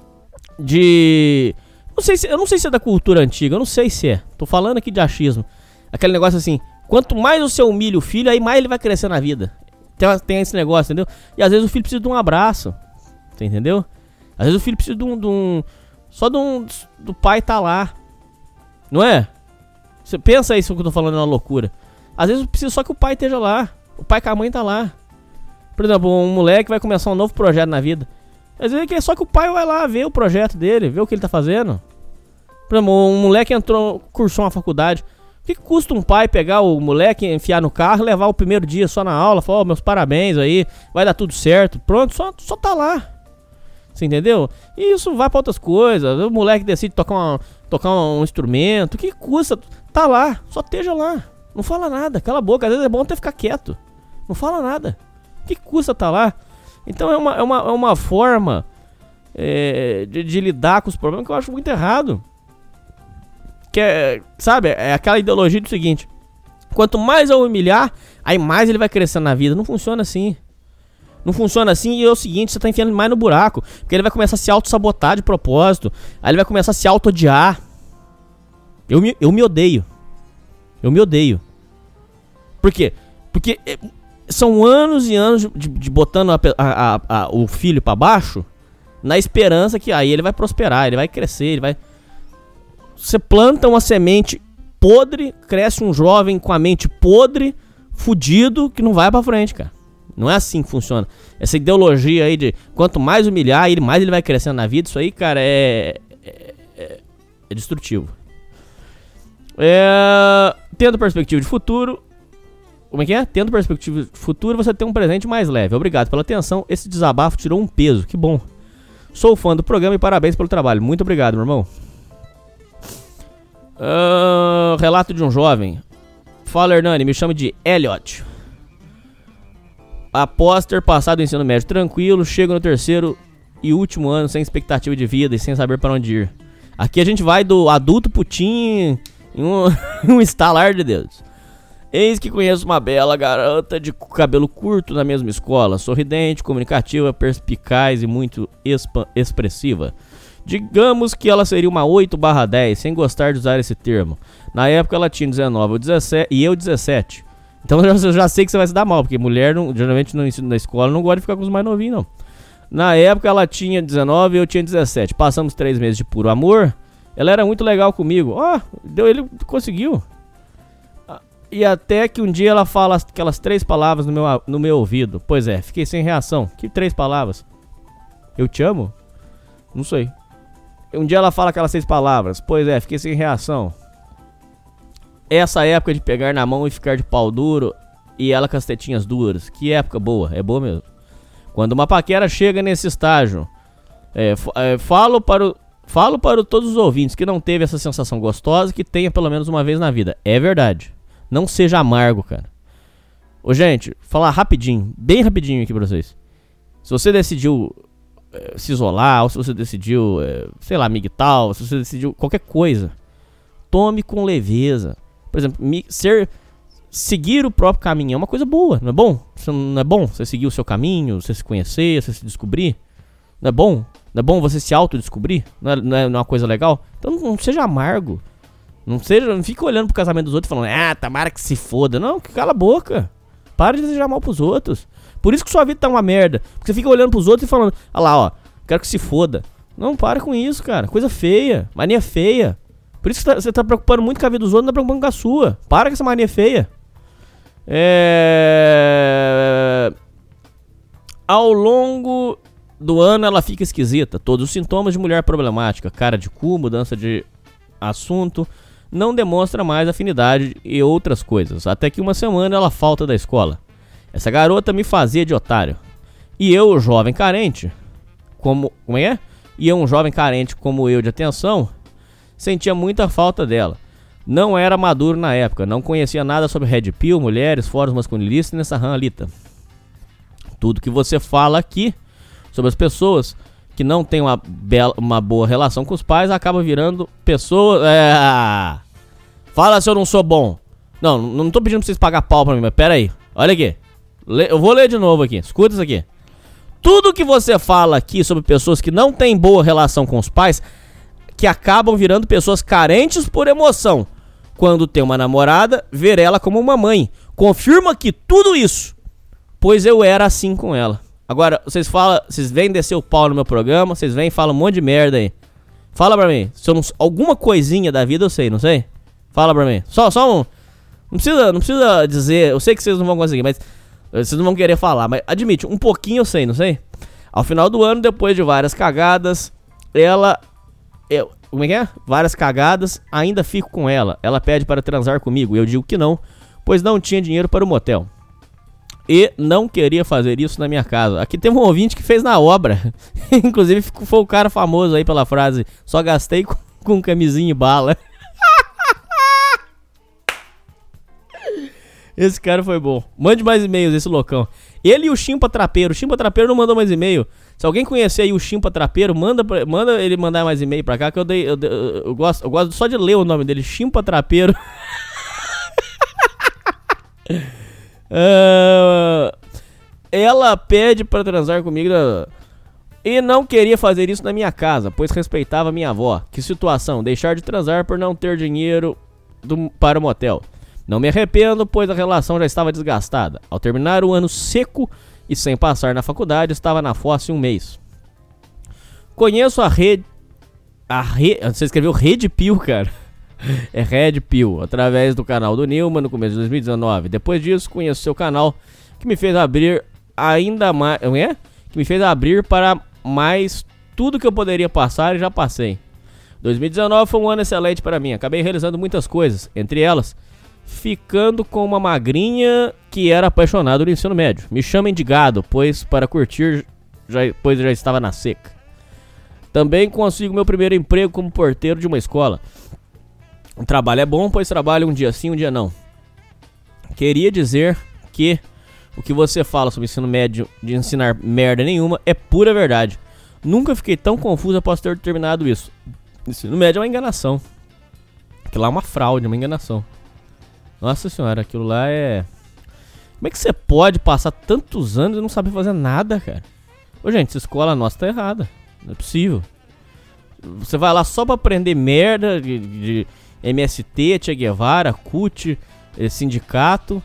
de... Não sei se, eu não sei se é da cultura antiga, eu não sei se é. Tô falando aqui de achismo. Aquele negócio assim, quanto mais você humilha o filho, aí mais ele vai crescer na vida. Tem, tem esse negócio, entendeu? E às vezes o filho precisa de um abraço. Você entendeu? Às vezes o filho precisa de um... De um só de um, do pai tá lá. Não é? Você pensa isso que eu tô falando é uma loucura. Às vezes precisa só que o pai esteja lá. O pai com a mãe tá lá. Por exemplo, um moleque vai começar um novo projeto na vida. Às vezes é só que o pai vai lá ver o projeto dele, ver o que ele tá fazendo. Por exemplo, um moleque entrou, cursou uma faculdade. O que, que custa um pai pegar o moleque, enfiar no carro, levar o primeiro dia só na aula, falar, oh, meus parabéns aí, vai dar tudo certo. Pronto, só, só tá lá. Você entendeu? E isso vai pra outras coisas. O moleque decide tocar, uma, tocar um instrumento. O que, que custa? Tá lá, só esteja lá. Não fala nada, cala a boca. Às vezes é bom até ficar quieto. Não fala nada. O que, que custa tá lá? Então é uma, é uma, é uma forma é, de, de lidar com os problemas que eu acho muito errado. Que é, sabe, é aquela ideologia do seguinte: quanto mais eu humilhar, aí mais ele vai crescendo na vida. Não funciona assim. Não funciona assim e é o seguinte, você tá enfiando mais no buraco. Porque ele vai começar a se auto-sabotar de propósito. Aí ele vai começar a se auto-odiar. Eu me, eu me odeio. Eu me odeio. Por quê? Porque são anos e anos de, de, de botando a, a, a, a, o filho pra baixo, na esperança que aí ele vai prosperar, ele vai crescer, ele vai... Você planta uma semente podre, cresce um jovem com a mente podre, fudido, que não vai pra frente, cara. Não é assim que funciona. Essa ideologia aí de quanto mais humilhar, ele, mais ele vai crescendo na vida, isso aí, cara, é... É, é, é destrutivo. É, tendo perspectiva de futuro... Como é que é? Tendo perspectiva de futuro, você tem um presente mais leve. Obrigado pela atenção. Esse desabafo tirou um peso. Que bom. Sou fã do programa e parabéns pelo trabalho. Muito obrigado, meu irmão. Uh, relato de um jovem. Fala, Hernani. Me chamo de Elliot. Após ter passado o ensino médio tranquilo, chego no terceiro e último ano sem expectativa de vida e sem saber para onde ir. Aqui a gente vai do adulto putinho em um, um estalar de dedos. Eis que conheço uma bela garota de cabelo curto na mesma escola, sorridente, comunicativa, perspicaz e muito expressiva. Digamos que ela seria uma oito barra dez, sem gostar de usar esse termo. Na época ela tinha dezenove ou dezessete, e eu dezessete. Então eu já, eu já sei que você vai se dar mal, porque mulher, não, geralmente no ensino da escola, não gosta de ficar com os mais novinhos, não. Na época ela tinha dezenove e eu tinha dezessete. Passamos três meses de puro amor. Ela era muito legal comigo. Ó, oh, ele conseguiu. E até que um dia ela fala aquelas três palavras no meu, no meu ouvido. Pois é, fiquei sem reação. Que três palavras? Eu te amo? Não sei. Um dia ela fala aquelas seis palavras. Pois é, fiquei sem reação. Essa época de pegar na mão e ficar de pau duro. E ela com as tetinhas duras. Que época boa, é boa mesmo. Quando uma paquera chega nesse estágio, é, é, falo, para o, falo para todos os ouvintes que não teve essa sensação gostosa, que tenha pelo menos uma vez na vida. É verdade. Não seja amargo, cara. Ô, gente, falar rapidinho, bem rapidinho aqui pra vocês. Se você decidiu é, se isolar, ou se você decidiu, é, sei lá, migtal, se você decidiu qualquer coisa, tome com leveza. Por exemplo, mi, ser... Seguir o próprio caminho é uma coisa boa, não é bom? Não é bom você seguir o seu caminho, você se conhecer, você se descobrir? Não é bom? Não é bom você se autodescobrir? Não é, não é uma coisa legal? Então não seja amargo. Não seja, não fica olhando pro casamento dos outros e falando, ah, tomara que se foda. Não, cala a boca. Para de desejar mal pros outros. Por isso que sua vida tá uma merda. Porque você fica olhando pros outros e falando, olha lá, ó, quero que se foda. Não, para com isso, cara. Coisa feia. Mania feia. Por isso que você tá, você tá preocupando muito com a vida dos outros, não tá preocupando com a sua. Para com essa mania feia. É... Ao longo do ano ela fica esquisita. Todos os sintomas de mulher problemática. Cara de cu, mudança de assunto. Não demonstra mais afinidade e outras coisas. Até que uma semana ela falta da escola. Essa garota me fazia de otário. E eu, jovem carente, como, como é? E eu, um jovem carente como eu de atenção, sentia muita falta dela. Não era maduro na época, não conhecia nada sobre Red Pill, mulheres, fóruns masculinistas e nessa ranalita. Tudo que você fala aqui sobre as pessoas que não têm uma, bela, uma boa relação com os pais acaba virando pessoas... É... Fala se eu não sou bom. Não, não tô pedindo pra vocês pagar pau pra mim, mas pera aí. Olha aqui. Eu vou ler de novo aqui, escuta isso aqui. Tudo que você fala aqui sobre pessoas que não têm boa relação com os pais, que acabam virando pessoas carentes por emoção. Quando tem uma namorada, ver ela como uma mãe. Confirma que tudo isso, pois eu era assim com ela. Agora, vocês falam, vocês vêm descer o pau no meu programa, vocês vêm e falam um monte de merda aí. Fala pra mim, se eu não, alguma coisinha da vida eu sei, não sei? Fala pra mim, só, só um... Não precisa, não precisa dizer, eu sei que vocês não vão conseguir, mas... Vocês não vão querer falar, mas admite, um pouquinho eu sei, não sei? Ao final do ano, depois de várias cagadas, ela... Eu, como é que é? Várias cagadas, ainda fico com ela. Ela pede para transar comigo, eu digo que não, pois não tinha dinheiro para o motel. E não queria fazer isso na minha casa. Aqui tem um ouvinte que fez na obra. Inclusive foi o cara famoso aí pela frase, só gastei com, com camisinha e bala. Esse cara foi bom. Mande mais e-mails, esse loucão. Ele e o Chimpa Trapeiro. O Chimpa Trapeiro não mandou mais e-mail. Se alguém conhecer aí o Chimpa Trapeiro, manda, pra, manda ele mandar mais e-mail pra cá, que eu, dei, eu, eu, eu, gosto, eu gosto só de ler o nome dele. Chimpa Trapeiro. uh, ela pede pra transar comigo e não queria fazer isso na minha casa, pois respeitava minha avó. Que situação, deixar de transar por não ter dinheiro do, para o motel. Não me arrependo, pois a relação já estava desgastada. Ao terminar o ano seco e sem passar na faculdade, estava na fossa em um mês. Conheço a rede... A re... Você escreveu Red Pill, cara. É Red Pill, através do canal do Nilma no começo de dois mil e dezenove. Depois disso, conheço seu canal, que me fez abrir ainda mais... É? Que me fez abrir para mais tudo que eu poderia passar e já passei. dois mil e dezenove foi um ano excelente para mim. Acabei realizando muitas coisas, entre elas... ficando com uma magrinha que era apaixonada no ensino médio. Me chamem de gado, pois para curtir, já, pois já estava na seca. Também consigo meu primeiro emprego como porteiro de uma escola. O trabalho é bom, pois trabalho um dia sim, um dia não. Queria dizer que o que você fala sobre ensino médio de ensinar merda nenhuma é pura verdade. Nunca fiquei tão confuso após ter terminado isso. Ensino médio é uma enganação. Aquilo lá é uma fraude, uma enganação. Nossa senhora, aquilo lá é... Como é que você pode passar tantos anos e não saber fazer nada, cara? Ô, gente, essa escola nossa tá errada. Não é possível. Você vai lá só pra aprender merda de, de M S T, Che Guevara, C U T, sindicato.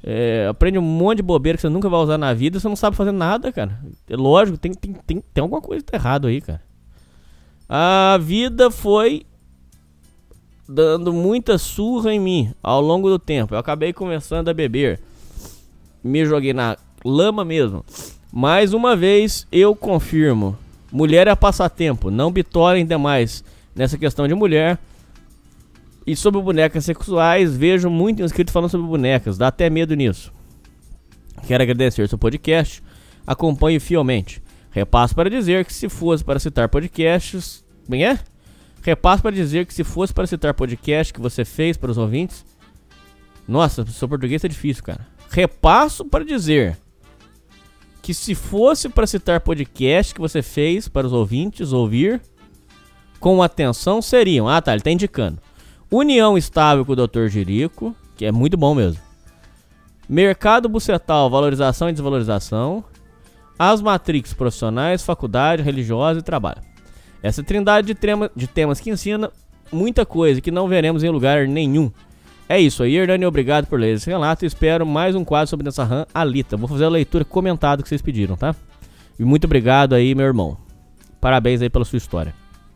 É, aprende um monte de bobeira que você nunca vai usar na vida, você não sabe fazer nada, cara. É lógico, tem, tem, tem, tem alguma coisa que tá errado aí, cara. A vida foi dando muita surra em mim ao longo do tempo. Eu acabei começando a beber. Me joguei na lama mesmo. Mais uma vez, eu confirmo. Mulher é passatempo. Não bitolem demais nessa questão de mulher. E sobre bonecas sexuais, vejo muito inscrito falando sobre bonecas. Dá até medo nisso. Quero agradecer seu podcast. Acompanhe fielmente. Repasso para dizer que se fosse para citar podcasts... Bem é? Repasso para dizer que se fosse para citar podcast que você fez para os ouvintes... Nossa, seu português é difícil, cara. Repasso para dizer que se fosse para citar podcast que você fez para os ouvintes ouvir com atenção seriam... Ah, tá, ele tá indicando. União Estável com o doutor Jerico, que é muito bom mesmo. Mercado Bucetal, Valorização e Desvalorização. As Matrix Profissionais, Faculdade, Religiosa e Trabalho. Essa trindade de, tema, de temas que ensina muita coisa que não veremos em lugar nenhum. É isso aí, Hernani, obrigado por ler esse relato e espero mais um quadro sobre Nessa RAM Alita. Vou fazer a leitura comentada que vocês pediram, tá? E muito obrigado aí, meu irmão. Parabéns aí pela sua história.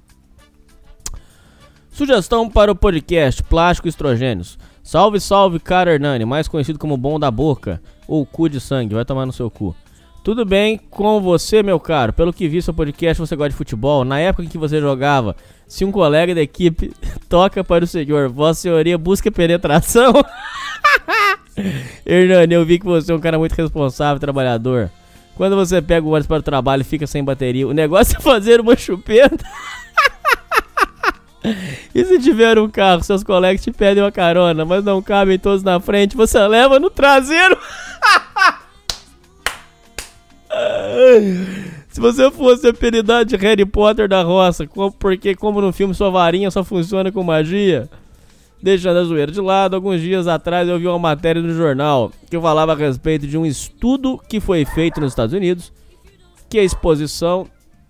Sugestão para o podcast Plástico e Estrogênios. Salve, salve, cara Hernani, mais conhecido como Bom da Boca ou Cu de Sangue, vai tomar no seu cu. Tudo bem com você, meu caro? Pelo que vi seu podcast, você gosta de futebol. Na época em que você jogava, se um colega da equipe toca para o senhor, vossa senhoria busca penetração? Hernani, eu vi que você é um cara muito responsável, trabalhador. Quando você pega o ônibus para o trabalho e fica sem bateria, o negócio é fazer uma chupeta. E se tiver um carro, seus colegas te pedem uma carona, mas não cabem todos na frente, você leva no traseiro. Se você fosse a peridade de Harry Potter da roça, como, porque como no filme sua varinha só funciona com magia. Deixando a zoeira de lado, alguns dias atrás eu vi uma matéria no jornal que falava a respeito de um estudo que foi feito nos Estados Unidos, que a exposição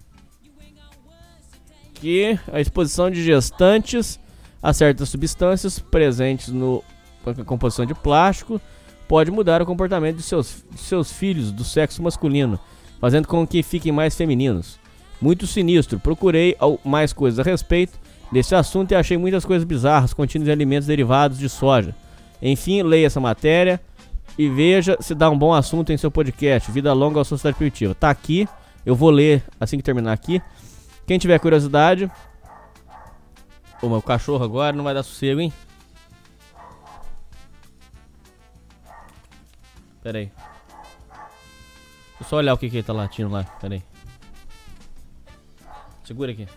que a exposição de gestantes a certas substâncias presentes no, na composição de plástico pode mudar o comportamento de seus, de seus filhos do sexo masculino, fazendo com que fiquem mais femininos. Muito sinistro. Procurei mais coisas a respeito desse assunto e achei muitas coisas bizarras contidas em alimentos derivados de soja. Enfim, leia essa matéria e veja se dá um bom assunto em seu podcast. Vida longa à sociedade primitiva. Tá aqui, eu vou ler assim que terminar aqui. Quem tiver curiosidade... Ô, meu cachorro agora não vai dar sossego, hein? Pera aí. Deixa eu só olhar o que que ele tá latindo lá. Pera aí. Segura aqui.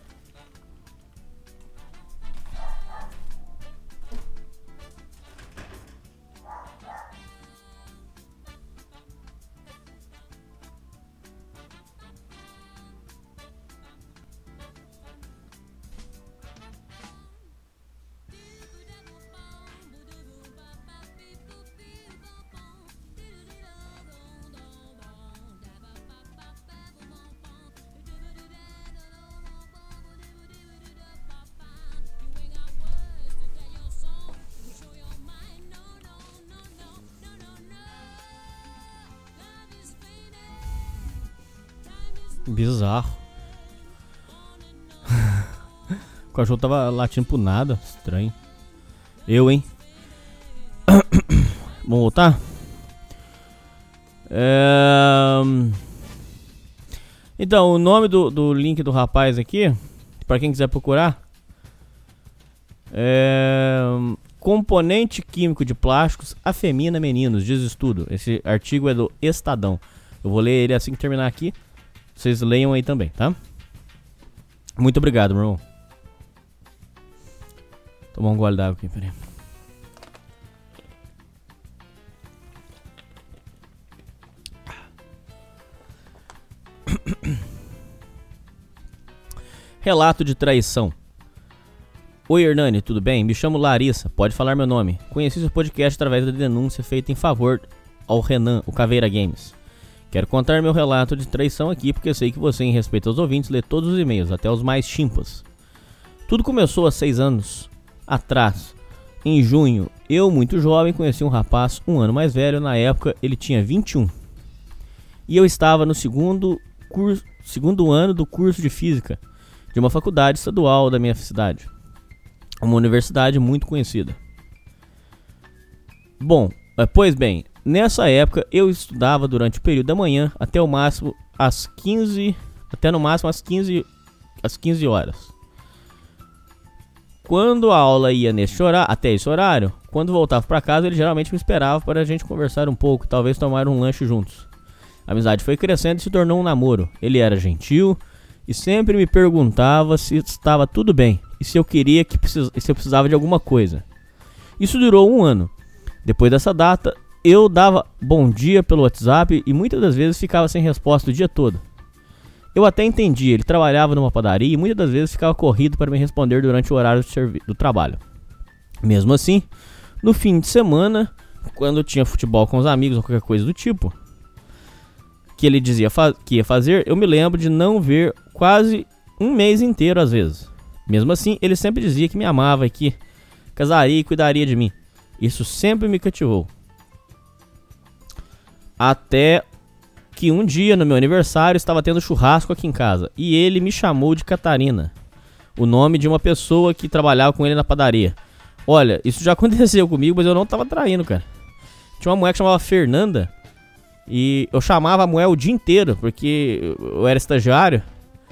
Bizarro. O cachorro tava latindo por nada. Estranho. Eu, hein? Vamos voltar? É... Então, o nome do, do link do rapaz aqui, pra quem quiser procurar, é... Componente químico de plásticos afemina meninos, diz estudo. Esse artigo é do Estadão. Eu vou ler ele assim que terminar aqui. Vocês leiam aí também, tá? Muito obrigado, meu irmão. Tomar um gole d'água aqui, peraí. Relato de traição. Oi, Hernani, tudo bem? Me chamo Larissa, pode falar meu nome. Conheci seu podcast através da denúncia feita em favor ao Renan, o Caveira Games. Quero contar meu relato de traição aqui, porque sei que você, em respeito aos ouvintes, lê todos os e-mails, até os mais chimpas. Tudo começou há seis anos atrás, em junho, eu, muito jovem, conheci um rapaz um ano mais velho. Na época, ele tinha vinte e um. E eu estava no segundo, curso, segundo ano do curso de Física de uma faculdade estadual da minha cidade. Uma universidade muito conhecida. Bom, pois bem, nessa época eu estudava durante o período da manhã até o máximo às quinze, até no máximo às quinze, às quinze horas. Quando a aula ia nesse horário, até esse horário, quando voltava para casa, ele geralmente me esperava para a gente conversar um pouco, talvez tomar um lanche juntos. A amizade foi crescendo e se tornou um namoro. Ele era gentil e sempre me perguntava se estava tudo bem e se eu queria que precis... se eu precisava de alguma coisa. Isso durou um ano. Depois dessa data, eu dava bom dia pelo WhatsApp e muitas das vezes ficava sem resposta o dia todo. Eu até entendi, ele trabalhava numa padaria e muitas das vezes ficava corrido para me responder durante o horário do, servi- do trabalho. Mesmo assim, no fim de semana, quando tinha futebol com os amigos ou qualquer coisa do tipo, que ele dizia fa- que ia fazer, eu me lembro de não ver quase um mês inteiro às vezes. Mesmo assim, ele sempre dizia que me amava e que casaria e cuidaria de mim. Isso sempre me cativou. Até que um dia, no meu aniversário, estava tendo churrasco aqui em casa e ele me chamou de Catarina, o nome de uma pessoa que trabalhava com ele na padaria. Olha, isso já aconteceu comigo, mas eu não tava traindo, cara. Tinha uma mulher que chamava Fernanda e eu chamava a mulher o dia inteiro, porque eu era estagiário.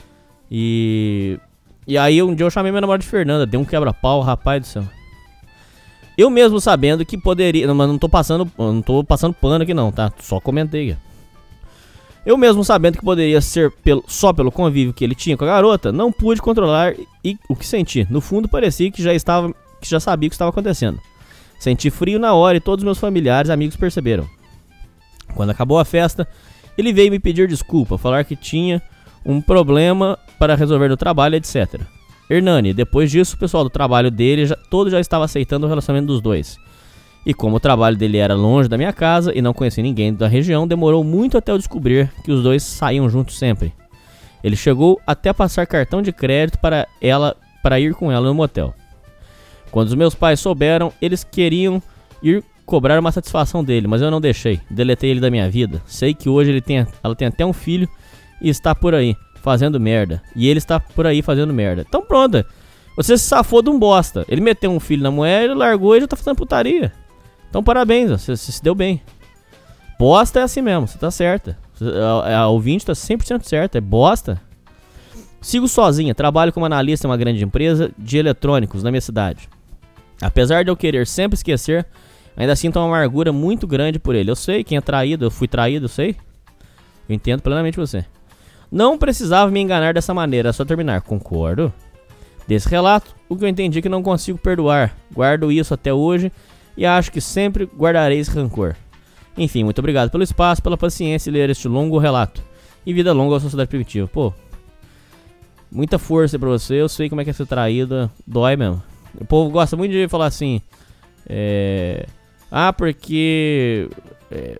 E e aí um dia eu chamei minha namorada de Fernanda, deu um quebra-pau, rapaz do céu. Eu mesmo sabendo que poderia, não, mas não tô passando, não tô passando pano aqui não, tá? Só comentei aqui. Eu mesmo sabendo que poderia ser pelo, só pelo convívio que ele tinha com a garota, não pude controlar e, o que senti. No fundo parecia que já estava, que já sabia o que estava acontecendo. Senti frio na hora e todos os meus familiares e amigos perceberam. Quando acabou a festa, ele veio me pedir desculpa, falar que tinha um problema para resolver no trabalho, etcétera. Hernani, depois disso o pessoal do trabalho dele já, todo já estava aceitando o relacionamento dos dois. E como o trabalho dele era longe da minha casa e não conhecia ninguém da região, demorou muito até eu descobrir que os dois saíam juntos sempre. Ele chegou até passar cartão de crédito para ela, para ir com ela no motel. Quando os meus pais souberam, eles queriam ir cobrar uma satisfação dele, mas eu não deixei. Deletei ele da minha vida. Sei que hoje ele tem, ela tem até um filho e está por aí, fazendo merda. E ele está por aí fazendo merda. Então pronto, você se safou de um bosta. Ele meteu um filho na mulher, ele largou e já tá fazendo putaria. Então parabéns, você, você se deu bem. Bosta é assim mesmo, você tá certa. A, a ouvinte tá cem por cento certa, é bosta. Sigo sozinha, trabalho como analista em uma grande empresa de eletrônicos na minha cidade. Apesar de eu querer sempre esquecer, ainda sinto uma amargura muito grande por ele. Eu sei quem é traído, eu fui traído, eu sei. Eu entendo plenamente você. Não precisava me enganar dessa maneira, é só terminar, concordo. Desse relato, o que eu entendi é que não consigo perdoar. Guardo isso até hoje e acho que sempre guardarei esse rancor. Enfim, muito obrigado pelo espaço, pela paciência em ler este longo relato. E vida longa à sociedade primitiva. Pô, muita força pra você, eu sei como é que é ser traída, dói mesmo. O povo gosta muito de falar assim, é... Ah, porque... É...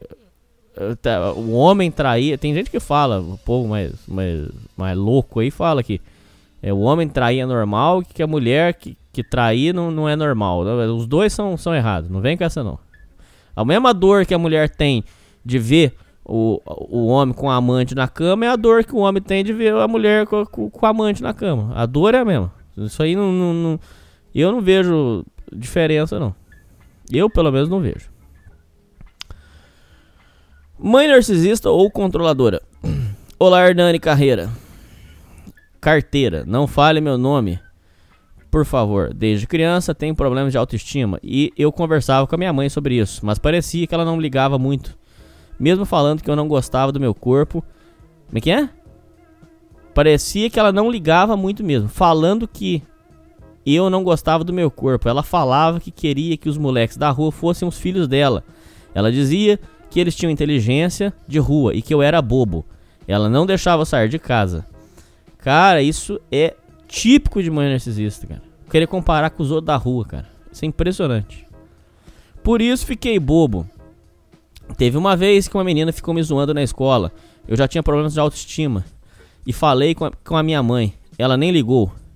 O homem traía... Tem gente que fala, o povo mais, mais, mais louco aí fala que é, o homem trair é normal, que a mulher que, que trair não, não é normal. Os dois são, são errados, não vem com essa não. A mesma dor que a mulher tem de ver o, o homem com a amante na cama é a dor que o homem tem de ver a mulher com, com, com a amante na cama. A dor é a mesma. Isso aí não, não, não... Eu não vejo diferença não. Eu pelo menos não vejo. Mãe narcisista ou controladora? Olá, Hernani Carreira. Carteira, não fale meu nome, por favor. Desde criança tenho problemas de autoestima e eu conversava com a minha mãe sobre isso, mas parecia que ela não ligava muito, mesmo falando que eu não gostava do meu corpo. Como é que é? Parecia que ela não ligava muito mesmo, falando que eu não gostava do meu corpo. Ela falava que queria que os moleques da rua fossem os filhos dela. Ela dizia que eles tinham inteligência de rua e que eu era bobo. Ela não deixava eu sair de casa. Cara, isso é típico de mãe narcisista, cara. Querer comparar com os outros da rua, cara. Isso é impressionante. Por isso fiquei bobo. Teve uma vez que uma menina ficou me zoando na escola. Eu já tinha problemas de autoestima. E falei com a, com a minha mãe. Ela nem ligou.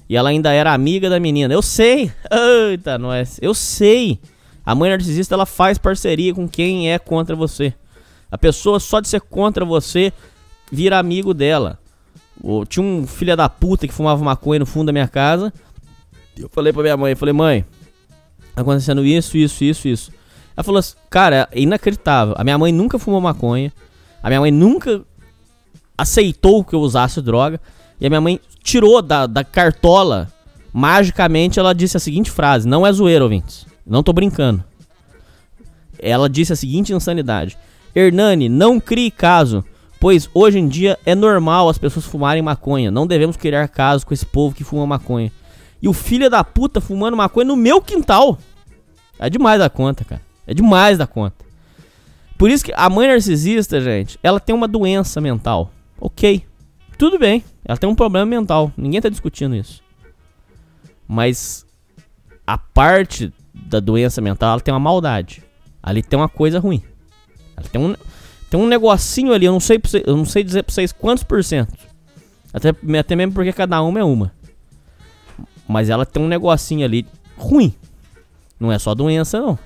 E ela ainda era amiga da menina. Eu sei. Eita, nós. Eu sei. A mãe narcisista, ela faz parceria com quem é contra você. A pessoa, só de ser contra você, vira amigo dela. Tinha um filho da puta que fumava maconha no fundo da minha casa. Eu falei pra minha mãe, eu falei, mãe, tá acontecendo isso, isso, isso, isso. Ela falou assim, cara, é inacreditável. A minha mãe nunca fumou maconha. A minha mãe nunca aceitou que eu usasse droga. E a minha mãe tirou da, da cartola, magicamente ela disse a seguinte frase, não é zoeira, ouvintes, não tô brincando. Ela disse a seguinte insanidade: Hernani, não crie caso, pois hoje em dia é normal as pessoas fumarem maconha, não devemos criar caso com esse povo que fuma maconha. E o filho da puta fumando maconha no meu quintal. É demais da conta, cara, é demais da conta. Por isso que a mãe narcisista, gente, ela tem uma doença mental, ok, tudo bem, ela tem um problema mental, ninguém tá discutindo isso. Mas a parte da doença mental, ela tem uma maldade. Ali tem uma coisa ruim. Ela tem um, tem um negocinho ali, eu não sei, eu não sei dizer pra vocês quantos por cento. Até, até mesmo porque cada uma é uma. Mas ela tem um negocinho ali ruim. Não é só doença, não.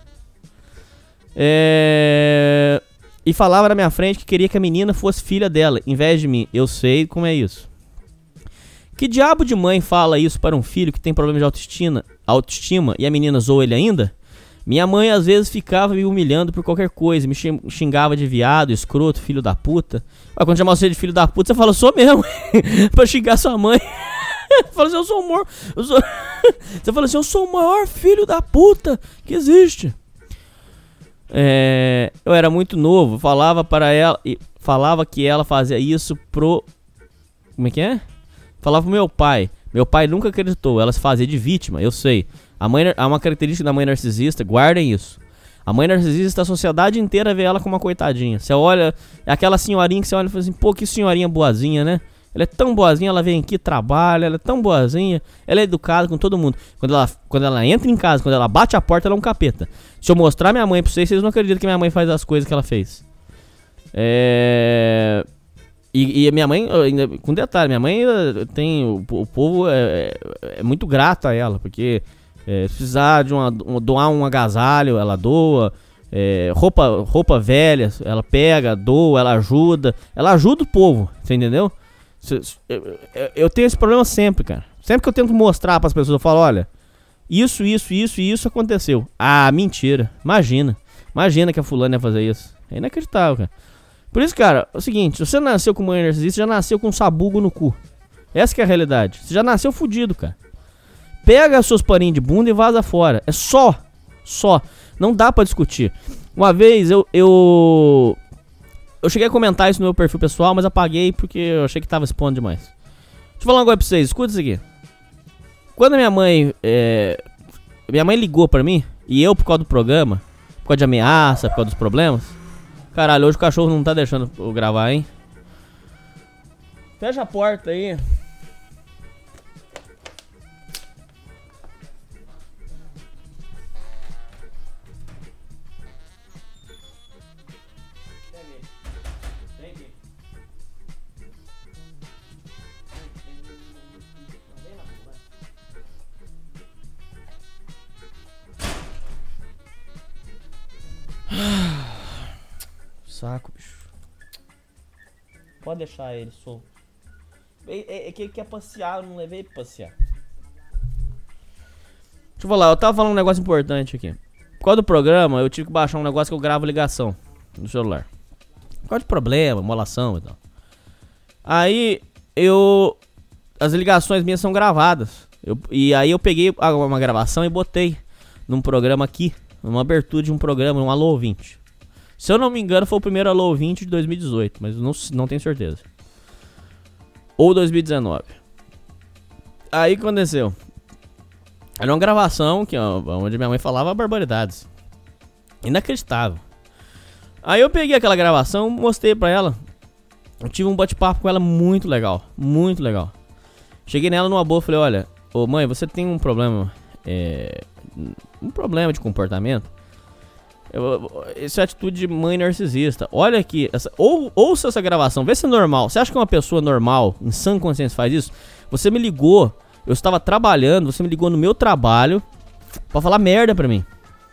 É... E falava na minha frente que queria que a menina fosse filha dela, em vez de mim. Eu sei como é isso. Que diabo de mãe fala isso para um filho que tem problema de autoestima, autoestima e a menina zoa ele ainda? Minha mãe às vezes ficava me humilhando por qualquer coisa, me xingava de viado, escroto, filho da puta. Mas quando chamar você de filho da puta, você fala, sou mesmo, pra xingar sua mãe. Fala assim, eu sou o maior... Eu sou... Você fala assim, eu sou o maior filho da puta que existe. É, eu era muito novo, falava para ela, falava que ela fazia isso pro, como é que é? Falava pro meu pai, meu pai nunca acreditou, ela se fazia de vítima, eu sei. A mãe, há uma característica da mãe narcisista, guardem isso. A mãe narcisista, a sociedade inteira vê ela como uma coitadinha. Você olha, é aquela senhorinha que você olha e fala assim, pô, que senhorinha boazinha, né? Ela é tão boazinha, ela vem aqui, trabalha, ela é tão boazinha, ela é educada com todo mundo. Quando ela, quando ela entra em casa, quando ela bate a porta, ela é um capeta. Se eu mostrar minha mãe pra vocês, vocês não acreditam que minha mãe faz as coisas que ela fez. É... E, e a minha mãe, ainda, com detalhe, minha mãe tem, o, o povo é, é muito grato a ela, porque é, se precisar de uma, doar um agasalho, ela doa. É, roupa, roupa velha, ela pega, doa, ela ajuda. Ela ajuda o povo, você entendeu? Eu tenho esse problema sempre, cara. Sempre que eu tento mostrar pras pessoas, eu falo, olha, isso, isso, isso e isso aconteceu. Ah, mentira. Imagina. Imagina que a fulana ia fazer isso. É inacreditável, cara. Por isso, cara, é o seguinte, se você nasceu com mãe narcisista, você já nasceu com um sabugo no cu. Essa que é a realidade. Você já nasceu fudido, cara. Pega seus paninhos de bunda e vaza fora. É só. Só. Não dá pra discutir. Uma vez eu... eu... Eu cheguei a comentar isso no meu perfil pessoal, mas apaguei porque eu achei que tava expondo demais. Deixa eu falar uma coisa pra vocês, escuta isso aqui. Quando a minha mãe... É... Minha mãe ligou pra mim, e eu por causa do programa, por causa de ameaça, por causa dos problemas... Caralho, hoje o cachorro não tá deixando eu gravar, hein? Fecha a porta aí. Saco, bicho. Pode deixar ele solto. É, é, é que ele quer passear, eu não levei pra passear. Deixa eu falar, eu tava falando um negócio importante aqui. Por causa do programa, eu tive que baixar um negócio que eu gravo ligação no celular. Por causa de problema, molação e tal. Aí, eu... As ligações minhas são gravadas. Eu, e aí eu peguei uma gravação e botei num programa aqui. Numa abertura de um programa, um Alô ouvinte. Se eu não me engano, foi o primeiro Alô ouvinte de dois mil e dezoito, mas não, não tenho certeza. Ou dois mil e dezenove. Aí o que aconteceu? Era uma gravação que, ó, onde minha mãe falava barbaridades. Inacreditável. Aí eu peguei aquela gravação, mostrei pra ela. Eu tive um bate-papo com ela muito legal. Muito legal. Cheguei nela numa boa e falei, olha, ô mãe, você tem um problema. É, um problema de comportamento. Essa é a atitude de mãe narcisista. Olha aqui, essa, ou, ouça essa gravação, vê se é normal. Você acha que uma pessoa normal, em sã consciência, faz isso? Você me ligou, Eu estava trabalhando, você me ligou no meu trabalho pra falar merda pra mim.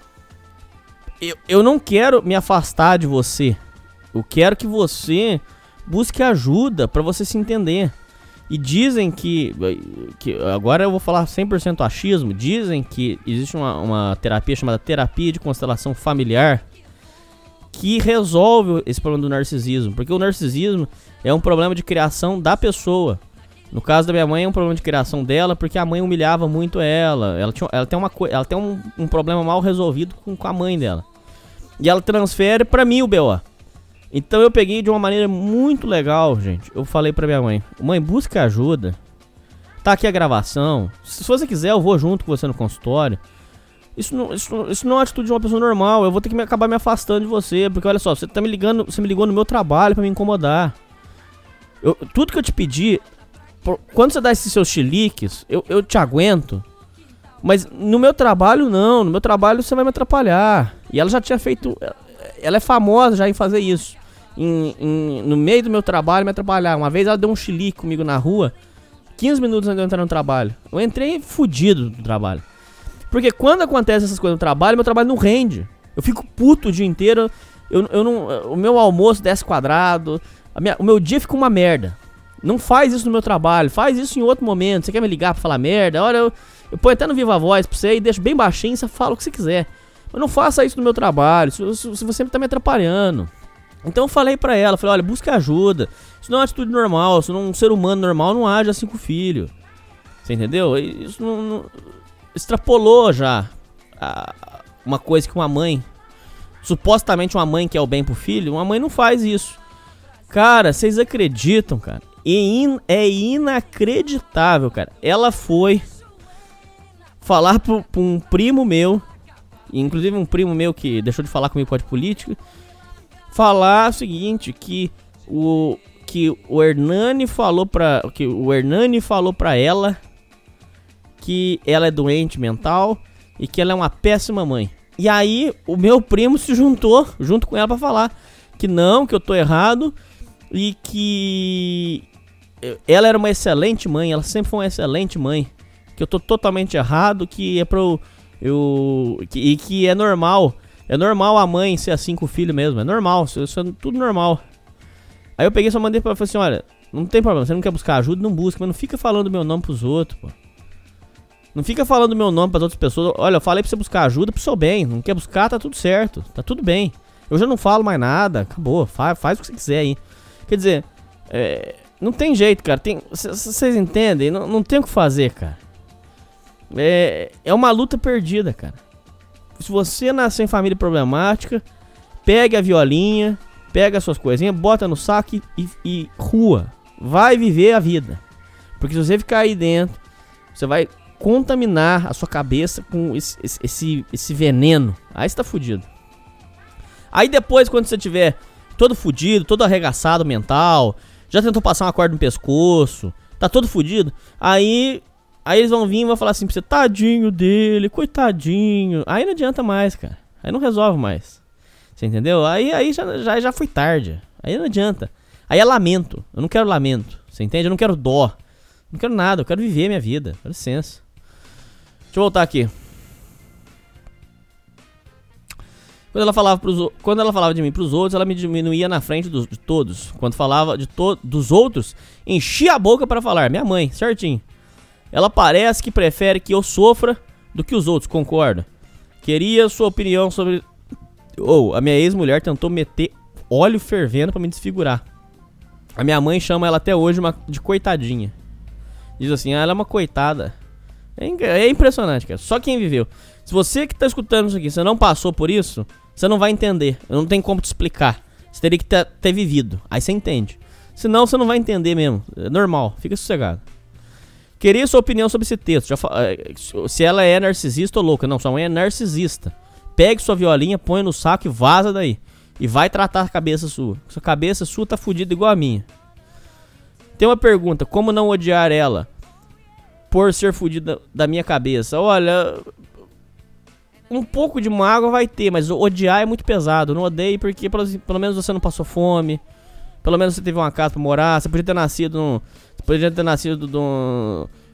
Eu, eu não quero me afastar de você. Eu quero que você busque ajuda pra você se entender. E dizem que, que agora eu vou falar cem por cento achismo. Dizem que existe uma, uma terapia chamada terapia de constelação familiar que resolve esse problema do narcisismo. Porque o narcisismo é um problema de criação da pessoa. No caso da minha mãe é um problema de criação dela, porque a mãe humilhava muito ela. Ela, tinha, ela tem, uma, ela tem um, um problema mal resolvido com, com a mãe dela. E ela transfere pra mim o B O. Então eu peguei de uma maneira muito legal, gente. Eu falei pra minha mãe: mãe, busca ajuda. Tá aqui a gravação. Se você quiser, eu vou junto com você no consultório. Isso não, isso, isso não é uma atitude de uma pessoa normal. Eu vou ter que me, acabar me afastando de você. Porque olha só, você tá me ligando, você me ligou no meu trabalho pra me incomodar. Eu, tudo que eu te pedi, por, quando você dá esses seus chiliques, eu, eu te aguento. Mas no meu trabalho não. No meu trabalho você vai me atrapalhar. E ela já tinha feito... Ela é famosa já em fazer isso. Em, em, no meio do meu trabalho me atrapalhar. Uma vez ela deu um chilique comigo na rua, quinze minutos antes de eu entrar no trabalho. Eu entrei fudido do trabalho. Porque quando acontece essas coisas no trabalho, meu trabalho não rende. Eu fico puto o dia inteiro. Eu, eu não, o meu almoço desce quadrado. A minha, o meu dia fica uma merda. Não faz isso no meu trabalho. Faz isso em outro momento. Você quer me ligar pra falar merda? Olha, eu, eu ponho até no Viva Voz pra você e deixo bem baixinho e você fala o que você quiser. Mas não faça isso no meu trabalho, se, se, se você tá me atrapalhando. Então eu falei pra ela, falei, olha, busca ajuda. Isso não é uma atitude normal, se não, um ser humano normal não age assim com o filho. Você entendeu? Isso não, não extrapolou já a, uma coisa que uma mãe, supostamente uma mãe quer o bem pro filho, uma mãe não faz isso. Cara, vocês acreditam, cara? E in, é inacreditável, cara. Ela foi falar pro, pro um primo meu, inclusive um primo meu que deixou de falar comigo por causa de política, falar o seguinte, que o que o Hernani falou pra que o Hernani falou pra ela que ela é doente mental e que ela é uma péssima mãe. E aí o meu primo se juntou junto com ela pra falar que não, que eu tô errado e que ela era uma excelente mãe, ela sempre foi uma excelente mãe, que eu tô totalmente errado, que é pro Eu, que, e que é normal. É normal a mãe ser assim com o filho mesmo. É normal, isso, isso é tudo normal. Aí eu peguei só mandei pra ela e falei assim: olha, não tem problema, você não quer buscar ajuda, não busca. Mas não fica falando meu nome pros outros, pô. Não fica falando meu nome pras outras pessoas. Olha, eu falei pra você buscar ajuda pro seu bem. Não quer buscar, tá tudo certo, tá tudo bem. Eu já não falo mais nada, acabou, faz, faz o que você quiser aí. Quer dizer, é, não tem jeito, cara. Vocês entendem? Não, não tem o que fazer, cara. É, é uma luta perdida, cara. Se você nasceu em família problemática, pega a violinha, pega as suas coisinhas, bota no saco e, e, e rua. Vai viver a vida. Porque se você ficar aí dentro, você vai contaminar a sua cabeça com esse, esse, esse veneno. Aí você tá fudido. Aí depois, quando você tiver todo fudido, todo arregaçado mental, já tentou passar uma corda no pescoço, tá todo fudido, aí... Aí eles vão vir e vão falar assim pra você: tadinho dele, coitadinho. Aí não adianta mais, cara. Aí não resolve mais. Você entendeu? Aí, aí já, já, já foi tarde. Aí não adianta. Aí é lamento. Eu não quero lamento. Você entende? Eu não quero dó. Não quero nada. Eu quero viver minha vida. Dá licença. Deixa eu voltar aqui. Quando ela falava, pros, quando ela falava de mim pros outros, ela me diminuía na frente dos, de todos. Quando falava de to, dos outros, enchia a boca para falar. Minha mãe, certinho. Ela parece que prefere que eu sofra do que os outros, concorda? Queria sua opinião sobre... Ou, oh, a minha ex-mulher tentou meter óleo fervendo pra me desfigurar. A minha mãe chama ela até hoje uma, de coitadinha. Diz assim: ah, ela é uma coitada. É, é impressionante, cara. Só quem viveu. Se você que tá escutando isso aqui, você não passou por isso, você não vai entender. Eu não tenho como te explicar. Você teria que ter, ter vivido. Aí você entende. Senão você não vai entender mesmo. É normal, fica sossegado. Queria sua opinião sobre esse texto. Já fa... Se ela é narcisista ou louca. Não, sua mãe é narcisista. Pegue sua violinha, põe no saco e vaza daí. E vai tratar a cabeça sua. Sua cabeça sua tá fudida igual a minha. Tem uma pergunta: como não odiar ela por ser fudida da minha cabeça? Olha, um pouco de mágoa vai ter, mas odiar é muito pesado. Não odeie porque pelo, pelo menos você não passou fome. Pelo menos você teve uma casa pra morar. Você podia ter nascido num... Podia ter nascido de um,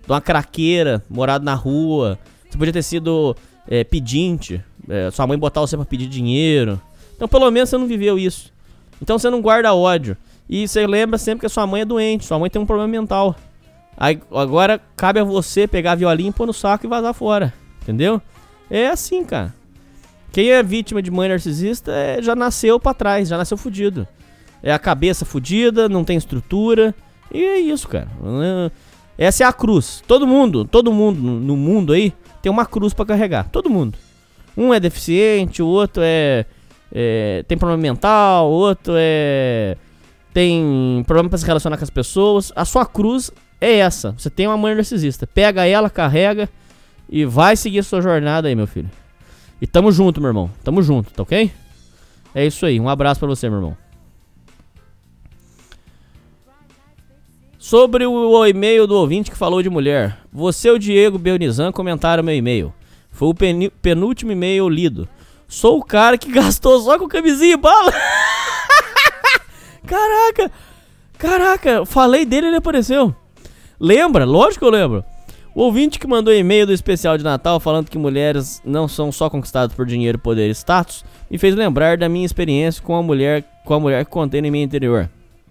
de uma craqueira, morado na rua. Você podia ter sido é, pedinte, é, sua mãe botar você pra pedir dinheiro. Então pelo menos você não viveu isso. Então você não guarda ódio. E você lembra sempre que a sua mãe é doente, sua mãe tem um problema mental. Aí, agora cabe a você pegar a violinha, pôr no saco e vazar fora. Entendeu? É assim, cara. Quem é vítima de mãe narcisista é, já nasceu pra trás, já nasceu fudido. É a cabeça fudida, não tem estrutura. E é isso, cara. Essa é a cruz. Todo mundo, todo mundo no mundo aí tem uma cruz pra carregar. Todo mundo. Um é deficiente, o outro é, é tem problema mental, o outro é tem problema pra se relacionar com as pessoas. A sua cruz é essa. Você tem uma mãe narcisista. Pega ela, carrega e vai seguir a sua jornada aí, meu filho. E tamo junto, meu irmão. Tamo junto, tá ok? É isso aí. Um abraço pra você, meu irmão. Sobre o, o e-mail do ouvinte que falou de mulher. Você e o Diego Belnizan comentaram meu e-mail. Foi o pen, penúltimo e-mail lido. Sou o cara que gastou só com camisinha e bala. Caraca. Caraca. Falei dele e ele apareceu. Lembra? Lógico que eu lembro. O ouvinte que mandou e-mail do especial de Natal falando que mulheres não são só conquistadas por dinheiro, poder e status, me fez lembrar da minha experiência com a mulher, com a mulher que contei no e-mail anterior.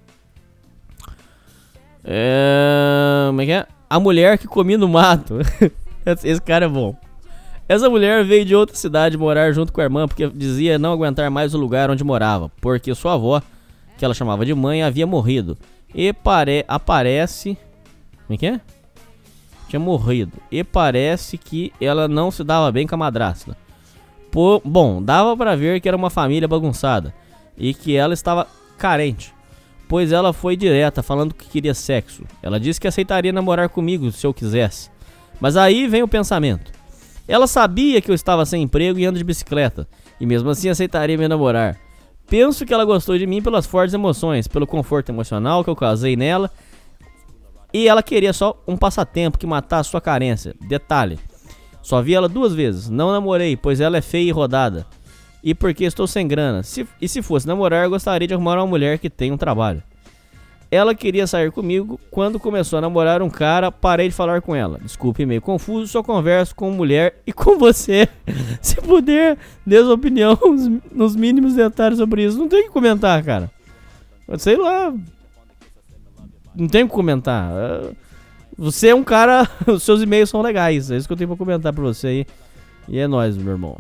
É... Como é que é? A mulher que comi no mato. Esse cara é bom. Essa mulher veio de outra cidade morar junto com a irmã porque dizia não aguentar mais o lugar onde morava, porque sua avó, que ela chamava de mãe, havia morrido. E pare... aparece... Como é que é? Tinha morrido. E parece que ela não se dava bem com a madrasta. Pô, bom, dava pra ver que era uma família bagunçada e que ela estava carente, pois ela foi direta falando que queria sexo. Ela disse que aceitaria namorar comigo se eu quisesse. Mas aí vem o pensamento. Ela sabia que eu estava sem emprego e ando de bicicleta, e mesmo assim aceitaria me namorar. Penso que ela gostou de mim pelas fortes emoções, pelo conforto emocional que eu causei nela. E ela queria só um passatempo que matasse sua carência. Detalhe, só vi ela duas vezes. Não namorei, pois ela é feia e rodada. E porque estou sem grana. Se, e se fosse namorar, eu gostaria de arrumar uma mulher que tenha um trabalho. Ela queria sair comigo. Quando começou a namorar um cara, parei de falar com ela. Desculpe, meio confuso, só converso com mulher e com você. Se puder, dê sua opinião nos mínimos detalhes sobre isso. Não tem o que comentar, cara. Sei lá... Não tem o que comentar. Você é um cara... Os seus e-mails são legais. É isso que eu tenho pra comentar pra você aí. E é nóis, meu irmão.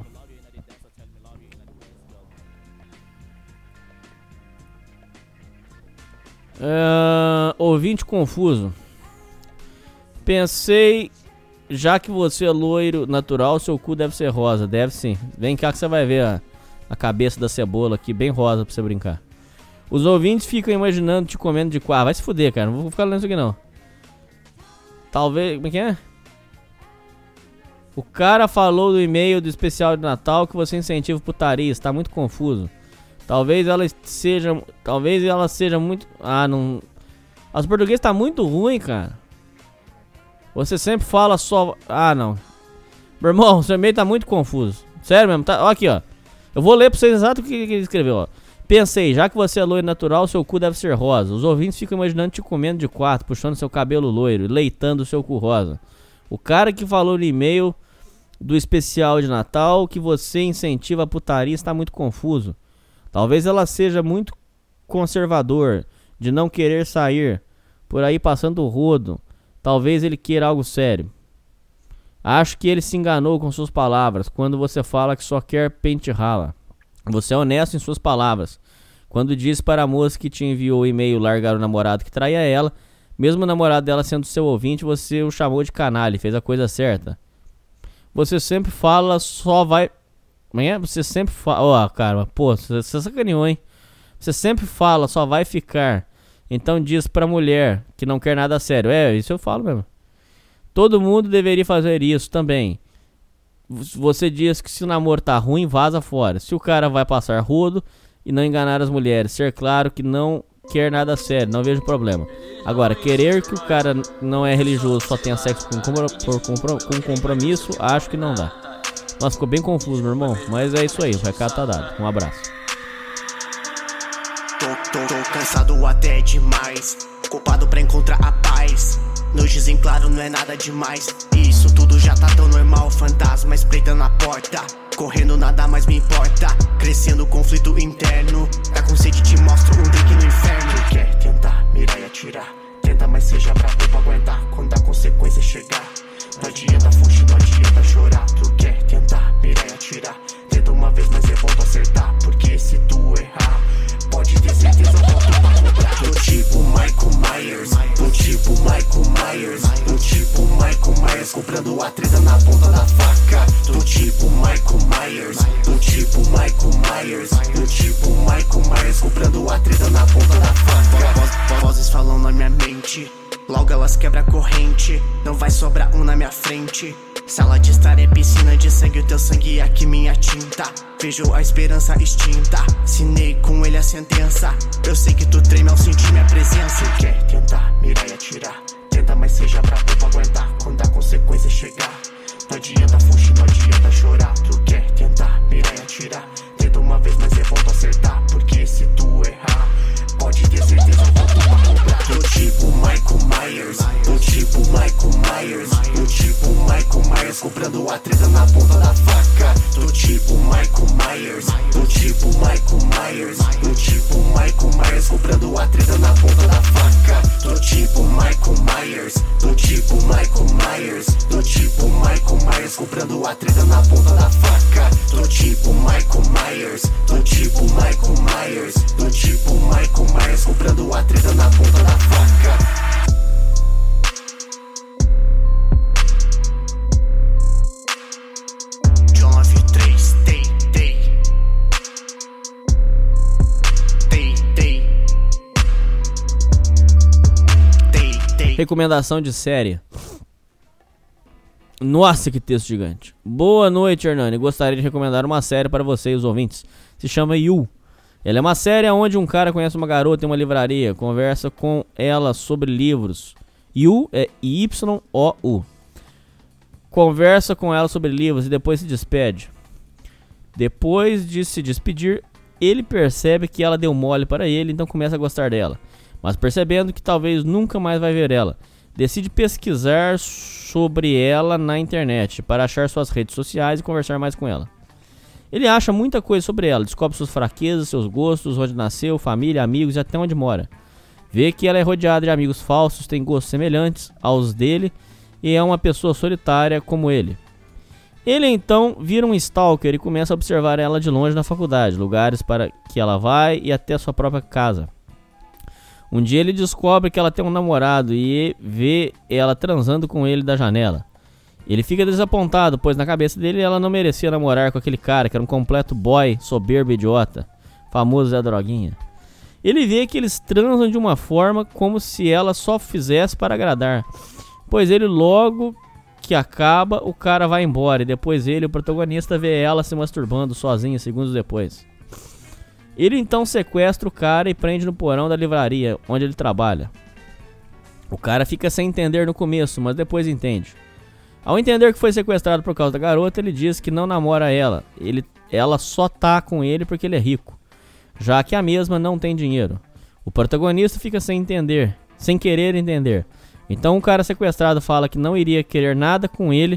Uh, ouvinte confuso. Pensei... Já que você é loiro natural, seu cu deve ser rosa. Deve sim. Vem cá que você vai ver a, a cabeça da cebola aqui bem rosa pra você brincar. Os ouvintes ficam imaginando te comendo de quatro. Vai se fuder, cara. Não vou ficar lendo isso aqui, não. Talvez... Como é que é? O cara falou do e-mail do especial de Natal que você incentiva putaria. Está muito confuso. Talvez ela seja... Talvez ela seja muito... Ah, não... As português tá muito ruim, cara. Você sempre fala só... Ah, não. Meu irmão, seu e-mail tá muito confuso. Sério mesmo. Tá... Ó, aqui, ó. Eu vou ler pra vocês exato o que ele escreveu, ó. Pensei, já que você é loiro natural, seu cu deve ser rosa. Os ouvintes ficam imaginando te comendo de quatro, puxando seu cabelo loiro, leitando seu cu rosa. O cara que falou no e-mail do especial de Natal que você incentiva a putaria está muito confuso. Talvez ela seja muito conservador, de não querer sair, por aí passando o rodo. Talvez ele queira algo sério. Acho que ele se enganou com suas palavras quando você fala que só quer pente rala. Você é honesto em suas palavras. Quando disse para a moça que te enviou o e-mail largar o namorado que traía ela, mesmo o namorado dela sendo seu ouvinte, você o chamou de canalha e fez a coisa certa. Você sempre fala, só vai... Amanhã você sempre fala... Ó, oh, cara, pô, você, você sacaneou, hein? Você sempre fala, só vai ficar. Então diz pra mulher que não quer nada sério. É, isso eu falo mesmo. Todo mundo deveria fazer isso também. Você diz que se o namoro tá ruim, vaza fora. Se o cara vai passar rodo e não enganar as mulheres, ser claro que não quer nada sério, não vejo problema. Agora, querer que o cara não é religioso, só tenha sexo com, por, com compromisso, acho que não dá. Nossa, ficou bem confuso, meu irmão. Mas é isso aí, o recado tá dado. Um abraço. Tô, tô, tô cansado até demais, culpado pra encontrar a paz. Noites em claro não é nada demais. Isso tudo já tá tão normal. Fantasma espreitando a porta, correndo nada mais me importa. Crescendo conflito interno. Tá com sede, te mostro um drink no inferno. Tu quer tentar, mirar e atirar. Tenta, mas seja bravo pra aguentar. Quando a consequência chegar, não adianta fugir, não adianta chorar. Tu quer tentar, mirar e atirar. Tenta uma vez, mas é bom tu acertar. Porque se tu errar, pode ter certeza, eu volto pra cobrar. Do tipo Michael Myers, do tipo Michael Myers, do tipo Michael Myers, comprando a treta na ponta da faca. Do tipo Michael Myers, do tipo Michael Myers, do tipo Michael Myers, comprando a treta na ponta da faca. Vozes falam na minha mente, logo elas quebram a corrente. Não vai sobrar um na minha frente. Sala de estar é piscina de sangue, o teu sangue é aqui minha tinta. Vejo a esperança extinta, assinei com ele a sentença. Eu sei que tu treme ao sentir minha presença. Tu quer tentar, mirar e atirar. Tenta, mas seja bravo pra aguentar. Quando a consequência chegar, não adianta fugir, não adianta chorar. Tu quer tentar, mirar e atirar. Tenta uma vez, mas é bom tu acertar. Porque se tu errar, pode ter certeza, eu volto pra cobrar. Do tipo Michael Myers, do tipo Michael Myers, do tipo Michael Myers, comprando a treta na ponta da faca. Do tipo Michael Myers, do tipo Michael Myers, do tipo Michael Myers, comprando a treta na ponta da faca. Do tipo Michael Myers, do tipo Michael Myers, do tipo Michael Myers, comprando a treta na ponta da faca. Do tipo Michael Myers, do tipo Michael Myers, do tipo Michael Myers, comprando a treta na ponta da faca. Recomendação de série. Nossa, que texto gigante. Boa noite, Hernani. Gostaria de recomendar uma série para vocês, os ouvintes. Se chama You. Ela é uma série onde um cara conhece uma garota em uma livraria, conversa com ela sobre livros. You é Y O U. Conversa com ela sobre livros e depois se despede. Depois de se despedir, ele percebe que ela deu mole para ele, então começa a gostar dela. Mas percebendo que talvez nunca mais vai ver ela, decide pesquisar sobre ela na internet para achar suas redes sociais e conversar mais com ela. Ele acha muita coisa sobre ela, descobre suas fraquezas, seus gostos, onde nasceu, família, amigos e até onde mora. Vê que ela é rodeada de amigos falsos, tem gostos semelhantes aos dele e é uma pessoa solitária como ele. Ele então vira um stalker e começa a observar ela de longe na faculdade, lugares para que ela vai e até sua própria casa. Um dia ele descobre que ela tem um namorado e vê ela transando com ele da janela. Ele fica desapontado, pois na cabeça dele ela não merecia namorar com aquele cara, que era um completo boy, soberbo e idiota, famoso Zé Droguinha. Ele vê que eles transam de uma forma como se ela só fizesse para agradar, pois ele logo que acaba, o cara vai embora e depois ele, o protagonista, vê ela se masturbando sozinha segundos depois. Ele então sequestra o cara e prende no porão da livraria onde ele trabalha. O cara fica sem entender no começo, mas depois entende. Ao entender que foi sequestrado por causa da garota, ele diz que não namora ela. Ele, ela só tá com ele porque ele é rico, já que a mesma não tem dinheiro. O protagonista fica sem entender, sem querer entender. Então o cara sequestrado fala que não iria querer nada com ele,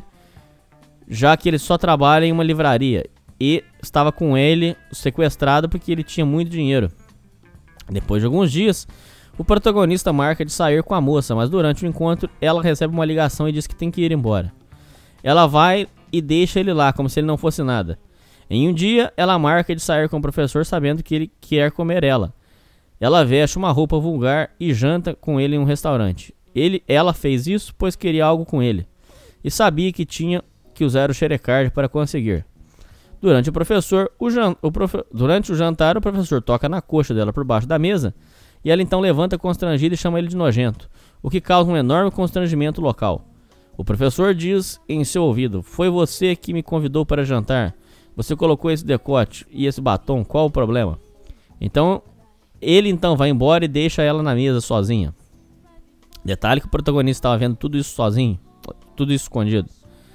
já que ele só trabalha em uma livraria. E estava com ele sequestrado porque ele tinha muito dinheiro. Depois de alguns dias, o protagonista marca de sair com a moça, mas durante o encontro ela recebe uma ligação e diz que tem que ir embora. Ela vai e deixa ele lá como se ele não fosse nada. Em um dia, ela marca de sair com o professor sabendo que ele quer comer ela. Ela veste uma roupa vulgar e janta com ele em um restaurante. Ele, ela fez isso pois queria algo com ele e sabia que tinha que usar o xerecard para conseguir. Durante o, professor, o, jan, o profe, durante o jantar, o professor toca na coxa dela por baixo da mesa e ela então levanta constrangida e chama ele de nojento, o que causa um enorme constrangimento local. O professor diz em seu ouvido: "Foi você que me convidou para jantar. Você colocou esse decote e esse batom, qual o problema?" Então, ele então vai embora e deixa ela na mesa sozinha. Detalhe que o protagonista estava vendo tudo isso sozinho, tudo isso escondido.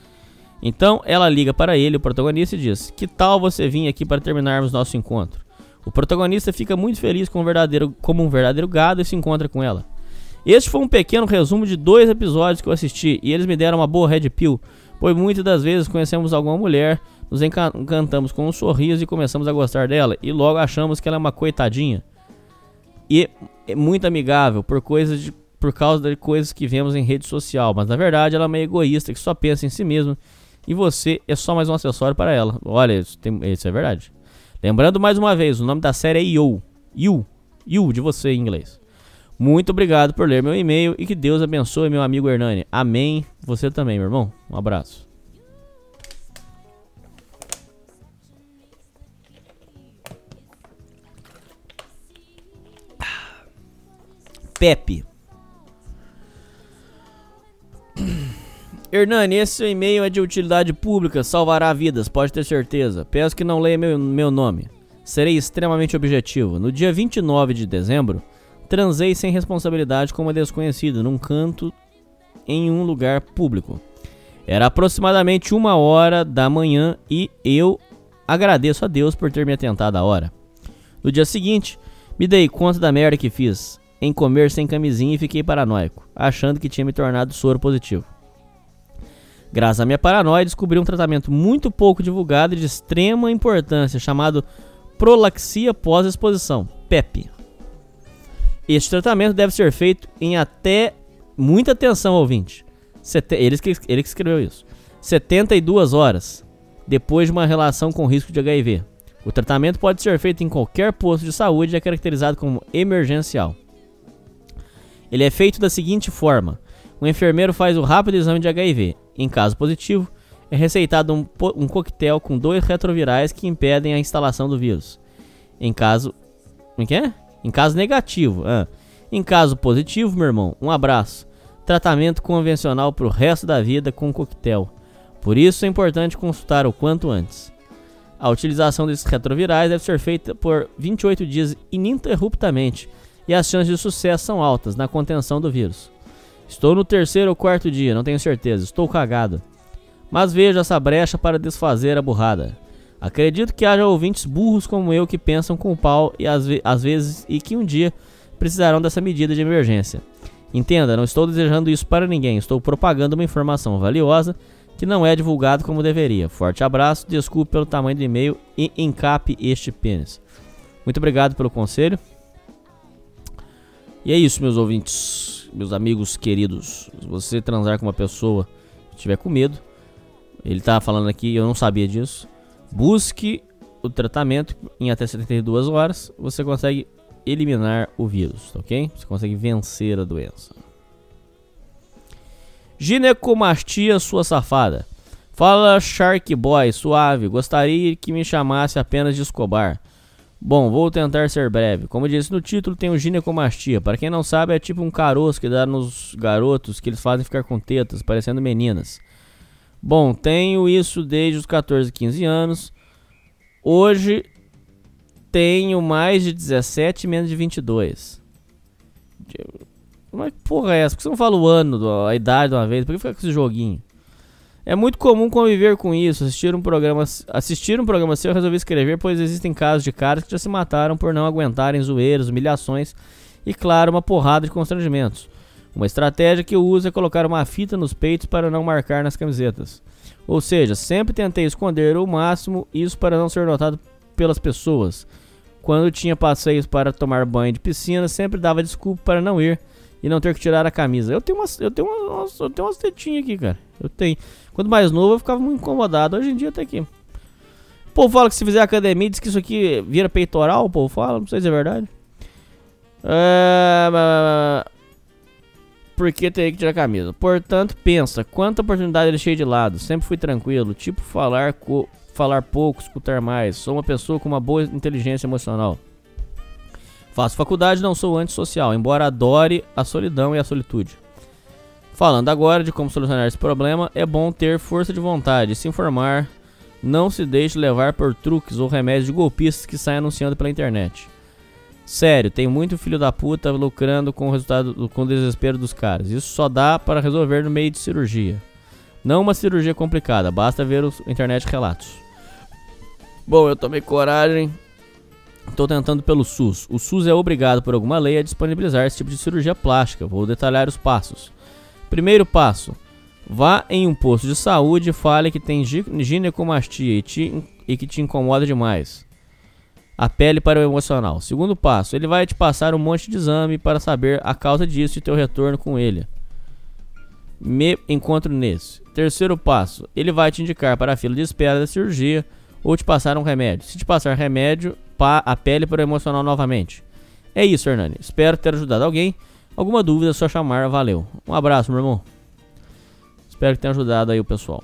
Então ela liga para ele, o protagonista, e diz: "Que tal você vir aqui para terminarmos nosso encontro?" O protagonista fica muito feliz com um verdadeiro, como um verdadeiro gado e se encontra com ela. Este foi um pequeno resumo de dois episódios que eu assisti e eles me deram uma boa red pill, pois muitas das vezes conhecemos alguma mulher, nos encantamos com um sorriso e começamos a gostar dela e logo achamos que ela é uma coitadinha e é muito amigável por, coisas de, por causa de coisas que vemos em rede social, mas na verdade ela é meio egoísta que só pensa em si mesma e você é só mais um acessório para ela. Olha, isso, tem, isso é verdade. Lembrando mais uma vez, o nome da série é You, You, You de você em inglês. Muito obrigado por ler meu e-mail e que Deus abençoe meu amigo Hernani. Amém. Você também, meu irmão. Um abraço. Pepe. Hernani, esse seu e-mail é de utilidade pública, salvará vidas, pode ter certeza. Peço que não leia meu, meu nome. Serei extremamente objetivo. No dia vinte e nove de dezembro, transei sem responsabilidade com uma desconhecida num canto em um lugar público. Era aproximadamente uma hora da manhã e eu agradeço a Deus por ter me atentado à hora. No dia seguinte, me dei conta da merda que fiz em comer sem camisinha e fiquei paranoico, achando que tinha me tornado soro positivo. Graças à minha paranoia, descobri um tratamento muito pouco divulgado e de extrema importância, chamado prolaxia pós-exposição, PEP. Este tratamento deve ser feito em até, muita atenção ouvinte, Sete, ele, que, ele que escreveu isso, setenta e duas horas depois de uma relação com risco de H I V. O tratamento pode ser feito em qualquer posto de saúde e é caracterizado como emergencial. Ele é feito da seguinte forma: o enfermeiro faz o rápido exame de H I V. Em caso positivo, é receitado um, um coquetel com dois retrovirais que impedem a instalação do vírus. Em caso... Como que é? Em caso negativo. Ah. Em caso positivo, meu irmão, um abraço. Tratamento convencional para o resto da vida com coquetel. Por isso é importante consultar o quanto antes. A utilização desses retrovirais deve ser feita por vinte e oito dias ininterruptamente e as chances de sucesso são altas na contenção do vírus. Estou no terceiro ou quarto dia, não tenho certeza, estou cagado. Mas vejo essa brecha para desfazer a burrada. Acredito que haja ouvintes burros como eu que pensam com o pau e às, ve- às vezes e que um dia precisarão dessa medida de emergência. Entenda, não estou desejando isso para ninguém, estou propagando uma informação valiosa que não é divulgado como deveria. Forte abraço, desculpe pelo tamanho do e-mail e encape este pênis. Muito obrigado pelo conselho. E é isso, meus ouvintes, meus amigos queridos. Se você transar com uma pessoa e estiver com medo, ele tá falando aqui, eu não sabia disso, busque o tratamento em até setenta e duas horas, você consegue eliminar o vírus, ok? Você consegue vencer a doença. Ginecomastia, sua safada. Fala, Shark Boy, suave. Gostaria que me chamasse apenas de Escobar. Bom, vou tentar ser breve. Como disse no título, tem o ginecomastia. Para quem não sabe, é tipo um caroço que dá nos garotos que eles fazem ficar com tetas, parecendo meninas. Bom, tenho isso desde os catorze, quinze anos. Hoje tenho mais de dezessete, menos de vinte e dois. Mas que porra é essa? Por que você não fala o ano, a idade de uma vez? Por que fica com esse joguinho? É muito comum conviver com isso. Assistir um programa, assistir um programa seu, eu resolvi escrever, pois existem casos de caras que já se mataram por não aguentarem zoeiras, humilhações e, claro, uma porrada de constrangimentos. Uma estratégia que eu uso é colocar uma fita nos peitos para não marcar nas camisetas. Ou seja, sempre tentei esconder ao máximo isso para não ser notado pelas pessoas. Quando tinha passeios para tomar banho de piscina, sempre dava desculpa para não ir e não ter que tirar a camisa. Eu tenho umas, eu tenho umas, eu tenho umas tetinhas aqui, cara. Eu tenho. Quando mais novo eu ficava muito incomodado. Hoje em dia até aqui. O povo fala que se fizer academia diz que isso aqui vira peitoral. O povo fala, não sei se é verdade. É... Porque teria que tirar a camisa. Portanto, pensa, quanta oportunidade deixei de lado. Sempre fui tranquilo. Tipo, falar, co... falar pouco, escutar mais. Sou uma pessoa com uma boa inteligência emocional. Faço faculdade e não sou antissocial, embora adore a solidão e a solitude. Falando agora de como solucionar esse problema, é bom ter força de vontade e se informar. Não se deixe levar por truques ou remédios de golpistas que saem anunciando pela internet. Sério, tem muito filho da puta lucrando com o resultado, com o desespero dos caras. Isso só dá para resolver no meio de cirurgia. Não uma cirurgia complicada, basta ver os internet relatos. Bom, eu tomei coragem Estou tentando pelo SUS. O SUS é obrigado por alguma lei a disponibilizar esse tipo de cirurgia plástica. Vou detalhar os passos. Primeiro passo. Vá em um posto de saúde e fale que tem ginecomastia e, te, e que te incomoda demais. Apele para o emocional. Segundo passo. Ele vai te passar um monte de exame para saber a causa disso e teu retorno com ele. Me encontro nesse. Terceiro passo. Ele vai te indicar para a fila de espera da cirurgia ou te passar um remédio. Se te passar remédio, pá, apele para o emocional novamente. É isso, Hernani. Espero ter ajudado alguém. Alguma dúvida é só chamar. Valeu. Um abraço, meu irmão. Espero que tenha ajudado aí o pessoal.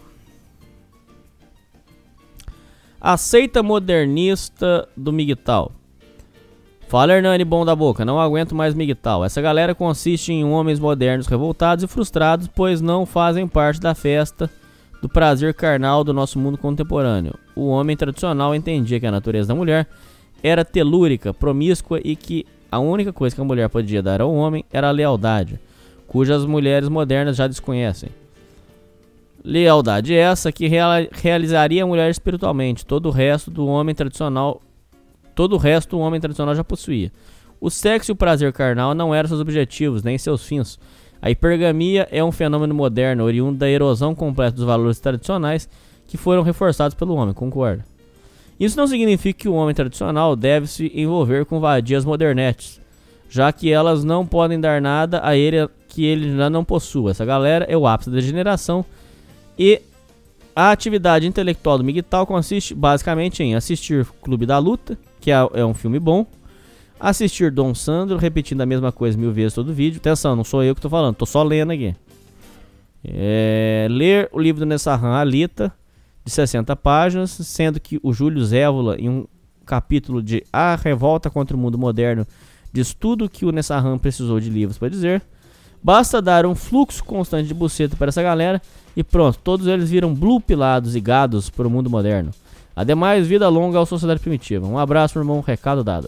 A seita modernista do Migtal. Fala, Hernani, bom da boca. Não aguento mais Migtal. Essa galera consiste em homens modernos revoltados e frustrados, pois não fazem parte da festa do prazer carnal do nosso mundo contemporâneo. O homem tradicional entendia que a natureza da mulher era telúrica, promíscua e que a única coisa que a mulher podia dar ao homem era a lealdade, cujas mulheres modernas já desconhecem. Lealdade essa que real- realizaria a mulher espiritualmente. Todo o resto do homem tradicional, todo o resto o homem tradicional já possuía. O sexo e o prazer carnal não eram seus objetivos, nem seus fins. A hipergamia é um fenômeno moderno, oriundo da erosão completa dos valores tradicionais que foram reforçados pelo homem, concorda? Isso não significa que o homem tradicional deve se envolver com vadias modernetes, já que elas não podem dar nada a ele que ele já não possua. Essa galera é o ápice da degeneração. E a atividade intelectual do Migtal consiste basicamente em assistir Clube da Luta, que é, é um filme bom, assistir Dom Sandro, repetindo a mesma coisa mil vezes todo vídeo. Atenção, não sou eu que estou falando, estou só lendo aqui. É, ler o livro do Nessarran Alita, de sessenta páginas, sendo que o Júlio Zévola, em um capítulo de A Revolta contra o Mundo Moderno, diz tudo que o Nessarran precisou de livros para dizer. Basta dar um fluxo constante de buceta para essa galera e pronto, todos eles viram blue pilados e gados para o mundo moderno. Ademais, vida longa à sociedade primitiva. Um abraço, meu irmão, recado dado.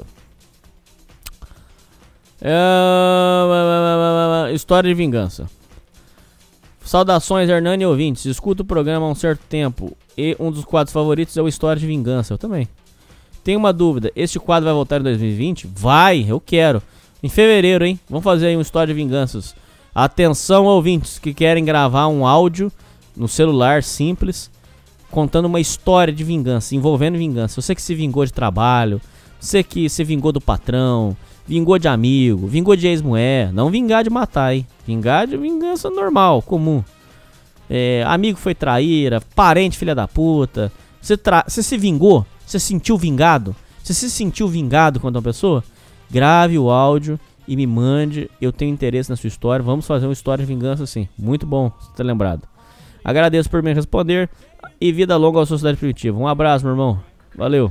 É... História de vingança. Saudações, Hernani e ouvintes. Escuto o programa há um certo tempo e um dos quadros favoritos é o História de Vingança. Eu também. Tenho uma dúvida, este quadro vai voltar em dois mil e vinte? Vai, eu quero. Em fevereiro, hein? Vamos fazer aí um História de Vinganças. Atenção, ouvintes que querem gravar um áudio no celular simples, contando uma história de vingança, envolvendo vingança. Você que se vingou de trabalho, você que se vingou do patrão, vingou de amigo, vingou de ex-mulher. Não vingar de matar, hein? Vingar de vingança normal, comum. É, amigo foi traíra, parente filha da puta. Você, tra... você se vingou? Você se sentiu vingado? Você se sentiu vingado contra uma pessoa? Grave o áudio e me mande. Eu tenho interesse na sua história. Vamos fazer uma história de vingança sim. Muito bom você ter lembrado. Agradeço por me responder. E vida longa à sociedade primitiva. Um abraço, meu irmão. Valeu.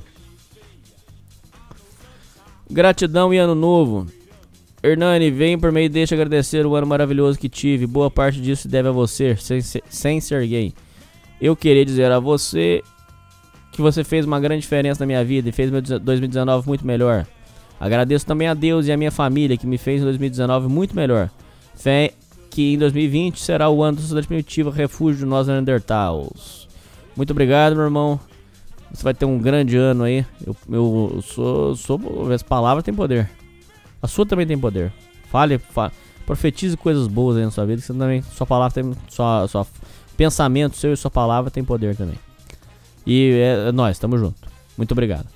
Gratidão e ano novo. Hernani, vem por meio e deixa agradecer o ano maravilhoso que tive. Boa parte disso se deve a você, sem, sem ser gay. Eu queria dizer a você que você fez uma grande diferença na minha vida e fez meu dois mil e dezenove muito melhor. Agradeço também a Deus e a minha família que me fez em dois mil e dezenove muito melhor. Fé que em dois mil e vinte será o ano da sociedade primitiva, refúgio de nós Neandertals. Muito obrigado, meu irmão. Você vai ter um grande ano aí. Eu, eu, eu sou, sou. As palavras têm poder. A sua também tem poder. Fale, fale, profetize coisas boas aí na sua vida. Que você também, sua palavra tem. Sua, sua pensamento seu e sua palavra tem poder também. E é, é nóis, tamo junto. Muito obrigado.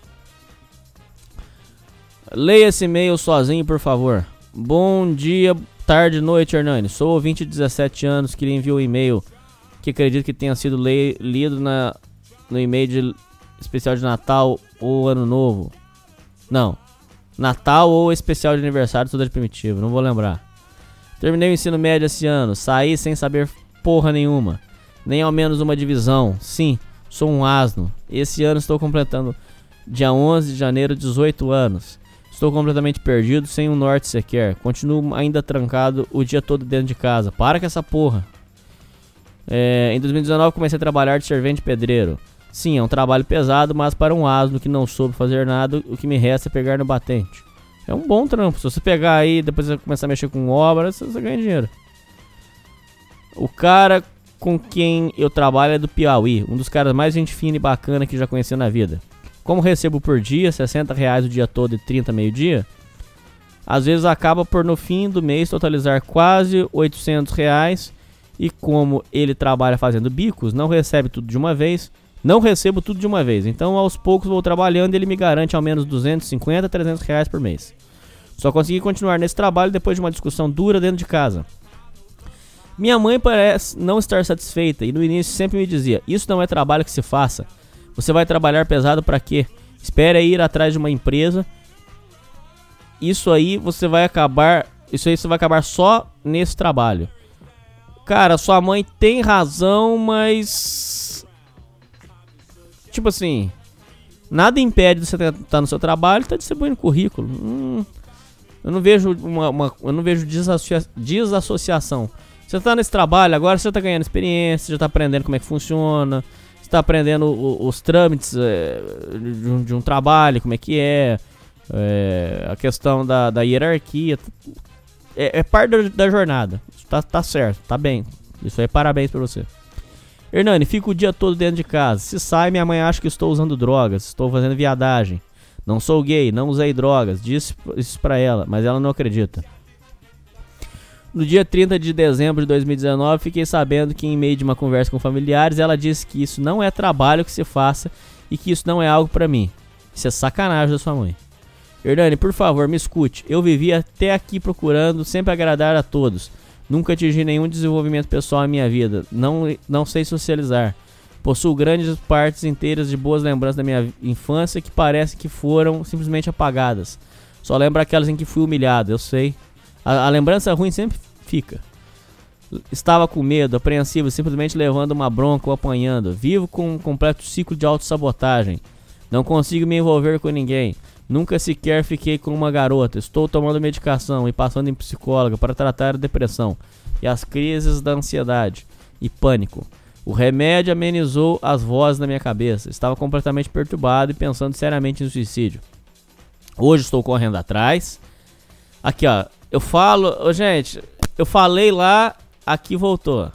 Leia esse e-mail sozinho, por favor. Bom dia, tarde, noite, Hernani. Sou ouvinte de dezessete anos que lhe enviou um e-mail que acredito que tenha sido le- lido na, no e-mail de especial de Natal ou Ano Novo. Não. Natal ou especial de aniversário do Sociedade Primitiva. Não vou lembrar. Terminei o ensino médio esse ano. Saí sem saber porra nenhuma. Nem ao menos uma divisão. Sim, sou um asno. Esse ano estou completando, dia onze de janeiro, dezoito anos. Estou completamente perdido, sem um norte sequer. Continuo ainda trancado o dia todo dentro de casa. Para com essa porra. É, em dois mil e dezenove comecei a trabalhar de servente pedreiro. Sim, é um trabalho pesado, mas para um asno que não soube fazer nada, o que me resta é pegar no batente. É um bom trampo. Se você pegar aí, depois você começar a mexer com obras, você ganha dinheiro. O cara com quem eu trabalho é do Piauí, um dos caras mais gente fina e bacana que já conheci na vida. como recebo por dia, sessenta reais o dia todo e trinta meio-dia, às vezes acaba por no fim do mês totalizar quase oitocentos reais. E como ele trabalha fazendo bicos, não recebe tudo de uma vez, não recebo tudo de uma vez. Então aos poucos vou trabalhando e ele me garante ao menos duzentos e cinquenta, trezentos reais por mês. Só consegui continuar nesse trabalho depois de uma discussão dura dentro de casa. Minha mãe parece não estar satisfeita e no início sempre me dizia: isso não é trabalho que se faça. Você vai trabalhar pesado pra quê? Espere aí ir atrás de uma empresa. Isso aí você vai acabar, isso aí você vai acabar só nesse trabalho. Cara, sua mãe tem razão, mas... Tipo assim... Nada impede de você estar no seu trabalho e estar distribuindo currículo. Hum, eu não vejo uma, uma, eu não vejo desassocia, desassociação. Você está nesse trabalho, agora você está ganhando experiência, já está aprendendo como é que funciona, você está aprendendo os, os trâmites é, de, um, de um trabalho, como é que é, é a questão da, da hierarquia... É, é parte da, da jornada. Tá, tá certo, tá bem. Isso aí, parabéns pra você. Hernani, fico o dia todo dentro de casa. Se sai, minha mãe acha que estou usando drogas. Estou fazendo viadagem. Não sou gay, não usei drogas. Disse isso pra ela, mas ela não acredita. No dia trinta de dezembro de dois mil e dezenove, fiquei sabendo que em meio de uma conversa com familiares, ela disse que isso não é trabalho que se faça e que isso não é algo pra mim. Isso é sacanagem da sua mãe. Hernani, por favor, me escute. Eu vivi até aqui procurando sempre agradar a todos. Nunca atingi nenhum desenvolvimento pessoal em minha vida. Não, não sei socializar. Possuo grandes partes inteiras de boas lembranças da minha infância que parecem que foram simplesmente apagadas. Só lembro aquelas em que fui humilhado, eu sei. A, a lembrança ruim sempre fica. Estava com medo, apreensivo, simplesmente levando uma bronca ou apanhando. Vivo com um completo ciclo de autossabotagem. Não consigo me envolver com ninguém. Nunca sequer fiquei com uma garota. Estou tomando medicação e passando em psicóloga para tratar a depressão e as crises da ansiedade e pânico. O remédio amenizou as vozes na minha cabeça. Estava completamente perturbado e pensando seriamente em suicídio. Hoje estou correndo atrás. Aqui, ó. Eu falo... Oh, gente, eu falei lá, aqui voltou.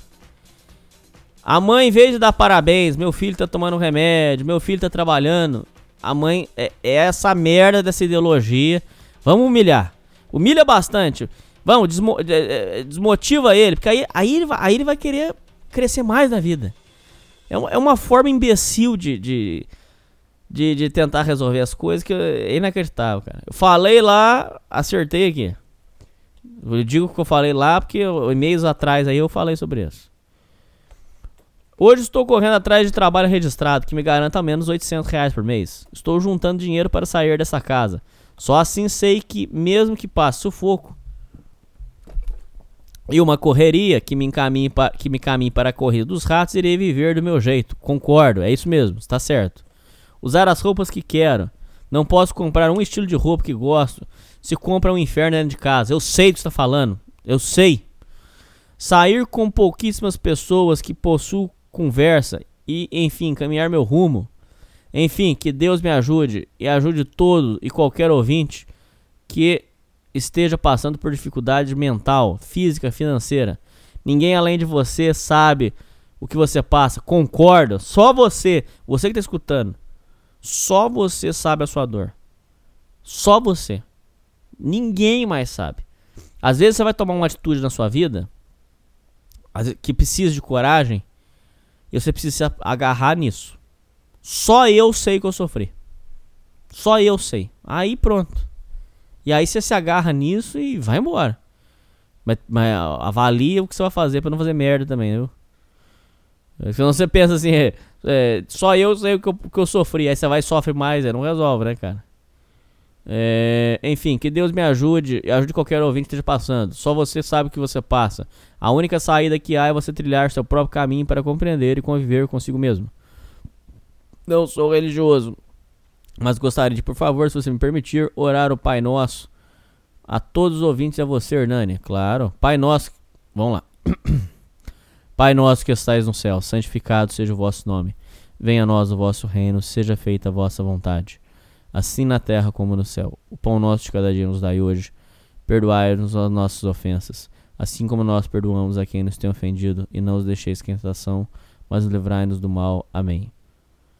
A mãe, em vez de dar parabéns, meu filho tá tomando remédio, meu filho tá trabalhando... A mãe é, é essa merda dessa ideologia. Vamos humilhar. Humilha bastante. Vamos, desmo, desmotiva ele. Porque aí, aí, ele vai, aí ele vai querer crescer mais na vida. É uma, é uma forma imbecil de, de, de, de tentar resolver as coisas que é inacreditável, cara. Eu falei lá, acertei aqui. Eu digo que eu falei lá porque e-mails atrás aí eu falei sobre isso. Hoje estou correndo atrás de trabalho registrado que me garanta ao menos oitocentos reais por mês. Estou juntando dinheiro para sair dessa casa. Só assim sei que, mesmo que passe sufoco e uma correria que me encaminhe para, que me caminhe para a corrida dos ratos, irei viver do meu jeito. Concordo, é isso mesmo, está certo. Usar as roupas que quero. Não posso comprar um estilo de roupa que gosto. Se compra um inferno dentro de casa. Eu sei do que você está falando. Eu sei. Sair com pouquíssimas pessoas que possuem conversa e, enfim, caminhar meu rumo. Enfim, que Deus me ajude e ajude todo e qualquer ouvinte que esteja passando por dificuldade mental, física, financeira. Ninguém além de você sabe o que você passa. Concorda? Só você, você que está escutando, só você sabe a sua dor. Só você. Ninguém mais sabe. Às vezes você vai tomar uma atitude na sua vida que precisa de coragem. E você precisa se agarrar nisso. Só eu sei que eu sofri. Só eu sei. Aí pronto. E aí você se agarra nisso e vai embora. Mas, mas avalia o que você vai fazer pra não fazer merda também, viu? Senão você pensa assim, é, é, só eu sei o que eu, que eu sofri. Aí você vai e sofre mais, aí não resolve, né, cara? É, enfim, que Deus me ajude e ajude qualquer ouvinte que esteja passando. Só você sabe o que você passa. A única saída que há é você trilhar seu próprio caminho para compreender e conviver consigo mesmo. Não sou religioso, mas gostaria de, por favor, se você me permitir, orar o Pai Nosso a todos os ouvintes e a você, Hernani. Claro, Pai Nosso, vamos lá. Pai Nosso que estais no céu, santificado seja o vosso nome. Venha a nós o vosso reino, seja feita a vossa vontade, assim na terra como no céu. O pão nosso de cada dia nos dai hoje. Perdoai-nos as nossas ofensas, assim como nós perdoamos a quem nos tem ofendido. E não os deixeis em tentação, mas livrai-nos do mal. Amém.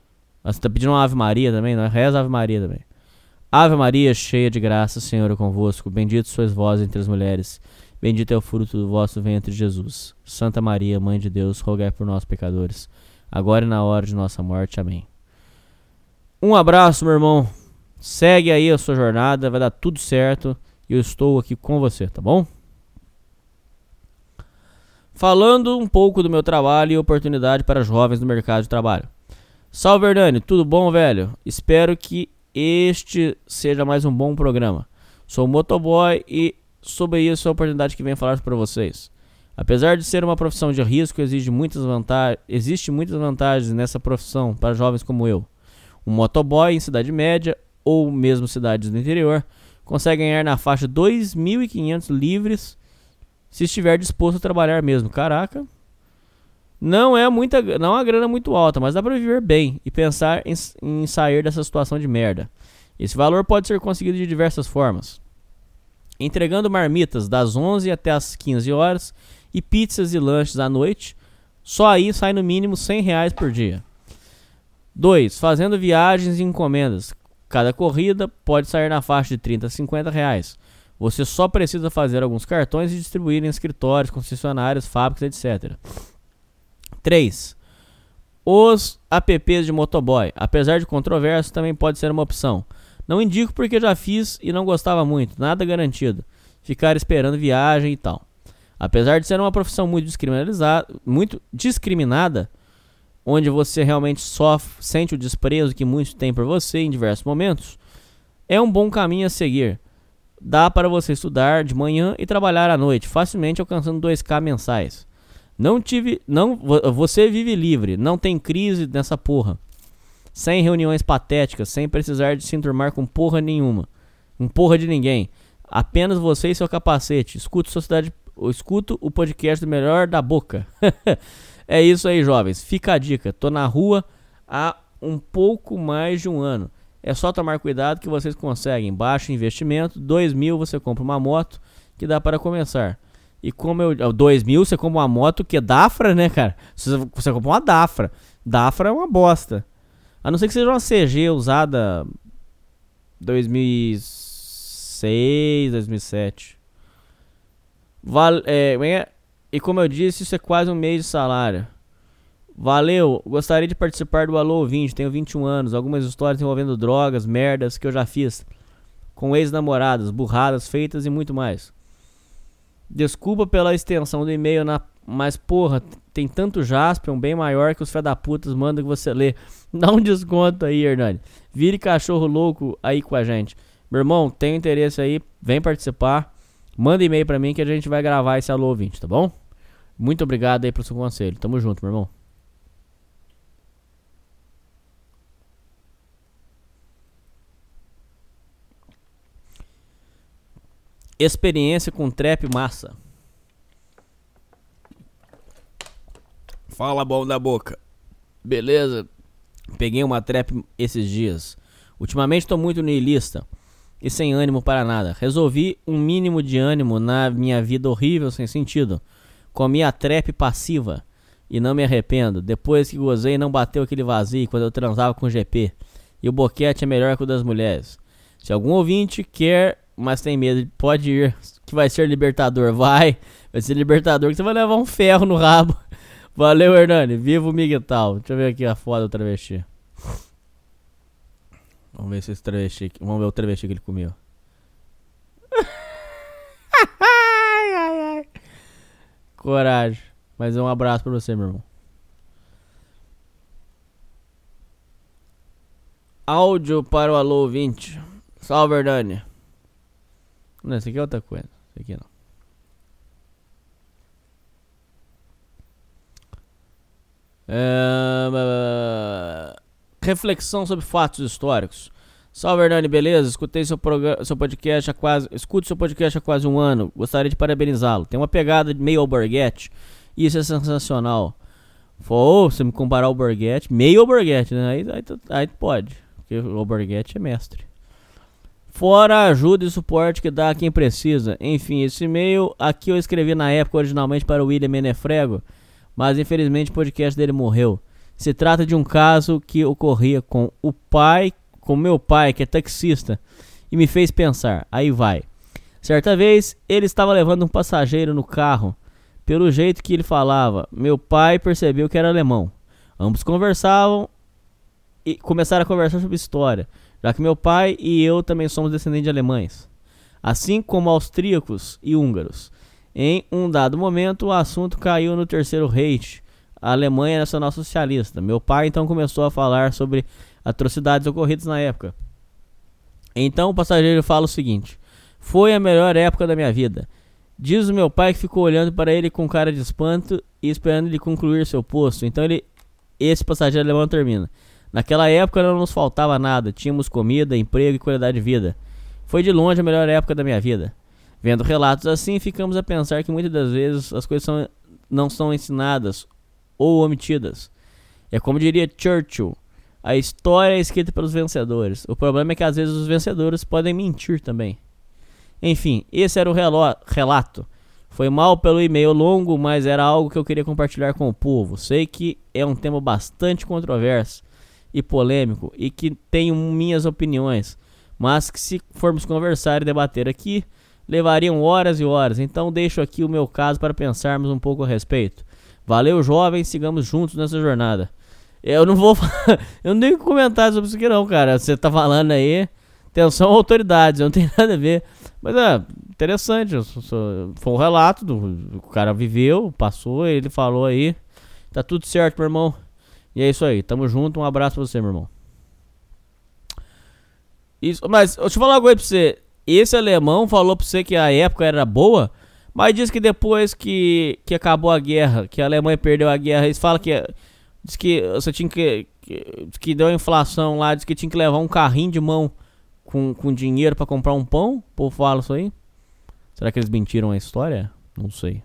Você tá pedindo uma Ave Maria também, não é? Reza Ave Maria também. Ave Maria, cheia de graça, o Senhor é convosco. Bendito sois vós entre as mulheres. Bendito é o fruto do vosso ventre, Jesus. Santa Maria, Mãe de Deus, rogai por nós, pecadores, agora e na hora de nossa morte. Amém. Um abraço, meu irmão. Segue aí a sua jornada, vai dar tudo certo. E eu estou aqui com você, tá bom? Falando um pouco do meu trabalho e oportunidade para jovens no mercado de trabalho. Salve, Hernani, tudo bom, velho? Espero que este seja mais um bom programa. Sou motoboy e sobre isso é a oportunidade que venho falar para vocês. Apesar de ser uma profissão de risco, exige muitas vantagens, existe muitas vantagens nessa profissão para jovens como eu. Um motoboy em cidade média ou mesmo cidades do interior consegue ganhar na faixa de dois mil e quinhentos livres se estiver disposto a trabalhar mesmo. Caraca. Não é muita, não é uma grana muito alta, mas dá pra viver bem e pensar em, em sair dessa situação de merda. Esse valor pode ser conseguido de diversas formas. Entregando marmitas das onze até as quinze horas e pizzas e lanches à noite. Só aí sai no mínimo cem reais por dia. dois. Fazendo viagens e encomendas. Cada corrida pode sair na faixa de trinta a cinquenta reais. Você só precisa fazer alguns cartões e distribuir em escritórios, concessionárias, fábricas, etcétera. três. Os apps de motoboy, apesar de controverso, também pode ser uma opção. Não indico porque já fiz e não gostava muito, nada garantido. Ficar esperando viagem e tal. Apesar de ser uma profissão muito descriminalizada, muito discriminada, onde você realmente só sente o desprezo que muitos têm por você em diversos momentos, é um bom caminho a seguir. Dá para você estudar de manhã e trabalhar à noite, facilmente alcançando dois mil mensais. Não tive, não, você vive livre, não tem crise nessa porra. Sem reuniões patéticas, sem precisar de se enturmar com porra nenhuma. Com porra de ninguém. Apenas você e seu capacete. Escuto, sociedade, escuto o podcast do Melhor da Boca. É isso aí, jovens. Fica a dica. Tô na rua há um pouco mais de um ano. É só tomar cuidado que vocês conseguem. Baixo investimento. dois mil você compra uma moto que dá para começar. E como eu... dois mil você compra uma moto que é Dafra, né, cara? Você, você compra uma Dafra. Dafra é uma bosta. A não ser que seja uma C G usada dois mil e seis, dois mil e sete. Vale, é, e como eu disse, isso é quase um mês de salário. Valeu, gostaria de participar do Alô Ouvinte, tenho vinte e um anos. Algumas histórias envolvendo drogas, merdas que eu já fiz. Com ex-namoradas, burradas feitas e muito mais. Desculpa pela extensão do e-mail, na, mas porra, tem tanto Jaspion bem maior que os fé da putas mandam que você lê. Dá um desconto aí, Hernani. Vire cachorro louco aí com a gente. Meu irmão, tem interesse aí, vem participar. Manda e-mail pra mim que a gente vai gravar esse Alô Ouvinte, tá bom? Muito obrigado aí pelo seu conselho. Tamo junto, meu irmão. Experiência com trap massa. Fala, bom da boca. Beleza? Peguei uma trap esses dias. Ultimamente tô muito niilista e sem ânimo para nada. Resolvi um mínimo de ânimo na minha vida horrível sem sentido. Comi a trap passiva e não me arrependo. Depois que gozei, não bateu aquele vazio quando eu transava com o G P. E o boquete é melhor que o das mulheres. Se algum ouvinte quer, mas tem medo, pode ir, que vai ser libertador. Vai, vai ser libertador, que você vai levar um ferro no rabo. Valeu, Hernani, viva o Miguel. Deixa eu ver aqui a foto do travesti. Vamos ver se esse travesti, vamos ver o travesti que ele comeu. Ai, ai, ai. Coragem. Mas é um abraço pra você, meu irmão. Áudio para o Alô Ouvinte. Salve, Hernani. Não, esse aqui é outra coisa. Esse aqui não. É... Reflexão sobre fatos históricos. Salve, Hernani, beleza? Escutei seu, programa, seu podcast há quase... Escuto seu podcast há quase um ano. Gostaria de parabenizá-lo. Tem uma pegada meio alborguete. Isso é sensacional. Pô, você me comparar ao alborguete, meio alborguete, né? Aí, aí, aí pode. Porque o alborguete é mestre. Fora a ajuda e suporte que dá a quem precisa. Enfim, esse e-mail aqui eu escrevi na época originalmente para o William Menefrego, mas infelizmente o podcast dele morreu. Se trata de um caso que ocorria com o pai, com meu pai, que é taxista, e me fez pensar. Aí vai. Certa vez, ele estava levando um passageiro no carro. Pelo jeito que ele falava, meu pai percebeu que era alemão. Ambos conversavam e começaram a conversar sobre história, já que meu pai e eu também somos descendentes de alemães, assim como austríacos e húngaros. Em um dado momento, o assunto caiu no Terceiro Reich, a Alemanha Nacional Socialista. Meu pai então começou a falar sobre atrocidades ocorridas na época. Então o passageiro fala o seguinte: foi a melhor época da minha vida. Diz o meu pai que ficou olhando para ele com cara de espanto e esperando ele concluir seu posto. Então ele, esse passageiro alemão termina. Naquela época não nos faltava nada. Tínhamos comida, emprego e qualidade de vida. Foi de longe a melhor época da minha vida. Vendo relatos assim, ficamos a pensar que muitas das vezes as coisas são, não são ensinadas ou omitidas. É como diria Churchill: a história é escrita pelos vencedores. O problema é que às vezes os vencedores podem mentir também. Enfim, esse era o relo- relato. Foi mal pelo e-mail longo, mas era algo que eu queria compartilhar com o povo. Sei que é um tema bastante controverso e polêmico e que tenho minhas opiniões, mas que se formos conversar e debater aqui, levariam horas e horas. Então deixo aqui o meu caso para pensarmos um pouco a respeito. Valeu, jovens, sigamos juntos nessa jornada. Eu não vou eu não tenho que comentar sobre isso aqui não, cara. Você tá falando aí, atenção autoridades, não tem nada a ver. Mas é interessante, eu sou, sou, foi um relato do o cara viveu, passou, ele falou aí. Tá tudo certo, meu irmão. E é isso aí, tamo junto, um abraço pra você, meu irmão. Isso, mas deixa eu falar uma coisa pra você. Esse alemão falou pra você que a época era boa, mas diz que depois que, que acabou a guerra, que a Alemanha perdeu a guerra, eles falam que diz que você tinha que, que, que deu a inflação lá, diz que tinha que levar um carrinho de mão com, com dinheiro pra comprar um pão. O povo fala isso aí. Será que eles mentiram a história? Não sei.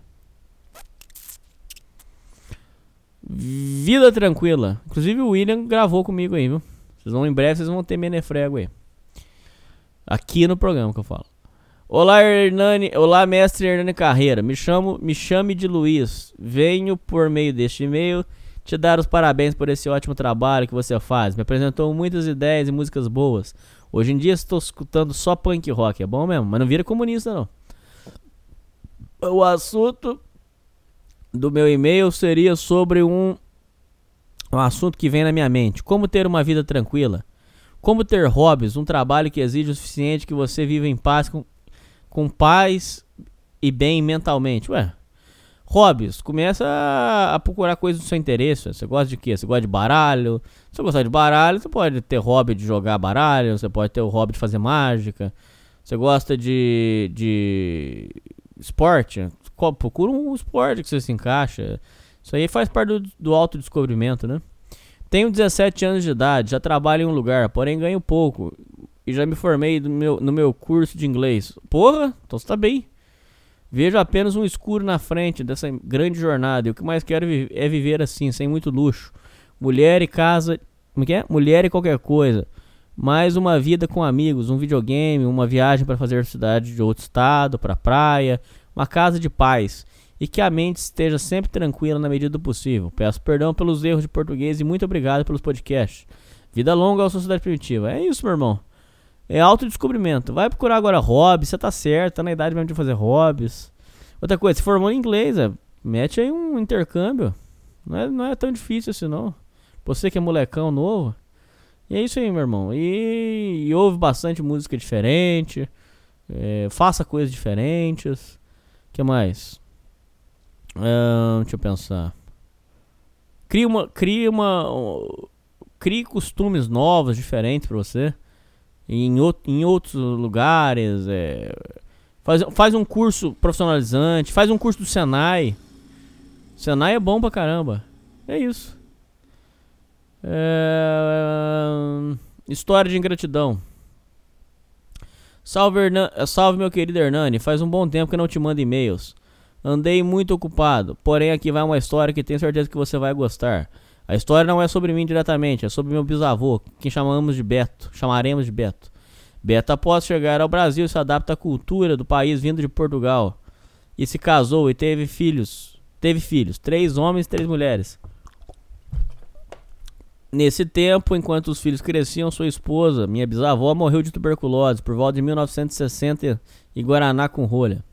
Vida tranquila. Inclusive o William gravou comigo aí, viu? Vocês vão, em breve vocês vão ter Menefrego aí. Aqui no programa que eu falo. Olá, Hernani. Olá, mestre Hernani Carreira. Me chamo, me chame de Luiz. Venho por meio deste e-mail te dar os parabéns por esse ótimo trabalho que você faz. Me apresentou muitas ideias e músicas boas. Hoje em dia estou escutando só punk rock. É bom mesmo, mas não vira comunista não. O assunto do meu e-mail seria sobre um, um assunto que vem na minha mente. Como ter uma vida tranquila. Como ter hobbies, um trabalho que exige o suficiente que você viva em paz, com, com paz e bem mentalmente. Ué, hobbies, começa a, a procurar coisas do seu interesse. Você gosta de quê? Você gosta de baralho? Se você gostar de baralho, você pode ter hobby de jogar baralho, você pode ter o hobby de fazer mágica. Você gosta de, de esporte? Procura um esporte que você se encaixa. Isso aí faz parte do, do autodescobrimento, né? Tenho dezessete anos de idade, já trabalho em um lugar, porém ganho pouco. E já me formei do meu, no meu curso de inglês. Porra, então você tá bem. Vejo apenas um escuro na frente dessa grande jornada. E o que mais quero é viver assim, sem muito luxo. Mulher e casa... Como que é? Mulher e qualquer coisa. Mais uma vida com amigos, um videogame, uma viagem para fazer cidade de outro estado, pra praia... Uma casa de paz. E que a mente esteja sempre tranquila na medida do possível. Peço perdão pelos erros de português e muito obrigado pelos podcasts. Vida longa à sociedade primitiva. É isso, meu irmão. É autodescobrimento. Vai procurar agora hobbies. Você tá certo, tá na idade mesmo de fazer hobbies. Outra coisa, se formou em inglês, é, mete aí um intercâmbio. Não é, não é tão difícil assim não. Você que é molecão novo. E é isso aí, meu irmão. E, e ouve bastante música diferente. É, faça coisas diferentes. O que mais? Uh, deixa eu pensar. Crie uma, crie uma, uh, crie costumes novos, diferentes pra você. Em, outro, em outros lugares. É, faz, faz um curso profissionalizante. Faz um curso do Senai. Senai é bom pra caramba. É isso. É, história de ingratidão. Salve, Hernan... Salve, meu querido Hernani. Faz um bom tempo que não te mando e-mails. Andei muito ocupado. Porém, aqui vai uma história que tenho certeza que você vai gostar. A história não é sobre mim diretamente, é sobre meu bisavô, que chamamos de Beto. Chamaremos de Beto. Beto, após chegar ao Brasil, se adapta à cultura do país vindo de Portugal. E se casou e teve filhos. Teve filhos. Três homens e três mulheres. Nesse tempo, enquanto os filhos cresciam, sua esposa, minha bisavó, morreu de tuberculose por volta de mil novecentos e sessenta em Guaraná com rolha.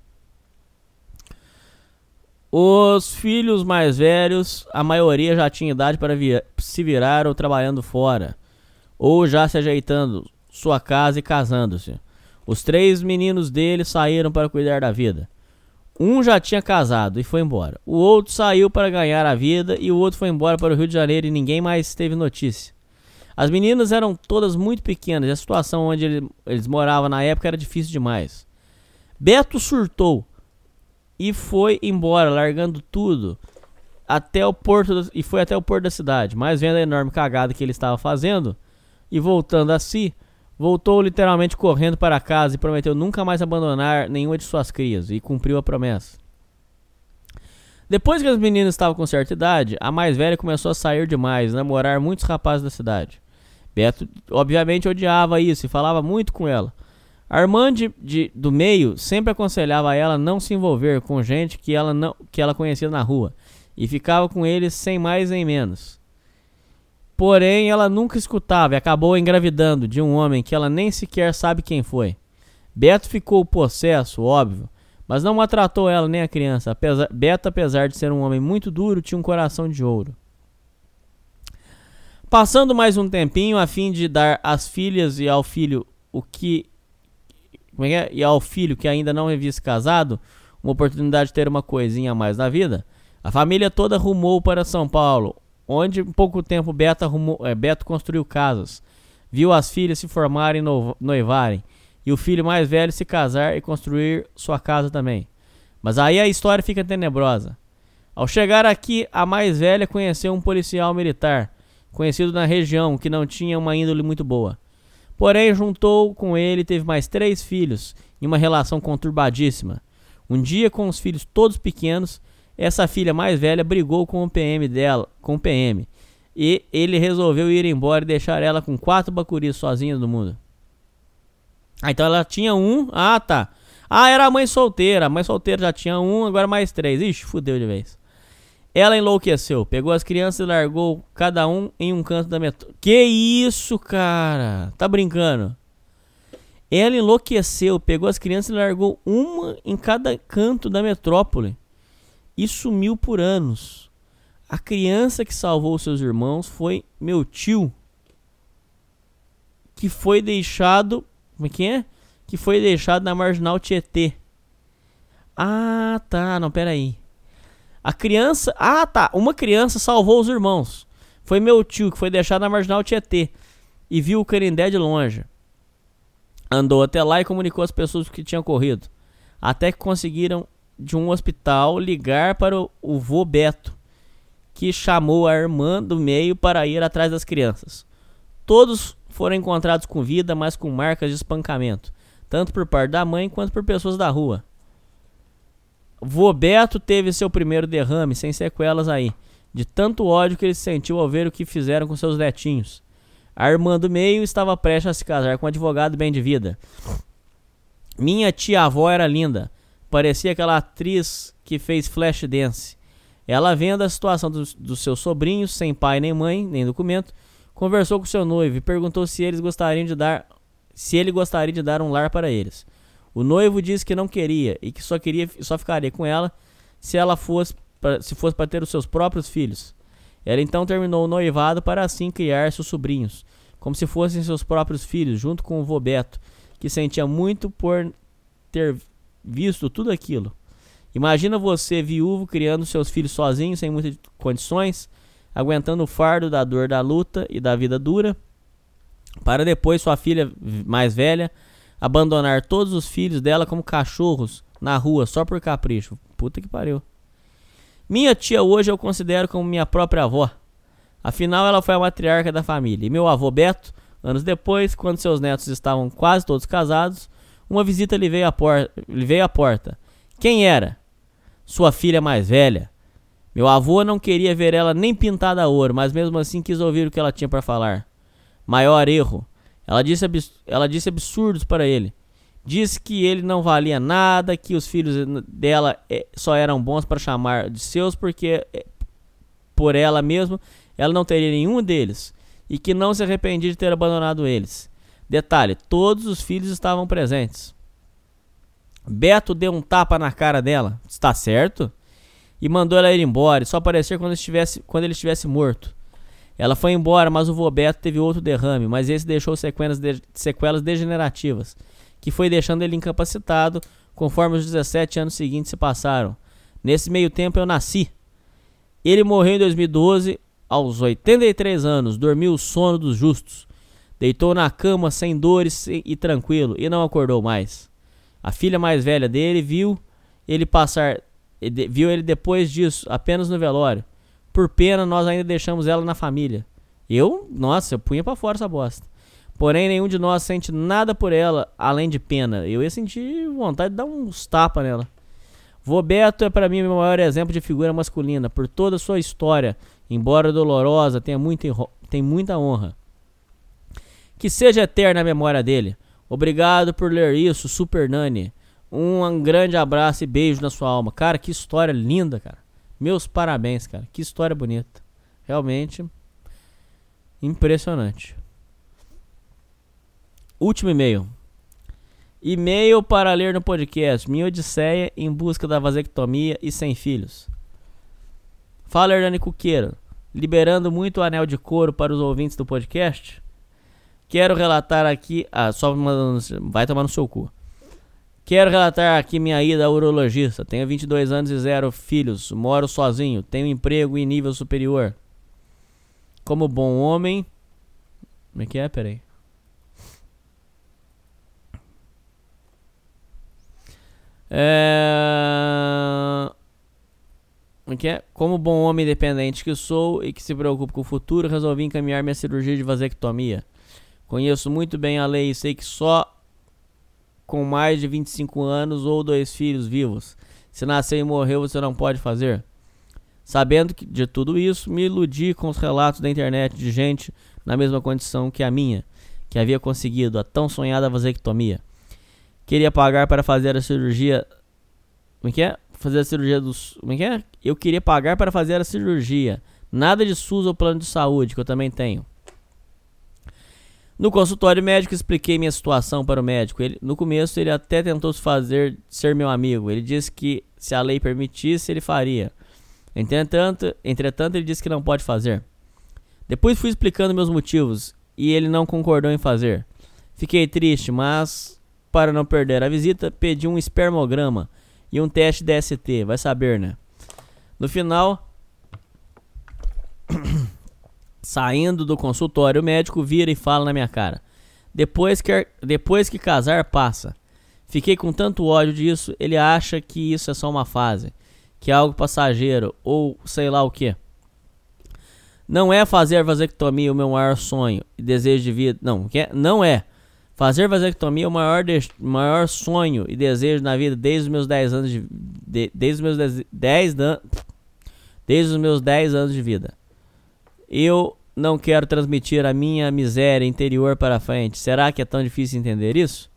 Os filhos mais velhos, a maioria já tinha idade para vir, se virar ou trabalhando fora, ou já se ajeitando sua casa e casando-se. Os três meninos dele saíram para cuidar da vida. Um já tinha casado e foi embora. O outro saiu para ganhar a vida e o outro foi embora para o Rio de Janeiro e ninguém mais teve notícia. As meninas eram todas muito pequenas e a situação onde ele, eles moravam na época era difícil demais. Beto surtou e foi embora, largando tudo até o porto do, e foi até o porto da cidade. Mas vendo a enorme cagada que ele estava fazendo e voltando a si, voltou literalmente correndo para casa e prometeu nunca mais abandonar nenhuma de suas crias, e cumpriu a promessa. Depois que as meninas estavam com certa idade, a mais velha começou a sair demais, namorar muitos rapazes da cidade. Beto obviamente odiava isso e falava muito com ela. A irmã de, de, do meio sempre aconselhava a ela não se envolver com gente que ela, não, que ela conhecia na rua, e ficava com eles sem mais nem menos. Porém, ela nunca escutava e acabou engravidando de um homem que ela nem sequer sabe quem foi. Beto ficou possesso, óbvio, mas não maltratou ela nem a criança. Apesar, Beto, apesar de ser um homem muito duro, tinha um coração de ouro. Passando mais um tempinho, a fim de dar às filhas e ao filho o que... Como é que é? E ao filho que ainda não havia se casado, uma oportunidade de ter uma coisinha a mais na vida, a família toda rumou para São Paulo, onde em pouco tempo Beto, arrumou, é, Beto construiu casas, viu as filhas se formarem e noivarem, e o filho mais velho se casar e construir sua casa também. Mas aí a história fica tenebrosa. Ao chegar aqui, a mais velha conheceu um policial militar, conhecido na região, que não tinha uma índole muito boa. Porém, juntou com ele e teve mais três filhos, em uma relação conturbadíssima. Um dia, com os filhos todos pequenos, essa filha mais velha brigou com o P M dela, com o P M, e ele resolveu ir embora e deixar ela com quatro bacuris sozinha no mundo. Ah, então ela tinha um, ah tá, ah era a mãe solteira, a mãe solteira já tinha um, agora mais três, ixi, fudeu de vez. Ela enlouqueceu, pegou as crianças e largou cada um em um canto da metrópole. Que isso, cara, tá brincando? Ela enlouqueceu, pegou as crianças e largou uma em cada canto da metrópole. E sumiu por anos. A criança que salvou seus irmãos foi meu tio, que foi deixado, como é que é? Que foi deixado na Marginal Tietê. Ah, tá, não, pera aí. A criança, ah, tá, uma criança salvou os irmãos. Foi meu tio, que foi deixado na Marginal Tietê e viu o Canindé de longe. Andou até lá e comunicou às pessoas que tinham ocorrido, até que conseguiram de um hospital ligar para o, o vô Beto, que chamou a irmã do meio para ir atrás das crianças. Todos foram encontrados com vida, mas com marcas de espancamento, tanto por parte da mãe quanto por pessoas da rua. Vô Beto teve seu primeiro derrame, sem sequelas aí, de tanto ódio que ele sentiu ao ver o que fizeram com seus netinhos. A irmã do meio estava prestes a se casar com um advogado bem de vida. Minha tia-avó era linda, parecia aquela atriz que fez Flashdance. Ela, vendo a situação dos, dos seus sobrinhos, sem pai nem mãe, nem documento, conversou com seu noivo e perguntou se eles gostariam de dar, se ele gostaria de dar um lar para eles. O noivo disse que não queria e que só queria, só ficaria com ela se ela fosse, pra, se fosse para ter os seus próprios filhos. Ela então terminou o noivado para assim criar seus sobrinhos, como se fossem seus próprios filhos, junto com o vô Beto, que sentia muito por ter visto tudo aquilo. Imagina você, viúvo, criando seus filhos sozinho, sem muitas condições, aguentando o fardo da dor da luta e da vida dura, para depois sua filha mais velha abandonar todos os filhos dela como cachorros na rua só por capricho. Puta que pariu. Minha tia hoje eu considero como minha própria avó. Afinal, ela foi a matriarca da família. E meu avô Beto, anos depois, quando seus netos estavam quase todos casados, uma visita lhe veio à, por... lhe veio à porta. Quem era? Sua filha mais velha. Meu avô não queria ver ela nem pintada a ouro, mas mesmo assim quis ouvir o que ela tinha para falar. Maior erro. Ela disse, abs... ela disse absurdos para ele. Disse que ele não valia nada, que os filhos dela só eram bons para chamar de seus, porque por ela mesma ela não teria nenhum deles. e que não se arrependia de ter abandonado eles. Detalhe, todos os filhos estavam presentes. Beto deu um tapa na cara dela, está certo? E mandou ela ir embora, e só aparecer quando, estivesse, quando ele estivesse morto. Ela foi embora, mas o vô Beto teve outro derrame, mas esse deixou sequelas, de, sequelas degenerativas, que foi deixando ele incapacitado conforme os dezessete anos seguintes se passaram. Nesse meio tempo eu nasci. Ele morreu em dois mil e doze, aos oitenta e três anos, dormiu o sono dos justos. Deitou na cama sem dores e tranquilo, e não acordou mais. A filha mais velha dele viu ele passar, viu ele depois disso, apenas no velório. Por pena, nós ainda deixamos ela na família. Eu, nossa, eu punha pra fora essa bosta. Porém, nenhum de nós sente nada por ela, além de pena. Eu ia sentir vontade de dar uns tapas nela. Vô Beto é para mim o maior exemplo de figura masculina, por toda a sua história, embora dolorosa, tenha muita, tem muita honra. Que seja eterna a memória dele. Obrigado por ler isso, Super Nani. Um grande abraço e beijo na sua alma. Cara, que história linda, cara. Meus parabéns, cara. Que história bonita. Realmente impressionante. Último e-mail. E-mail para ler no podcast. Minha odisseia em busca da vasectomia e sem filhos. Fala, Hernani Cuqueiro. Liberando muito anel de couro para os ouvintes do podcast. Quero relatar aqui... Ah, só mandando... Vai tomar no seu cu. Quero relatar aqui minha ida ao urologista. Tenho vinte e dois anos e zero filhos. Moro sozinho. Tenho emprego em nível superior. Como bom homem... Como é que é? Peraí. É... Como é que é? Como bom homem independente que sou e que se preocupa com o futuro, resolvi encaminhar minha cirurgia de vasectomia. Conheço muito bem a lei e sei que só com mais de vinte e cinco anos ou dois filhos vivos, se nasceu e morreu, você não pode fazer. Sabendo que, de tudo isso, me iludi com os relatos da internet de gente na mesma condição que a minha, que havia conseguido a tão sonhada vasectomia. Queria pagar para fazer a cirurgia... Como é que é? Fazer a cirurgia dos... Como é que é? Eu queria pagar para fazer a cirurgia. Nada de SUS ou plano de saúde, que eu também tenho. No consultório médico, expliquei minha situação para o médico. Ele, no começo, ele até tentou se fazer ser meu amigo. Ele disse que, se a lei permitisse, ele faria. Entretanto, entretanto, ele disse que não pode fazer. Depois fui explicando meus motivos, e ele não concordou em fazer. Fiquei triste, mas, para não perder a visita, pedi um espermograma e um teste D S T. Vai saber, né? No final... Saindo do consultório, o médico vira e fala na minha cara: depois que, depois que casar, passa. Fiquei com tanto ódio disso. Ele acha que isso é só uma fase, que é algo passageiro, ou sei lá o que. Não é fazer vasectomia o meu maior sonho e desejo de vida. Não, não é. Fazer vasectomia é o maior, de, maior sonho e desejo na vida desde os meus dez anos de, de desde os meus dez desde os meus dez anos de vida. Eu não quero transmitir a minha miséria interior para frente. Será que é tão difícil entender isso?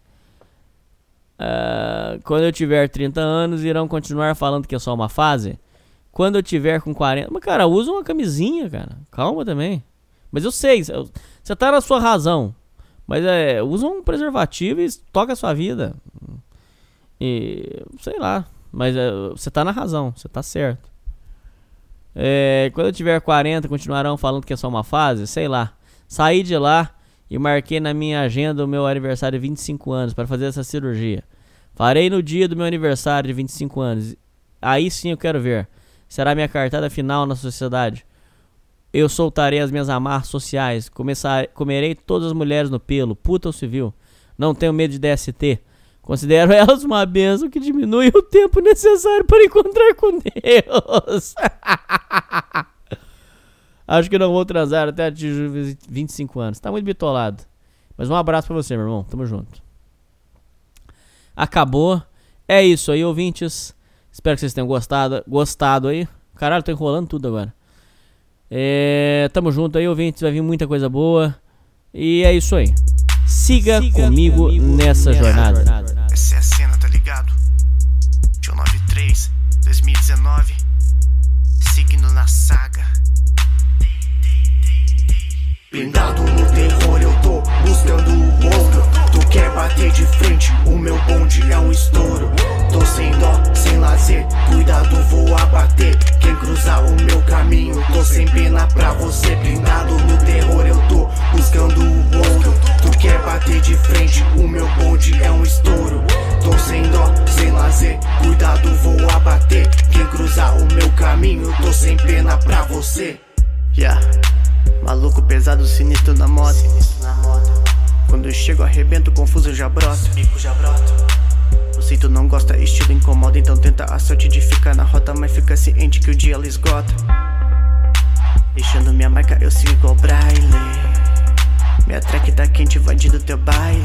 Uh, quando eu tiver trinta anos, irão continuar falando que é só uma fase? Quando eu tiver com quarenta... Mas, cara, usa uma camisinha, cara. Calma também. Mas eu sei, você tá na sua razão. Mas é, usa um preservativo e toca a sua vida. E... sei lá. Mas é, você tá na razão, você tá certo. É, quando eu tiver quarenta, continuarão falando que é só uma fase? Sei lá. Saí de lá e marquei na minha agenda o meu aniversário de vinte e cinco anos para fazer essa cirurgia. Farei no dia do meu aniversário de vinte e cinco anos. Aí sim eu quero ver. Será minha cartada final na sociedade. Eu soltarei as minhas amarras sociais. Começar, comerei todas as mulheres no pelo, puta ou civil. Não tenho medo de D S T. Considero elas uma bênção que diminui o tempo necessário para encontrar com Deus. Acho que não vou transar até atingir vinte e cinco anos. Tá muito bitolado. Mas um abraço pra você, meu irmão. Tamo junto. Acabou. É isso aí, ouvintes. Espero que vocês tenham gostado. Gostado aí. Caralho, tô enrolando tudo agora. É, tamo junto aí, ouvintes. Vai vir muita coisa boa. E é isso aí. Siga, Siga comigo, comigo nessa jornada. jornada. Essa é a cena, tá ligado? Tio noventa e três, dois mil e dezenove. Signo na saga. Blindado no terror, eu tô buscando o ouro. Tu quer bater de frente, o meu bonde é um estouro. Tô sem dó, sem lazer, cuidado, vou abater quem cruzar o meu caminho, tô sem pena pra você. Blindado no terror, eu tô buscando o ouro. Tu quer bater de frente, o meu bonde é um estouro. Tô sem dó, sem lazer, cuidado, vou abater quem cruzar o meu caminho, tô sem pena pra você. Yeah. Maluco, pesado, sinistro na moda. Sinistro na moda. Quando eu chego, arrebento, confuso, eu já broto. Bico já broto. Eu sei tu não gosta, estilo incomoda. Então tenta a sorte de ficar na rota, mas fica ciente que o dia ela esgota. Deixando minha marca, eu sigo igual braille. Minha track tá quente, invadindo teu baile.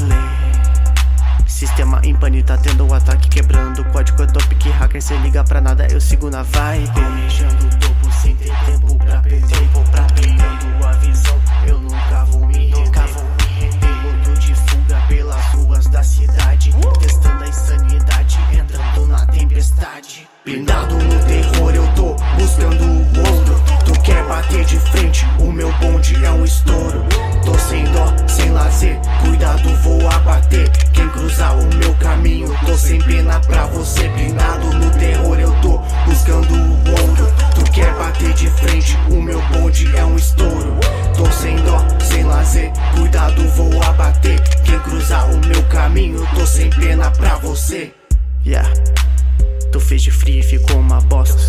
Sistema impane, tá tendo o ataque, quebrando o código, eu tô pique hacker, cê liga pra nada, eu sigo na vibe. Almejando o topo sem ter tempo pra perder, tempo pra pegando a visão, eu nunca vou me render, nunca vou me render. Piloto de fuga pelas ruas da cidade, testando a insanidade, entrando na tempestade. Blindado no terror, eu tô buscando o ouro. Tu quer bater de frente, o meu bonde é um estouro. Tô sem dó, sem lazer, cuidado, vou abater quem cruzar o meu caminho, tô sem pena pra você. Blindado no terror, eu tô buscando o ouro. Tu quer bater de frente, o meu bonde é um estouro. Tô sem dó, sem lazer, cuidado, vou abater quem cruzar o meu caminho, tô sem pena pra você. Yeah. Tu fez de frio e ficou uma bosta.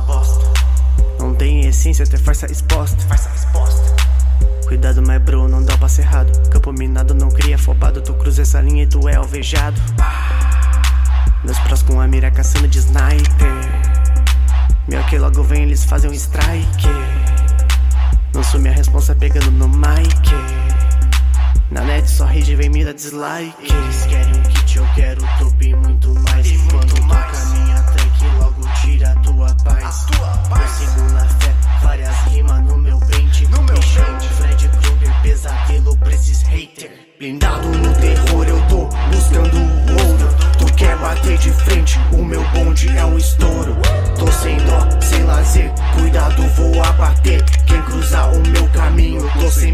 Não tem essência, até farsa exposta. Cuidado, mas bro, não dá pra ser errado. Campo minado não cria afobado. Tu cruza essa linha e tu é alvejado. Meus prós com a mira caçando de sniper. Meu que logo vem, eles fazem um strike. Não sou minha responsa pegando no mic. Na net só rage vem me dar dislike. Eles querem um kit, eu quero top e muito mais. E quando toca minha track, logo tira a tua paz. Eu sigo na fé, várias rimas no meu pente. Me chamo Fred Krueger, pesadelo pra esses haters. Blindado no terror, eu tô buscando o ouro. Tu quer bater de frente, o meu bonde é um estouro. Tô sem dó, sem lazer, cuidado, vou abater quem cruzar o meu caminho, tô sem